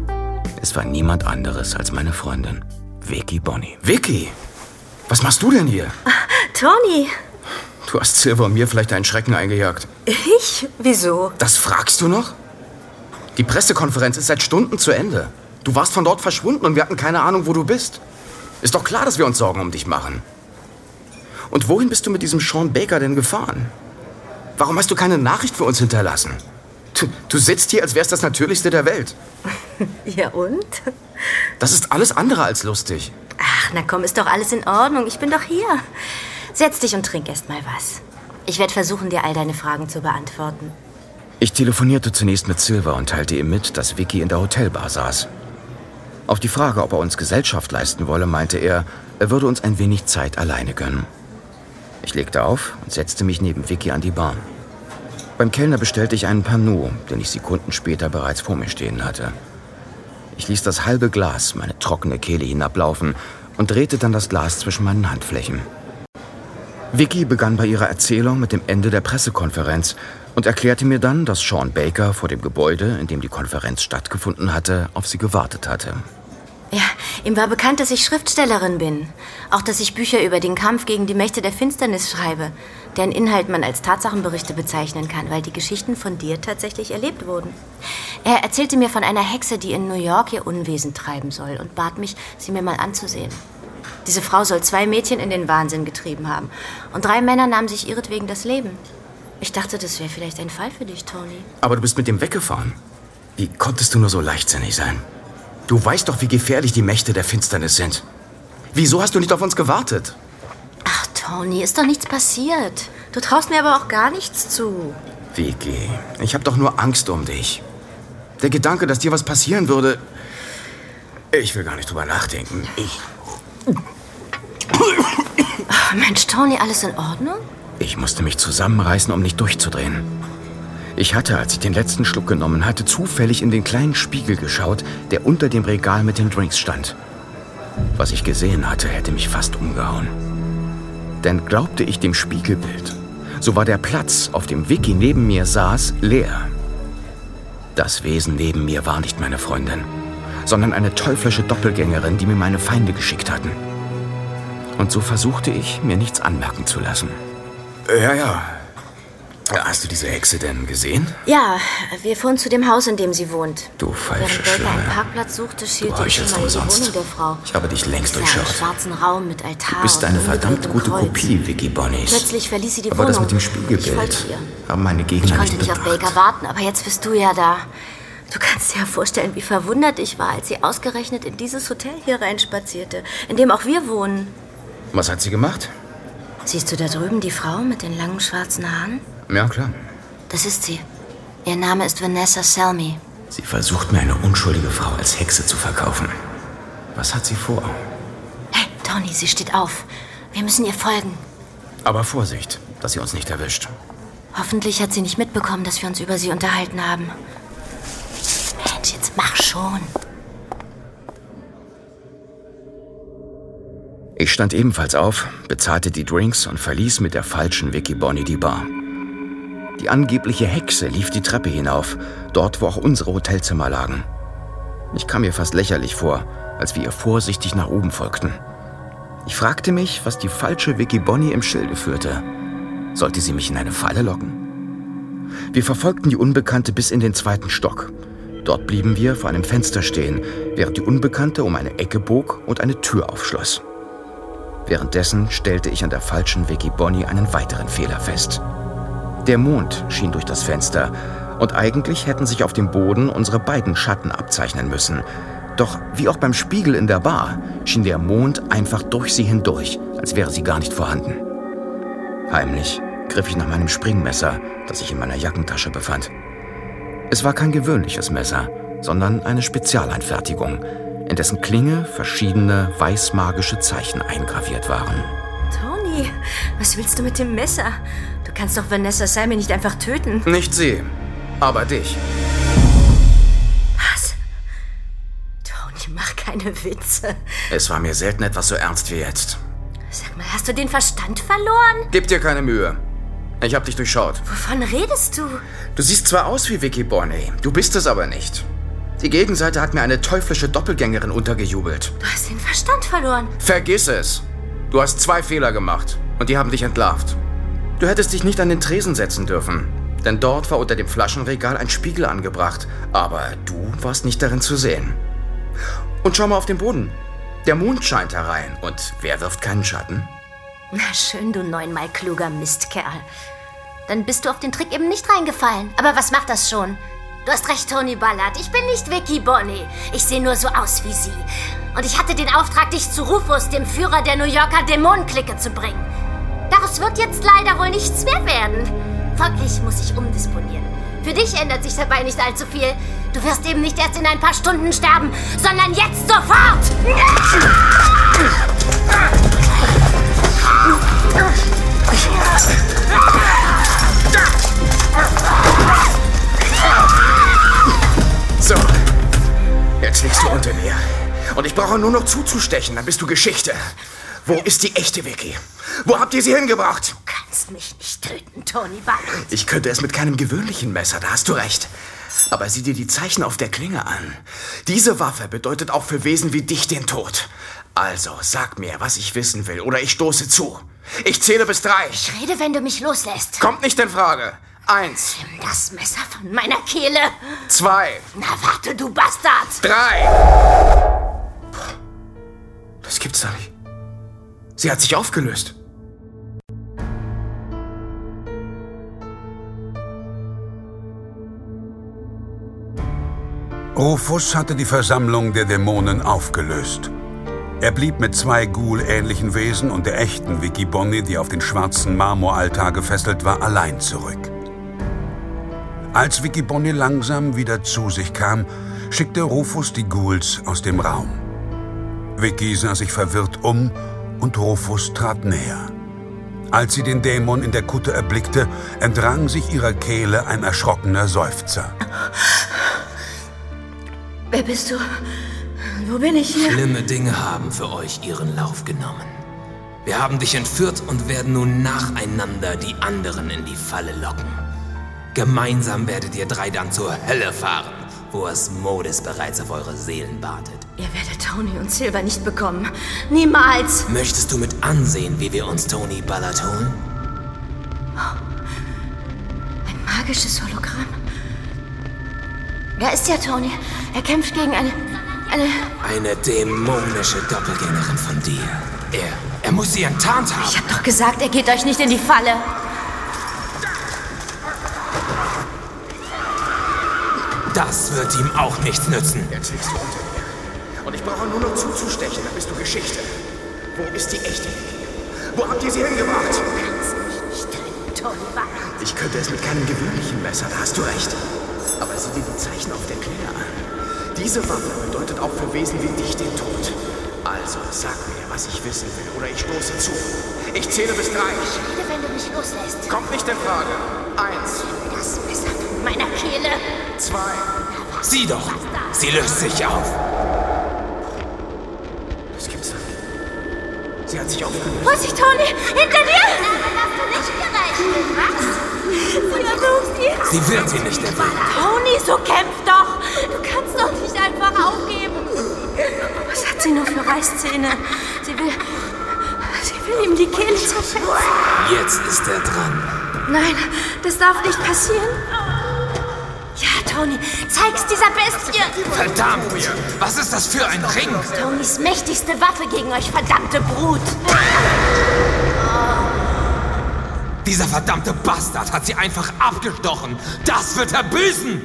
Es war niemand anderes als meine Freundin, Vicky Bonney. Vicky! Was machst du denn hier? Tony! Du hast Silver und mir vielleicht einen Schrecken eingejagt. Ich? Wieso? Das fragst du noch? Die Pressekonferenz ist seit Stunden zu Ende. Du warst von dort verschwunden und wir hatten keine Ahnung, wo du bist. Ist doch klar, dass wir uns Sorgen um dich machen. Und wohin bist du mit diesem Sean Baker denn gefahren? Warum hast du keine Nachricht für uns hinterlassen? Du, du sitzt hier, als wär's das Natürlichste der Welt. Ja und? Das ist alles andere als lustig. Ach, na komm, ist doch alles in Ordnung. Ich bin doch hier. Setz dich und trink erst mal was. Ich werde versuchen, dir all deine Fragen zu beantworten. Ich telefonierte zunächst mit Silver und teilte ihm mit, dass Vicky in der Hotelbar saß. Auf die Frage, ob er uns Gesellschaft leisten wolle, meinte er, er würde uns ein wenig Zeit alleine gönnen. Ich legte auf und setzte mich neben Vicky an die Bar. Beim Kellner bestellte ich einen Pernod, den ich Sekunden später bereits vor mir stehen hatte. Ich ließ das halbe Glas meine trockene Kehle hinablaufen und drehte dann das Glas zwischen meinen Handflächen. Vicky begann bei ihrer Erzählung mit dem Ende der Pressekonferenz und erklärte mir dann, dass Sean Baker vor dem Gebäude, in dem die Konferenz stattgefunden hatte, auf sie gewartet hatte. Ja, Ihm war bekannt, dass ich Schriftstellerin bin. Auch, dass ich Bücher über den Kampf gegen die Mächte der Finsternis schreibe, deren Inhalt man als Tatsachenberichte bezeichnen kann, weil die Geschichten von dir tatsächlich erlebt wurden. Er erzählte mir von einer Hexe, die in New York ihr Unwesen treiben soll und bat mich, sie mir mal anzusehen. Diese Frau soll zwei Mädchen in den Wahnsinn getrieben haben und drei Männer nahmen sich ihretwegen das Leben. Ich dachte, das wäre vielleicht ein Fall für dich, Tony. Aber du bist mit dem weggefahren. Wie konntest du nur so leichtsinnig sein? Du weißt doch, wie gefährlich die Mächte der Finsternis sind. Wieso hast du nicht auf uns gewartet? Ach, Tony, ist doch nichts passiert. Du traust mir aber auch gar nichts zu. Vicky, ich habe doch nur Angst um dich. Der Gedanke, dass dir was passieren würde... Ich will gar nicht drüber nachdenken. Ich... Ach, Mensch, Tony, alles in Ordnung? Ich musste mich zusammenreißen, um nicht durchzudrehen. Ich hatte, als ich den letzten Schluck genommen hatte, zufällig in den kleinen Spiegel geschaut, der unter dem Regal mit den Drinks stand. Was ich gesehen hatte, hätte mich fast umgehauen. Denn glaubte ich dem Spiegelbild, so war der Platz, auf dem Vicky neben mir saß, leer. Das Wesen neben mir war nicht meine Freundin, sondern eine teuflische Doppelgängerin, die mir meine Feinde geschickt hatten. Und so versuchte ich, mir nichts anmerken zu lassen. Ja, ja. Hast du diese Hexe denn gesehen? Ja, wir fuhren zu dem Haus, in dem sie wohnt. Du falsche Während Baker Schlange. einen Parkplatz suchte, schielte Du ich schon heuchelst mal in die umsonst. Wohnung der Frau. Ich habe dich längst Ich sah einen durchschaut. schwarzen Raum mit Altar. Du bist und eine verdammt umgedrehtem gute Kreuz. Kopie, Vicky Bonnies. Plötzlich verließ sie die Aber Wohnung. das mit dem Ich Spiegelbild folgte ihr. haben meine Ich Gegner konnte nicht nicht auf bedacht. Baker warten, aber jetzt bist du ja da. Du kannst dir ja vorstellen, wie verwundert ich war, als sie ausgerechnet in dieses Hotel hier reinspazierte, in dem auch wir wohnen. Was hat sie gemacht? Siehst du da drüben die Frau mit den langen schwarzen Haaren? Ja, klar. Das ist sie. Ihr Name ist Vanessa Selmy. Sie versucht mir eine unschuldige Frau als Hexe zu verkaufen. Was hat sie vor? Hey, Tony, sie steht auf. Wir müssen ihr folgen. Aber Vorsicht, dass sie uns nicht erwischt. Hoffentlich hat sie nicht mitbekommen, dass wir uns über sie unterhalten haben. Mensch, jetzt mach schon. Ich stand ebenfalls auf, bezahlte die Drinks und verließ mit der falschen Vicky Bonnie die Bar. Die angebliche Hexe lief die Treppe hinauf, dort, wo auch unsere Hotelzimmer lagen. Ich kam mir fast lächerlich vor, als wir ihr vorsichtig nach oben folgten. Ich fragte mich, was die falsche Vicky Bonnie im Schilde führte. Sollte sie mich in eine Falle locken? Wir verfolgten die Unbekannte bis in den zweiten Stock. Dort blieben wir vor einem Fenster stehen, während die Unbekannte um eine Ecke bog und eine Tür aufschloss. Währenddessen stellte ich an der falschen Vicky Bonnie einen weiteren Fehler fest. Der Mond schien durch das Fenster und eigentlich hätten sich auf dem Boden unsere beiden Schatten abzeichnen müssen. Doch wie auch beim Spiegel in der Bar schien der Mond einfach durch sie hindurch, als wäre sie gar nicht vorhanden. Heimlich griff ich nach meinem Springmesser, das sich in meiner Jackentasche befand. Es war kein gewöhnliches Messer, sondern eine Spezialeinfertigung, in dessen Klinge verschiedene weißmagische Zeichen eingraviert waren. Tony, was willst du mit dem Messer? Du kannst doch Vanessa Selmy nicht einfach töten. Nicht sie, aber dich. Was? Tony, mach keine Witze. Es war mir selten etwas so ernst wie jetzt. Sag mal, hast du den Verstand verloren? Gib dir keine Mühe. Ich hab dich durchschaut. Wovon redest du? Du siehst zwar aus wie Vicky Bonnie, du bist es aber nicht. Die Gegenseite hat mir eine teuflische Doppelgängerin untergejubelt. Du hast den Verstand verloren. Vergiss es. Du hast zwei Fehler gemacht und die haben dich entlarvt. Du hättest dich nicht an den Tresen setzen dürfen, denn dort war unter dem Flaschenregal ein Spiegel angebracht, aber du warst nicht darin zu sehen. Und schau mal auf den Boden. Der Mond scheint herein und wer wirft keinen Schatten? Na schön, du neunmal kluger Mistkerl. Dann bist du auf den Trick eben nicht reingefallen. Aber was macht das schon? Du hast recht, Tony Ballard. Ich bin nicht Vicky Bonnie. Ich sehe nur so aus wie sie. Und ich hatte den Auftrag, dich zu Rufus, dem Führer der New Yorker Dämonenklicke, zu bringen. Daraus wird jetzt leider wohl nichts mehr werden. Folglich muss ich umdisponieren. Für dich ändert sich dabei nicht allzu viel. Du wirst eben nicht erst in ein paar Stunden sterben, sondern jetzt sofort! So, jetzt liegst du unter mir. Und ich brauche nur noch zuzustechen, dann bist du Geschichte. Wo ist die echte Vicky? Wo habt ihr sie hingebracht? Du kannst mich nicht töten, Tony Ballard. Ich könnte es mit keinem gewöhnlichen Messer, da hast du recht. Aber sieh dir die Zeichen auf der Klinge an. Diese Waffe bedeutet auch für Wesen wie dich den Tod. Also, sag mir, was ich wissen will, oder ich stoße zu. Ich zähle bis drei. Ich rede, wenn du mich loslässt. Kommt nicht in Frage. Eins. Nimm das Messer von meiner Kehle. Zwei. Na warte, du Bastard. Drei. Das gibt's doch nicht. Sie hat sich aufgelöst. Rufus hatte die Versammlung der Dämonen aufgelöst. Er blieb mit zwei Ghoul-ähnlichen Wesen und der echten Vicky Bonnie, die auf den schwarzen Marmoraltar gefesselt war, allein zurück. Als Vicky Bonnie langsam wieder zu sich kam, schickte Rufus die Ghouls aus dem Raum. Vicky sah sich verwirrt um und Rufus trat näher. Als sie den Dämon in der Kutte erblickte, entrang sich ihrer Kehle ein erschrockener Seufzer. Wer bist du? Wo bin ich hier? Schlimme Dinge haben für euch ihren Lauf genommen. Wir haben dich entführt und werden nun nacheinander die anderen in die Falle locken. Gemeinsam werdet ihr drei dann zur Hölle fahren, wo Asmodeus bereits auf eure Seelen wartet. Ihr werdet Tony und Silver nicht bekommen. Niemals! Möchtest du mit ansehen, wie wir uns Tony Ballard holen? Ein magisches Hologramm. Da ist ja Tony. Er kämpft gegen eine... eine... Eine dämonische Doppelgängerin von dir. Er... er muss sie enttarnt haben. Ich hab doch gesagt, er geht euch nicht in die Falle. Das wird ihm auch nichts nützen. Jetzt liegst du unter mir. Und ich brauche nur noch zuzustechen, dann bist du Geschichte. Wo ist die echte? Wo habt ihr sie hingebracht? Du kannst mich nicht töten, Tony Ballard. Ich könnte es mit keinem gewöhnlichen Messer, da hast du recht. Aber sieh dir die Zeichen auf der Klinge an. Diese Waffe bedeutet auch für Wesen wie dich den Tod. Also, sag mir, was ich wissen will, oder ich stoße zu. Ich zähle bis drei. Ich rede, wenn du mich loslässt. Kommt nicht in Frage. Eins. Das Messer von meiner Kehle. Zwei. Sieh doch, sie löst sich auf. Das gibt's doch nicht. Sie hat sich aufgelöst. Vorsicht, Tony! Hinter dir! Damit hast du nicht gerechnet, was? Sie versucht dir. Sie wird ihn nicht erwähnen. Tony, so kämpf doch! Du kannst doch nicht einfach aufgeben. Was hat sie nur für Reißzähne? Sie will... Sie will ihm die Kehle zerfetzen. Jetzt ist er dran. Nein, das darf nicht passieren. Ja, Tony, zeig's dieser Bestie. Verdammt! Was ist das für ein Ring? Tonys mächtigste Waffe gegen euch, verdammte Brut. Dieser verdammte Bastard hat sie einfach abgestochen. Das wird er büßen!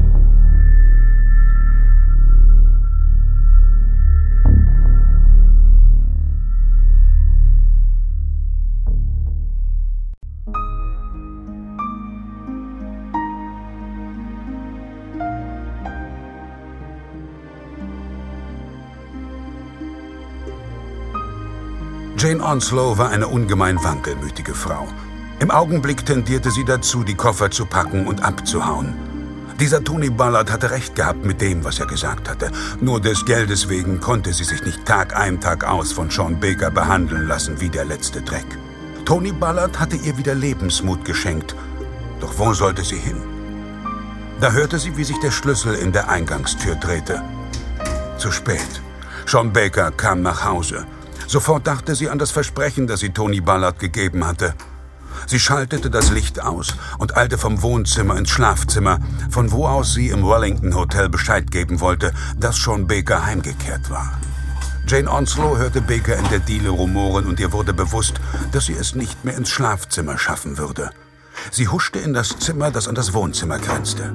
Jane Onslow war eine ungemein wankelmütige Frau. Im Augenblick tendierte sie dazu, die Koffer zu packen und abzuhauen. Dieser Tony Ballard hatte recht gehabt mit dem, was er gesagt hatte. Nur des Geldes wegen konnte sie sich nicht Tag ein, Tag aus von Sean Baker behandeln lassen wie der letzte Dreck. Tony Ballard hatte ihr wieder Lebensmut geschenkt. Doch wo sollte sie hin? Da hörte sie, wie sich der Schlüssel in der Eingangstür drehte. Zu spät. Sean Baker kam nach Hause. Sofort dachte sie an das Versprechen, das sie Tony Ballard gegeben hatte. Sie schaltete das Licht aus und eilte vom Wohnzimmer ins Schlafzimmer, von wo aus sie im Wellington Hotel Bescheid geben wollte, dass Sean Baker heimgekehrt war. Jane Onslow hörte Baker in der Diele rumoren und ihr wurde bewusst, dass sie es nicht mehr ins Schlafzimmer schaffen würde. Sie huschte in das Zimmer, das an das Wohnzimmer grenzte.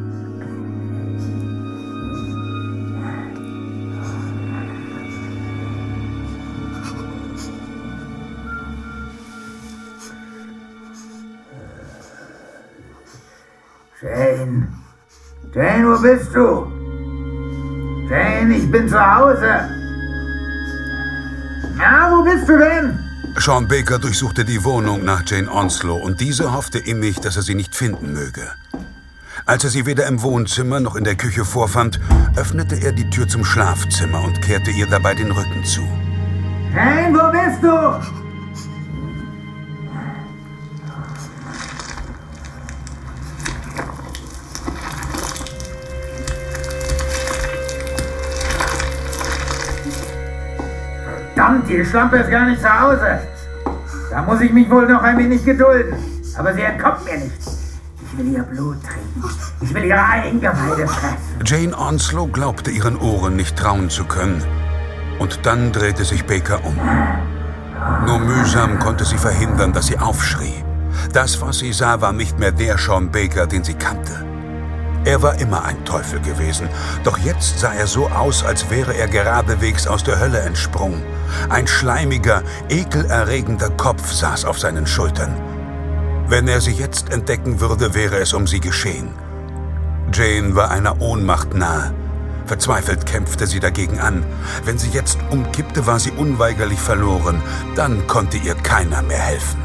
Jane, Jane, wo bist du? Jane, ich bin zu Hause. Na, wo bist du denn? Sean Baker durchsuchte die Wohnung nach Jane Onslow und diese hoffte innig, dass er sie nicht finden möge. Als er sie weder im Wohnzimmer noch in der Küche vorfand, öffnete er die Tür zum Schlafzimmer und kehrte ihr dabei den Rücken zu. Jane, wo bist du? Verdammt, die Schlampe ist gar nicht zu Hause. Da muss ich mich wohl noch ein wenig gedulden. Aber sie entkommt mir nicht. Ich will ihr Blut trinken. Ich will ihre Eingeweide fressen. Jane Onslow glaubte ihren Ohren nicht trauen zu können. Und dann drehte sich Baker um. Nur mühsam konnte sie verhindern, dass sie aufschrie. Das, was sie sah, war nicht mehr der Sean Baker, den sie kannte. Er war immer ein Teufel gewesen, doch jetzt sah er so aus, als wäre er geradewegs aus der Hölle entsprungen. Ein schleimiger, ekelerregender Kopf saß auf seinen Schultern. Wenn er sie jetzt entdecken würde, wäre es um sie geschehen. Jane war einer Ohnmacht nahe. Verzweifelt kämpfte sie dagegen an. Wenn sie jetzt umkippte, war sie unweigerlich verloren. Dann konnte ihr keiner mehr helfen.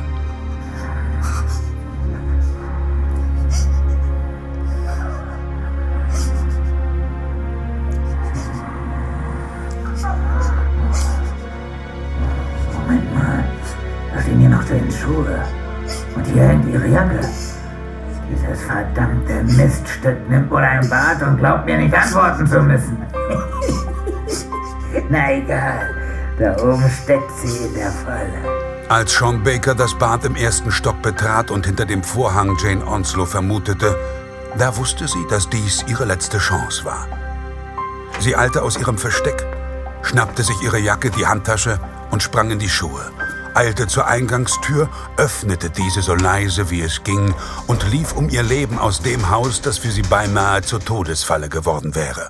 Moment mal, da sind hier noch Janes Schuhe. Und hier hängt ihre Jacke. Dieses verdammte Miststück nimmt wohl ein Bad und glaubt mir nicht antworten zu müssen. Na egal, da oben steckt sie in der Falle. Als Sean Baker das Bad im ersten Stock betrat und hinter dem Vorhang Jane Onslow vermutete, da wusste sie, dass dies ihre letzte Chance war. Sie eilte aus ihrem Versteck, schnappte sich ihre Jacke, die Handtasche und sprang in die Schuhe. Eilte zur Eingangstür, öffnete diese so leise wie es ging und lief um ihr Leben aus dem Haus, das für sie beinahe zur Todesfalle geworden wäre.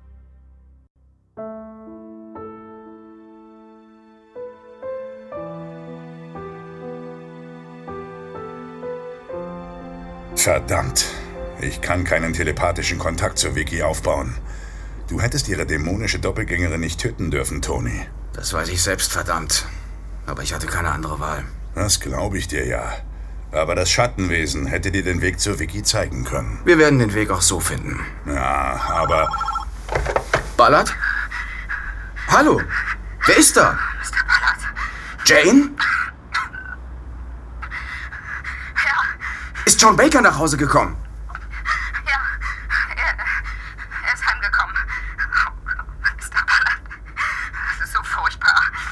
Verdammt, ich kann keinen telepathischen Kontakt zu Vicky aufbauen. Du hättest ihre dämonische Doppelgängerin nicht töten dürfen, Tony. Das weiß ich selbst, verdammt. Aber ich hatte keine andere Wahl. Das glaube ich dir ja. Aber das Schattenwesen hätte dir den Weg zur Vicky zeigen können. Wir werden den Weg auch so finden. Ja, aber... Ballard? Hallo? Wer ist da? Mister Ballard. Jane? Ja. Ist John Baker nach Hause gekommen? Ja, er, er ist heimgekommen. Oh, Mister Ballard, das ist so furchtbar.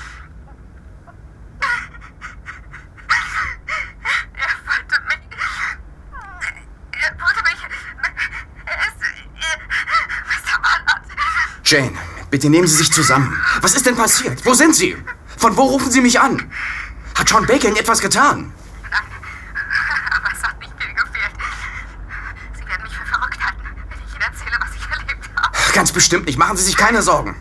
Er wollte mich... Er wollte mich... Er ist... Er, Mister Ballard. Jane, bitte nehmen Sie sich zusammen. Was ist denn passiert? Wo sind Sie? Von wo rufen Sie mich an? Hat John Baker Ihnen etwas getan? Aber es hat nicht viel gefehlt. Sie werden mich für verrückt halten, wenn ich Ihnen erzähle, was ich erlebt habe. Ganz bestimmt nicht. Machen Sie sich keine Sorgen.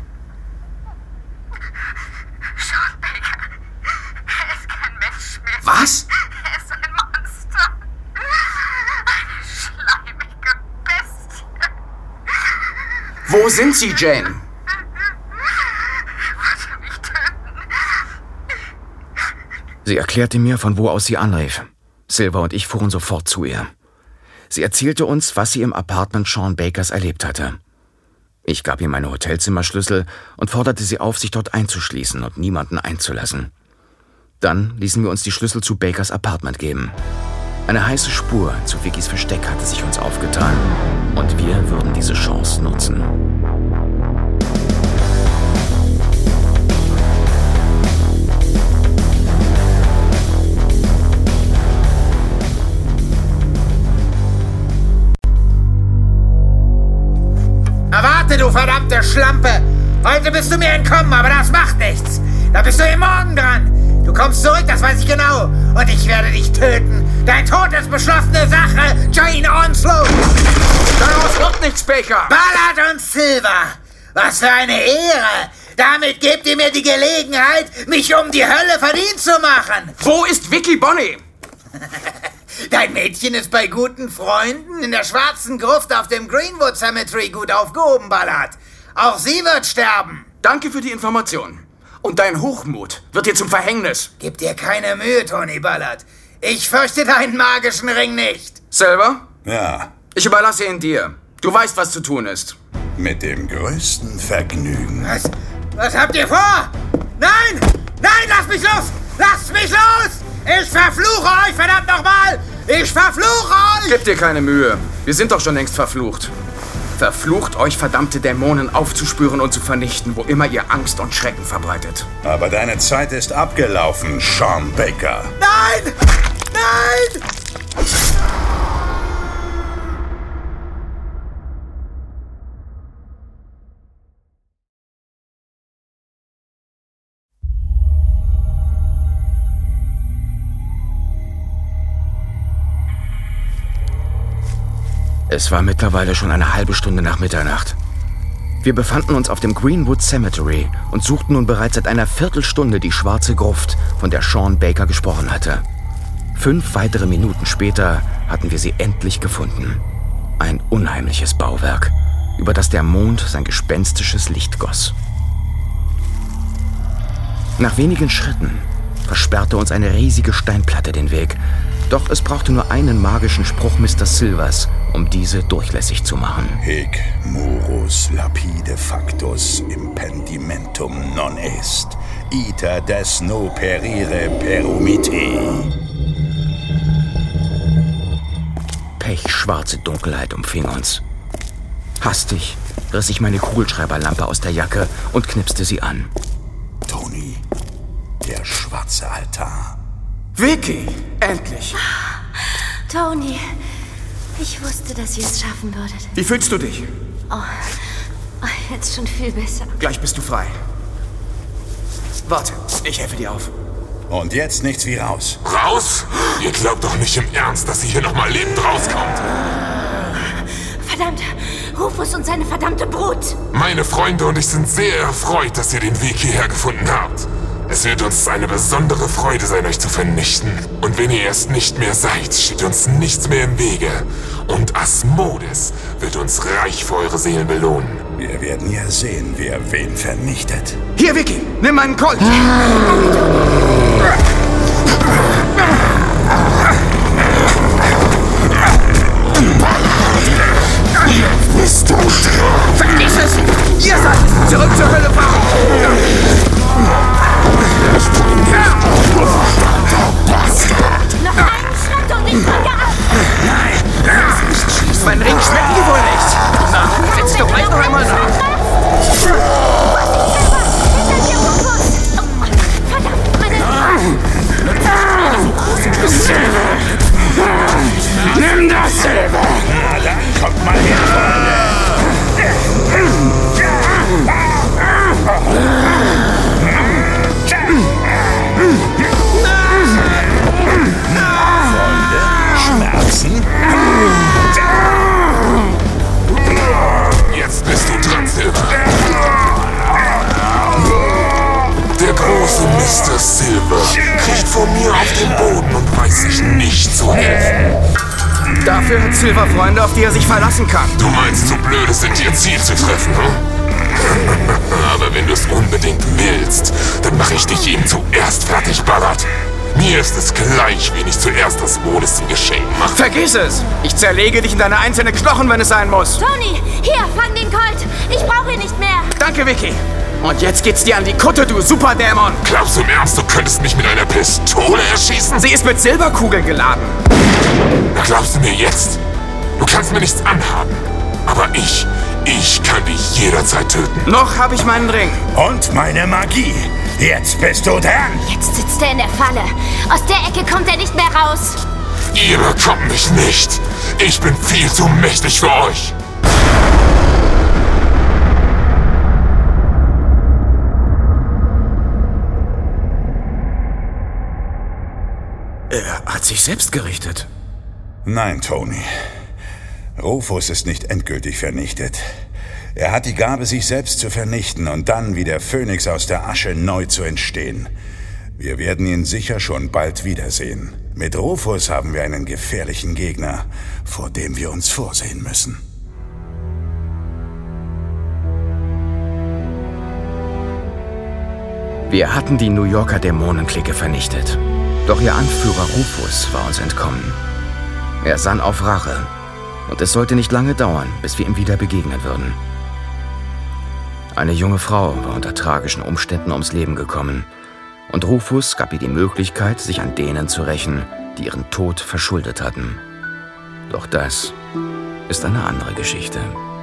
Sean Baker. Er ist kein Mensch mehr. Was? Er ist ein Monster. Eine schleimige Bestie. Wo sind Sie, Jane? Er wollte mich töten. Sie erklärte mir, von wo aus sie anrief. Silver und ich fuhren sofort zu ihr. Sie erzählte uns, was sie im Apartment Sean Bakers erlebt hatte. Ich gab ihr meine Hotelzimmerschlüssel und forderte sie auf, sich dort einzuschließen und niemanden einzulassen. Dann ließen wir uns die Schlüssel zu Bakers Apartment geben. Eine heiße Spur zu Vickys Versteck hatte sich uns aufgetan und wir würden diese Chance nutzen. Warte, du verdammte Schlampe! Heute bist du mir entkommen, aber das macht nichts. Da bist du im Morgen dran. Du kommst zurück, das weiß ich genau. Und ich werde dich töten. Dein Tod ist beschlossene Sache, Jane Onslow. Daraus wird nichts, Baker. Ballard und Silver. Was für eine Ehre. Damit gebt ihr mir die Gelegenheit, mich um die Hölle verdient zu machen. Wo ist Vicky Bonnie? Dein Mädchen ist bei guten Freunden in der schwarzen Gruft auf dem Greenwood Cemetery gut aufgehoben, Ballard. Auch sie wird sterben. Danke für die Information. Und dein Hochmut wird dir zum Verhängnis. Gib dir keine Mühe, Tony Ballard. Ich fürchte deinen magischen Ring nicht. Silver? Ja. Ich überlasse ihn dir. Du weißt, was zu tun ist. Mit dem größten Vergnügen. Was? Was habt ihr vor? Nein! Nein, lasst mich los! Lasst mich los! Ich verfluche euch, verdammt nochmal! Ich verfluche euch! Gib dir keine Mühe. Wir sind doch schon längst verflucht. Verflucht euch, verdammte Dämonen, aufzuspüren und zu vernichten, wo immer ihr Angst und Schrecken verbreitet. Aber deine Zeit ist abgelaufen, Sean Baker. Nein! Nein! Es war mittlerweile schon eine halbe Stunde nach Mitternacht. Wir befanden uns auf dem Greenwood Cemetery und suchten nun bereits seit einer Viertelstunde die schwarze Gruft, von der Sean Baker gesprochen hatte. Fünf weitere Minuten später hatten wir sie endlich gefunden. Ein unheimliches Bauwerk, über das der Mond sein gespenstisches Licht goss. Nach wenigen Schritten versperrte uns eine riesige Steinplatte den Weg, doch es brauchte nur einen magischen Spruch Mister Silvers, um diese durchlässig zu machen. Hic murus lapide factus impendimentum non est, ita des no perire perumite. Pechschwarze Dunkelheit umfing uns. Hastig riss ich meine Kugelschreiberlampe aus der Jacke und knipste sie an. Tony, der schwarze Altar. Vicky, endlich! Tony, ich wusste, dass ihr es schaffen würdet. Wie fühlst du dich? Oh, jetzt schon viel besser. Gleich bist du frei. Warte, ich helfe dir auf. Und jetzt nichts wie raus. Raus? Ihr glaubt doch nicht im Ernst, dass sie hier noch mal lebend rauskommt. Verdammt, Rufus und seine verdammte Brut. Meine Freunde und ich sind sehr erfreut, dass ihr den Weg hierher gefunden habt. Es wird uns eine besondere Freude sein, euch zu vernichten. Und wenn ihr erst nicht mehr seid, steht uns nichts mehr im Wege. Und Asmodes wird uns reich für eure Seelen belohnen. Wir werden ja sehen, wer wen vernichtet. Hier, Vicky, nimm meinen Colt. Bist du? Vergiss es! Ihr seid es! Zurück zur Hölle fahren! Noch einen Schritt und ich drücke ab! Nein! Mein Ring schmeckt dir wohl nicht! Na, setz doch gleich noch einmal nach! Verdammt, meine... Nimm das, Silber! Na dann, kommt mal her, Freunde! Schmerzen? Jetzt bist du dran, Silver. Der große Mister Silver kriecht vor mir auf den Boden und weiß sich nicht zu helfen. Dafür hat Silver Freunde, auf die er sich verlassen kann. Du meinst, so blöd es sind, ihr Ziel zu treffen, hm? Aber wenn du es unbedingt willst, dann mache ich dich ihm zuerst fertig, Ballard. Mir ist es gleich, wen ich zuerst das Modes zum Geschenk mache. Vergiss es! Ich zerlege dich in deine einzelnen Knochen, wenn es sein muss. Tony, hier, fang den Colt. Ich brauche ihn nicht mehr. Danke, Vicky. Und jetzt geht's dir an die Kutte, du Superdämon. Glaubst du im Ernst, du könntest mich mit einer Pistole erschießen? Sie ist mit Silberkugeln geladen. Na, glaubst du mir jetzt? Du kannst mir nichts anhaben. Aber ich, ich kann dich jederzeit töten. Noch habe ich meinen Ring. Und meine Magie. Jetzt bist du dran. Jetzt sitzt er in der Falle. Aus der Ecke kommt er nicht mehr raus. Ihr bekommt mich nicht. Ich bin viel zu mächtig für euch. Er hat sich selbst gerichtet. Nein, Tony. Rufus ist nicht endgültig vernichtet. Er hat die Gabe, sich selbst zu vernichten und dann wie der Phönix aus der Asche neu zu entstehen. Wir werden ihn sicher schon bald wiedersehen. Mit Rufus haben wir einen gefährlichen Gegner, vor dem wir uns vorsehen müssen. Wir hatten die New Yorker Dämonenklicke vernichtet. Doch ihr Anführer Rufus war uns entkommen. Er sann auf Rache. Und es sollte nicht lange dauern, bis wir ihm wieder begegnen würden. Eine junge Frau war unter tragischen Umständen ums Leben gekommen. Und Rufus gab ihr die Möglichkeit, sich an denen zu rächen, die ihren Tod verschuldet hatten. Doch das ist eine andere Geschichte.